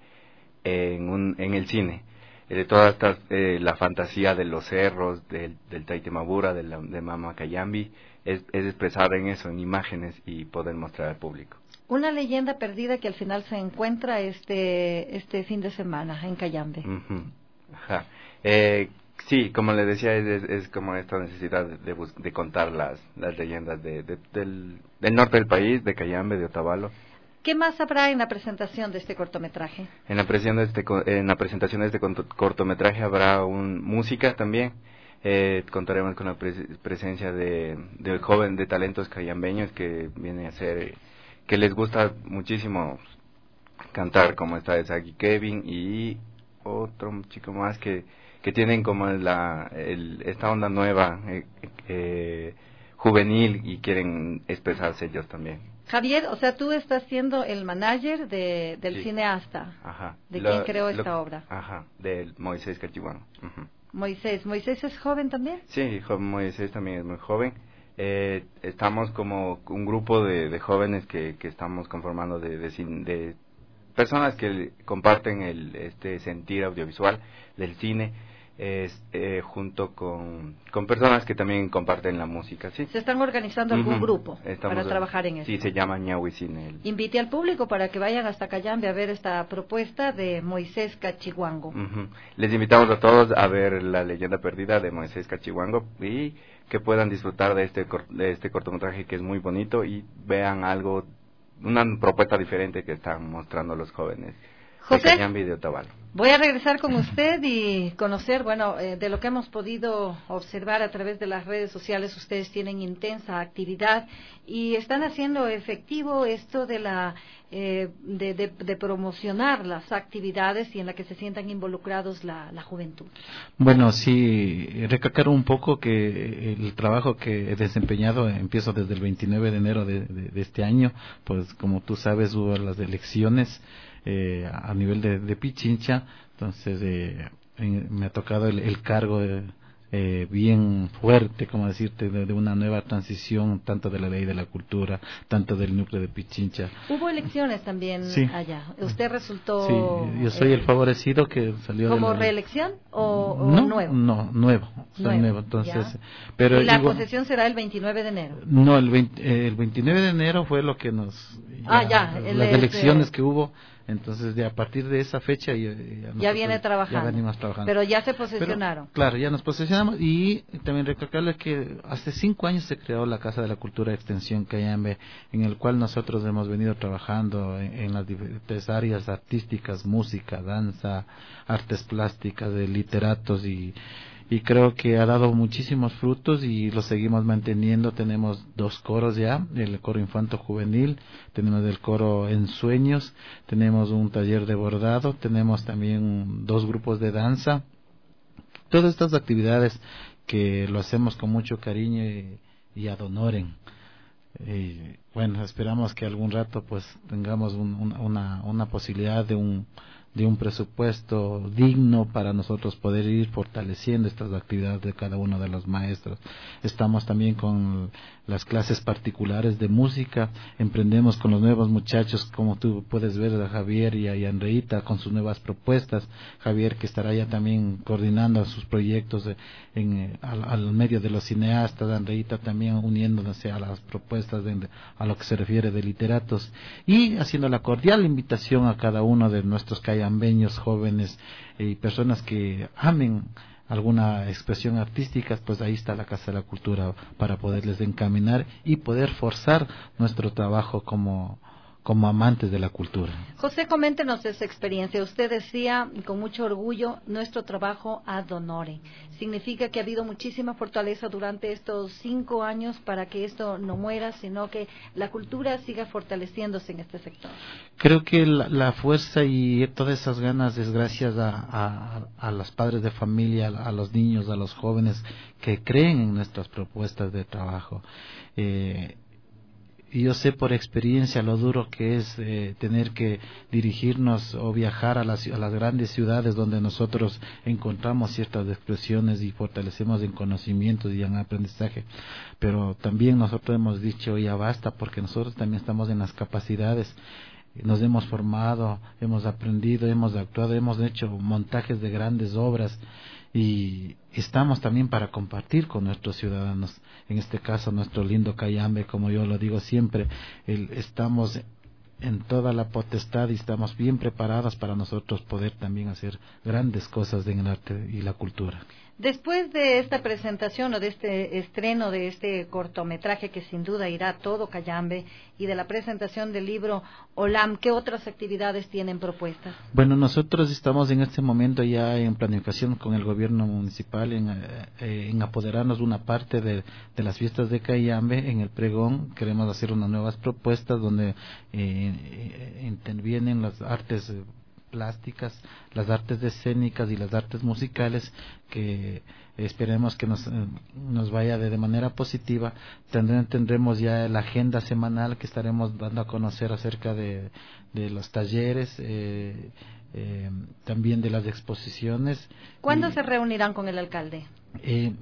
en, un, en el cine. De toda esta, eh, la fantasía de los cerros, del, del Taitemabura, de, la, de Mama Cayambe, es, es expresada en eso, en imágenes y poder mostrar al público. Una leyenda perdida que al final se encuentra este este fin de semana en Cayambe. Uh-huh. Ajá. Eh, sí, como les decía, es, es, es como esta necesidad de, de, bus- de contar las, las leyendas de, de, del, del norte del país, de Cayambe, de Otavalo. ¿Qué más habrá en la presentación de este cortometraje? En la presentación de este, en la presentación de este cortometraje habrá un, música también. Eh, contaremos con la pres- presencia de, de joven de talentos cayambeños que viene a ser, que les gusta muchísimo cantar, como esta de Saki Kevin y otro chico más que, que tienen como la, el, esta onda nueva, eh, eh, juvenil, y quieren expresarse ellos también. Javier, o sea, tú estás siendo el manager de, del Sí. cineasta. Ajá. ¿De Lo- quién creó esta lo- obra? Ajá, del Moisés Cachiwango. Uh-huh. Moisés. ¿Moisés es joven también? Sí, jo- Moisés también es muy joven. Eh, estamos como un grupo de, de jóvenes que, que estamos conformando de, de, cin- de personas que comparten el este sentir audiovisual del cine, es, eh, junto con, con personas que también comparten la música, ¿sí? ¿Se están organizando algún Ujú. grupo Estamos para en- trabajar en eso? Sí, se llama Ñahui Cine. el- Invite al público para que vayan hasta Cayambe a ver esta propuesta de Moisés Cachiwango. Ujú. Les invitamos a todos a ver La leyenda perdida de Moisés Cachiwango y que puedan disfrutar de este cor- de este cortometraje que es muy bonito y vean algo, una propuesta diferente que están mostrando los jóvenes José, de Cayambe y de Otavalo. Voy a regresar con usted y conocer, bueno, eh, de lo que hemos podido observar a través de las redes sociales, ustedes tienen intensa actividad y están haciendo efectivo esto de la eh, de, de, de promocionar las actividades y en la que se sientan involucrados la, la juventud. Bueno, sí, recalcar un poco que el trabajo que he desempeñado empiezo desde el veintinueve de enero de, de, de este año, pues como tú sabes hubo las elecciones Eh, a nivel de, de Pichincha, entonces eh, en, me ha tocado el, el cargo de, eh, bien fuerte, como decirte, de, de una nueva transición, tanto de la ley de la cultura, tanto del núcleo de Pichincha. Hubo elecciones también sí. allá. ¿Usted resultó...? Sí, yo soy eh, el favorecido que salió... ¿Como de la... reelección o, o no, nuevo? No, nuevo, soy nuevo, nuevo entonces... Pero ¿Y la igual, posesión será el veintinueve de enero? No, el, veinte, eh, el veintinueve de enero fue lo que nos... Ya, ah, ya. Las el, elecciones eh, que hubo... Entonces, de a partir de esa fecha ya, ya, ya viene trabajando. Ya venimos trabajando. Pero ya se posesionaron. Pero, claro, ya nos posesionamos y también recalcarles que hace cinco años se creó la Casa de la Cultura de Extensión Cayambe, en el cual nosotros hemos venido trabajando en, en las diferentes áreas artísticas, música, danza, artes plásticas, de literatos y y creo que ha dado muchísimos frutos y lo seguimos manteniendo. Tenemos dos coros ya, el coro infanto juvenil, tenemos el coro Ensueños, tenemos un taller de bordado, tenemos también dos grupos de danza. Todas estas actividades que lo hacemos con mucho cariño y, y ad honorem. Y bueno, esperamos que algún rato pues tengamos un, un, una, una posibilidad de un de un presupuesto digno para nosotros poder ir fortaleciendo estas actividades de cada uno de los maestros. Estamos también con las clases particulares de música, emprendemos con los nuevos muchachos, como tú puedes ver, a Javier y a, y a Andreita con sus nuevas propuestas. Javier que estará ya también coordinando sus proyectos de, en, al, al medio de los cineastas, Andreita también uniéndose a las propuestas de, a lo que se refiere de literatos y haciendo la cordial invitación a cada uno de nuestros cayambeños jóvenes y personas que amen alguna expresión artística, pues ahí está la Casa de la Cultura para poderles encaminar y poder forzar nuestro trabajo como como amantes de la cultura. José, coméntenos esa experiencia. Usted decía con mucho orgullo nuestro trabajo ad honorem. Significa que ha habido muchísima fortaleza durante estos cinco años para que esto no muera, sino que la cultura siga fortaleciéndose en este sector. Creo que la, la fuerza y todas esas ganas es gracias a, a, a los padres de familia, a los niños, a los jóvenes que creen en nuestras propuestas de trabajo. Eh, Y yo sé por experiencia lo duro que es eh, tener que dirigirnos o viajar a las, a las grandes ciudades donde nosotros encontramos ciertas expresiones y fortalecemos en conocimientos y en aprendizaje. Pero también nosotros hemos dicho ya basta, porque nosotros también estamos en las capacidades. Nos hemos formado, hemos aprendido, hemos actuado, hemos hecho montajes de grandes obras y estamos también para compartir con nuestros ciudadanos, en este caso nuestro lindo Cayambe, como yo lo digo siempre, el, estamos en toda la potestad y estamos bien preparados para nosotros poder también hacer grandes cosas en el arte y la cultura. Después de esta presentación o de este estreno de este cortometraje que sin duda irá a todo Cayambe y de la presentación del libro Olam, ¿qué otras actividades tienen propuestas? Bueno, nosotros estamos en este momento ya en planificación con el gobierno municipal en, eh, en apoderarnos de una parte de, de las fiestas de Cayambe. En el pregón queremos hacer unas nuevas propuestas donde eh, intervienen las artes eh, plásticas, las artes escénicas y las artes musicales, que esperemos que nos, nos vaya de, de manera positiva. Tendremos, tendremos ya la agenda semanal que estaremos dando a conocer acerca de, de los talleres, eh, eh, también de las exposiciones. ¿Cuándo y, se reunirán con el alcalde? Eh,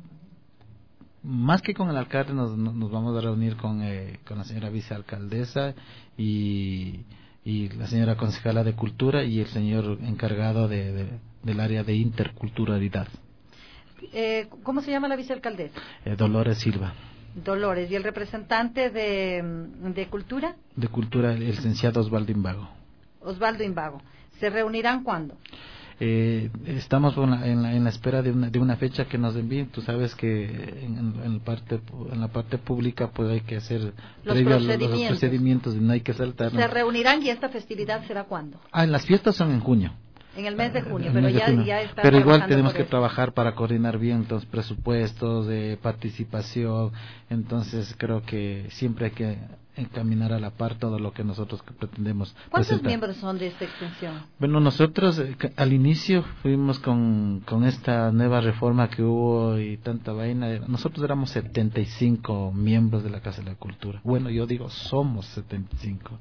más que con el alcalde nos, nos vamos a reunir con, eh, con la señora vicealcaldesa y y la señora concejala de Cultura y el señor encargado de, de, del área de interculturalidad. Eh, ¿Cómo se llama la vicealcaldesa? Eh, Dolores Silva. Dolores. ¿Y el representante de, de Cultura? De Cultura, el licenciado Osvaldo Imbago. Osvaldo Imbago. ¿Se reunirán cuándo? Eh, estamos en la, en, la, en la espera de una, de una fecha que nos envíen. Tú sabes que en, en, la, parte, en la parte pública pues hay que hacer los procedimientos. Los procedimientos y no hay que saltar. ¿Se reunirán y esta festividad será cuándo? Ah, las fiestas son en junio. En el mes de junio, pero ya, ya está. Pero igual tenemos que eso. trabajar para coordinar bien los presupuestos de participación. Entonces creo que siempre hay que encaminar a la par todo lo que nosotros pretendemos. ¿Cuántos presentar. miembros son de esta extensión? Bueno, nosotros eh, al inicio fuimos con, con esta nueva reforma que hubo y tanta vaina. Nosotros éramos setenta y cinco miembros de la Casa de la Cultura. Bueno, yo digo somos setenta y cinco.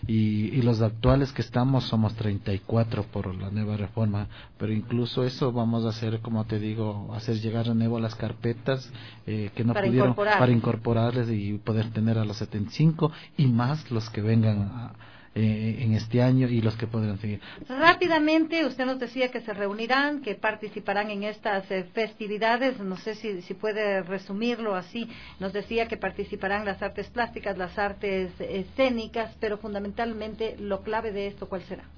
Y, y los actuales que estamos somos treinta y cuatro por la nueva reforma, pero incluso eso vamos a hacer, como te digo, hacer llegar de nuevo las carpetas eh, que no para pudieron incorporar. para incorporarles y poder tener a los setenta y cinco y más los que vengan a, eh, en este año y los que podrán seguir. Rápidamente, usted nos decía que se reunirán, que participarán en estas eh, festividades, no sé si, si puede resumirlo así, nos decía que participarán las artes plásticas, las artes escénicas, pero fundamentalmente lo clave de esto, ¿cuál será?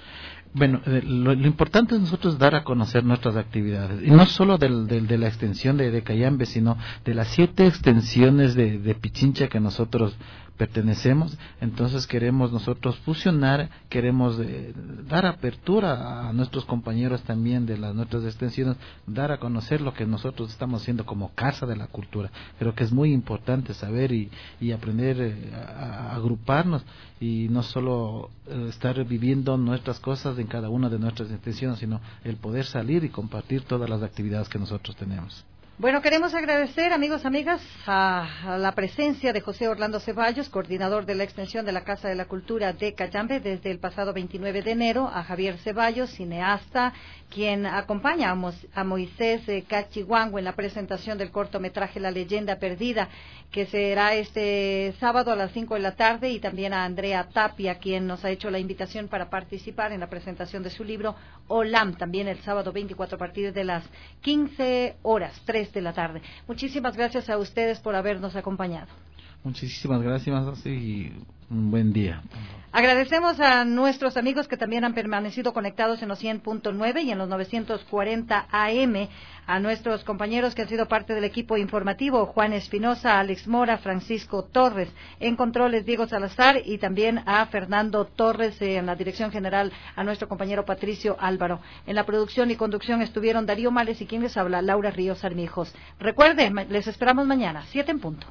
Bueno, eh, lo, lo importante es nosotros dar a conocer nuestras actividades, y no solo del, del, de la extensión de, de Cayambe, sino de las siete extensiones de, de Pichincha que nosotros pertenecemos. Entonces queremos nosotros fusionar, queremos eh, dar apertura a nuestros compañeros también de las nuestras extensiones, dar a conocer lo que nosotros estamos haciendo como Casa de la Cultura. Creo que es muy importante saber y, y aprender eh, a, a agruparnos y no solo eh, estar viviendo nuestras cosas en cada una de nuestras extensiones, sino el poder salir y compartir todas las actividades que nosotros tenemos. Bueno, queremos agradecer, amigos, amigas, a, a la presencia de José Orlando Ceballos, coordinador de la extensión de la Casa de la Cultura de Cayambe desde el pasado veintinueve de enero, a Javier Ceballos, cineasta, quien acompaña a, Mo, a Moisés eh, Cachihuango en la presentación del cortometraje La Leyenda Perdida, que será este sábado a las cinco de la tarde, y también a Andrea Tapia, quien nos ha hecho la invitación para participar en la presentación de su libro Olam, también el sábado veinticuatro a partir de las quince horas, tres de la tarde. Muchísimas gracias a ustedes por habernos acompañado. Muchísimas gracias y un buen día. Agradecemos a nuestros amigos que también han permanecido conectados en los cien punto nueve y en los novecientos cuarenta A M, a nuestros compañeros que han sido parte del equipo informativo, Juan Espinosa, Alex Mora, Francisco Torres, en controles Diego Salazar, y también a Fernando Torres eh, en la dirección general, a nuestro compañero Patricio Álvaro. En la producción y conducción estuvieron Darío Males y quien les habla, Laura Ríos Armijos. Recuerden, les esperamos mañana, siete en punto.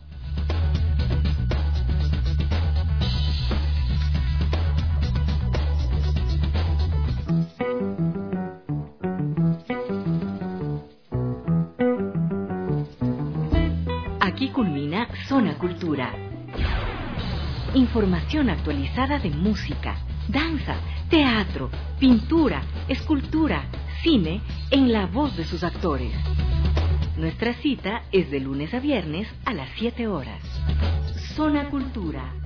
Aquí culmina Zona Cultura. Información actualizada de música, danza, teatro, pintura, escultura, cine, en la voz de sus actores. Nuestra cita es de lunes a viernes a las siete horas. Zona Cultura.